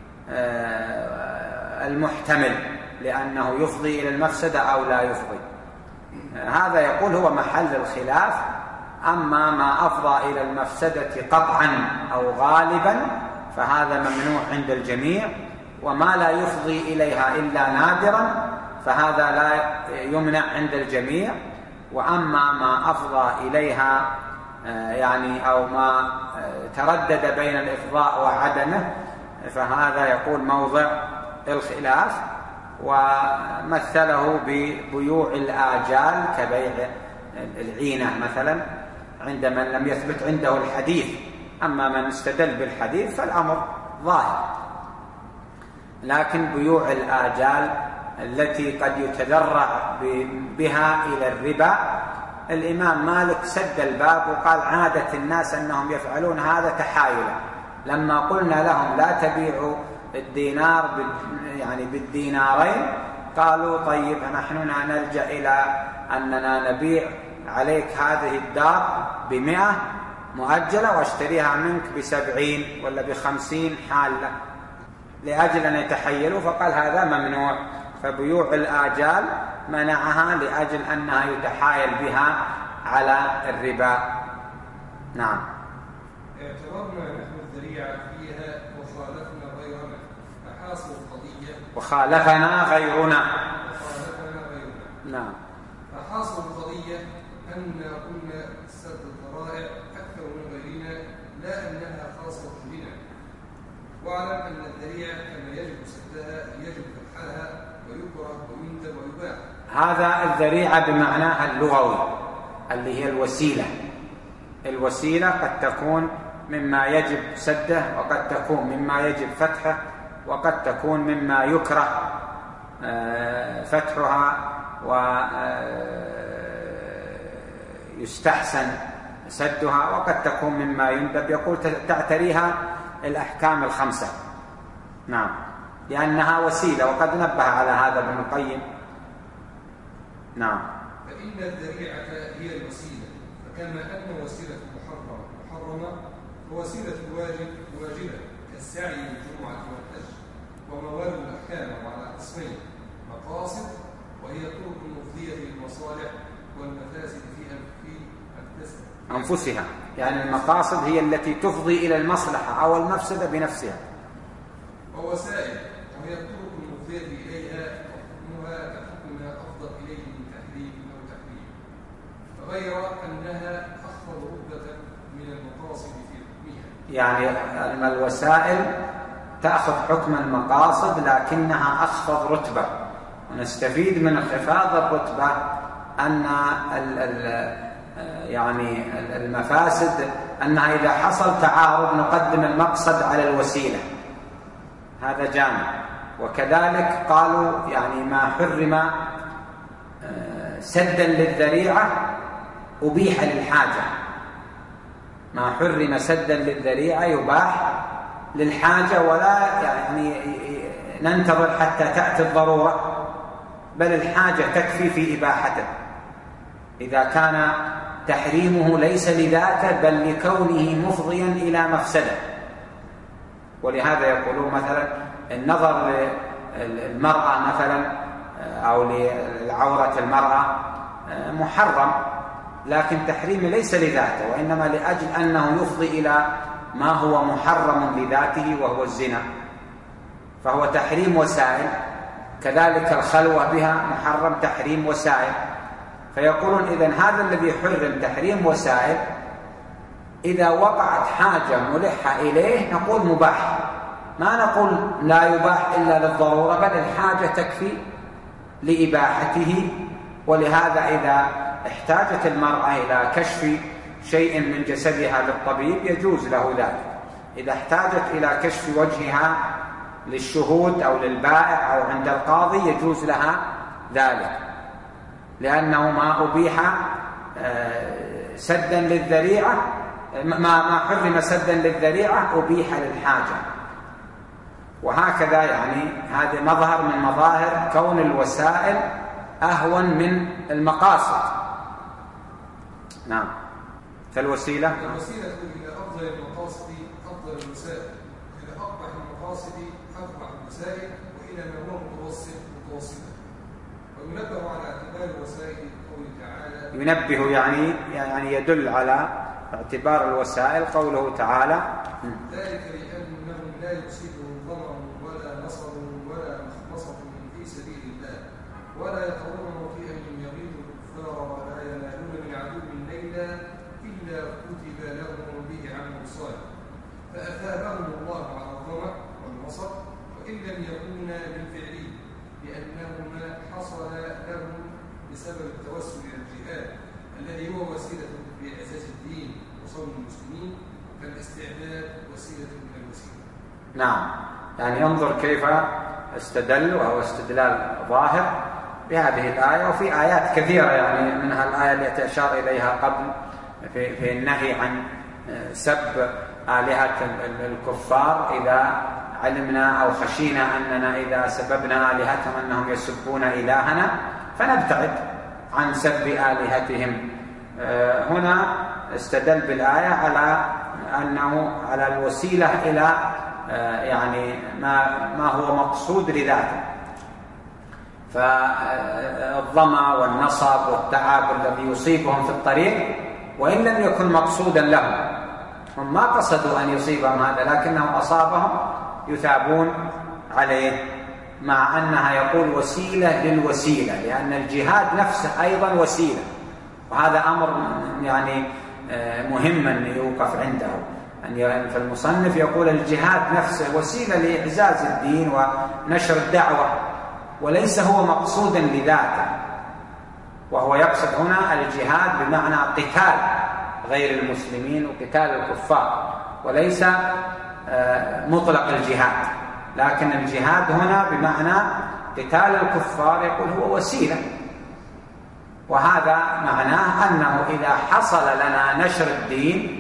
المحتمل لأنه يفضي إلى المفسدة أو لا يفضي، هذا يقول هو محل الخلاف. أما ما أفضى إلى المفسدة قطعا أو غالبا فهذا ممنوع عند الجميع، وما لا يفضي إليها إلا نادرا فهذا لا يمنع عند الجميع. وأما ما أفضى إليها يعني أو ما تردد بين الإفضاء وعدمه فهذا يقول موضع الخلاف. ومثله ببيوع الآجال كبيع العينة مثلا عند من لم يثبت عنده الحديث، أما من استدل بالحديث فالأمر ظاهر. لكن بيوع الآجال التي قد يتذرع بها إلى الربا، الإمام مالك سد الباب وقال عادة الناس أنهم يفعلون هذا تحايلا، لما قلنا لهم لا تبيعوا الدينار يعني بالدينارين قالوا طيب نحن نلجأ إلى أننا نبيع عليك هذه الدار بمئة مؤجلة واشتريها منك بسبعين ولا بخمسين حالة لأجل أن يتحيلوا، فقال هذا ممنوع. فبيوع الآجال منعها لأجل أنها يتحايل بها على الربا. نعم. اعتبرنا نحن الذريعة فيها وخالفنا غيرنا فحاصل القضية وخالفنا غيرنا وخالفنا غيرنا نعم. فحاصل القضية أن قلنا سد الذرائع أكثر من غيرنا، لا أنها خاصة بنا، واعلم أن الذريعة كما يجب سدها يجب فتحها ويكره ويندب ويباح. هذا الذريعة بمعناها اللغوي اللي هي الوسيلة. الوسيلة قد تكون مما يجب سده، وقد تكون مما يجب فتحه، وقد تكون مما يكره فتحها ويستحسن سدها، وقد تكون مما يندب. يقول تعتريها الأحكام الخمسة. نعم، لأنها وسيلة، وقد نبه على هذا ابن القيم. نعم. فإن الذريعة هي الوسيلة، فكما أن وسيلة محرمة محرمة فوسيلة الواجب واجبة كالسعي للجمعة والحج. وموارد الأحكام على قسمين: مقاصد وهي طرق مفضية للمصالح، والمفاسد في أنفسها، يعني المقاصد هي التي تفضي إلى المصلحة أو المفسدة بنفسها. ووسائل وهي الطرق المفضية إليها، حكمها كحكمها أفضل إليه من تحريم أو تحريم، غير أنها أخفض رتبة من المقاصد في حكمها. يعني الوسائل تأخذ حكم المقاصد لكنها أخفض رتبة. ونستفيد من انخفاض الرتبة أن ال ال يعني المفاسد أنها إذا حصل تعارض نقدم المقصد على الوسيلة، هذا جانب. وكذلك قالوا يعني ما حرم سدا للذريعة أبيح للحاجة. ما حرم سدا للذريعة يباح للحاجة، ولا يعني ننتظر حتى تأتي الضرورة، بل الحاجة تكفي في إباحته إذا كان تحريمه ليس لذاته بل لكونه مفضيا إلى مفسدة. ولهذا يقولون مثلا النظر للمرأة مثلا أو لعورة المرأة محرم، لكن تحريمه ليس لذاته، وإنما لأجل أنه يفضي إلى ما هو محرم لذاته وهو الزنا، فهو تحريم وسائل. كذلك الخلوة بها محرم، تحريم وسائل. فيقولون إذن هذا الذي حرم تحريم وسائل إذا وقعت حاجة ملحة إليه نقول مباح، ما نقول لا يباح إلا للضرورة، بل الحاجة تكفي لإباحته. ولهذا إذا احتاجت المرأة إلى كشف شيء من جسدها للطبيب يجوز له ذلك. إذا احتاجت إلى كشف وجهها للشهود أو للبائع أو عند القاضي يجوز لها ذلك، لأنه ما أبيح سدا للذريعة، ما ما حرم سدا للذريعة أبيح للحاجة. وهكذا يعني هذا مظهر من مظاهر كون الوسائل أهون من المقاصد. نعم. فالوسيلة الوسيلة إلى أفضل المقاصد أفضل الوسائل، إلى أقبح المقاصد أقبح الوسائل، وإلى ما هو متوسط متوسطا. وينبه على اعتبار الوسائل قوله تعالى، ينبه يعني يعني يدل على اعتبار الوسائل قوله تعالى: ذلك لأنهم لا يصيبهم ظمأ ولا نصب ولا مخمصة في سبيل الله، ولا يطعون موطئا يغيظ الكفار، ولا ينالون من عدو ليلا إلا كتب لهم به عمل صالح، فأثابهم الله على الظمأ والنصب، وإن لم يكونا بالفعل، لأنهما حصل لهم بسبب التوسل إلى الجهاد الذي هو وسيلة لإعزاز الدين وصون المسلمين، فالاستعداد وسيلة من الوسيلة. نعم، يعني ينظر كيف استدل، وهو استدلال ظاهر بهذه الآية. وفي آيات كثيرة يعني منها الآية التي أشار إليها قبل في, في النهي عن سب آلهة الكفار، إذا علمنا أو خشينا أننا إذا سببنا آلهتهم أنهم يسبون إلهنا فنبتعد عن سب آلهتهم. هنا استدل بالآية على أنه على الوسيلة إلى يعني ما ما هو مقصود لذاته. فالظمأ والنصب والتعب الذي يصيبهم في الطريق وإن لم يكن مقصودا لهم، هم ما قصدوا أن يصيبهم هذا لكنه أصابهم، يثابون عليه، مع أنها يقول وسيلة للوسيلة، لأن الجهاد نفسه أيضا وسيلة. وهذا أمر يعني مهم أن يوقف عنده، فالمصنف يقول الجهاد نفسه وسيلة لإعزاز الدين ونشر الدعوة، وليس هو مقصودا لذاته. وهو يقصد هنا الجهاد بمعنى قتال غير المسلمين وقتال الكفار، وليس مطلق الجهاد. لكن الجهاد هنا بمعنى قتال الكفار يقول هو وسيلة، وهذا معناه أنه إذا حصل لنا نشر الدين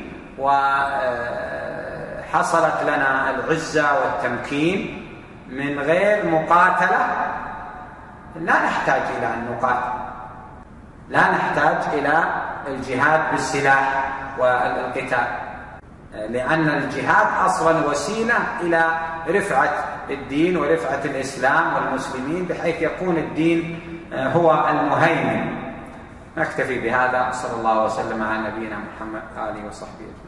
وحصلت لنا العزة والتمكين من غير مقاتلة لا نحتاج إلى أن نقاتل، لا نحتاج إلى الجهاد بالسلاح والقتال، لأن الجهاد أصلا وسيلة إلى رفعة الدين ورفعة الإسلام والمسلمين، بحيث يكون الدين هو المهيمن. نكتفي بهذا. صلى الله وسلم على نبينا محمد آله وصحبه أجمعين.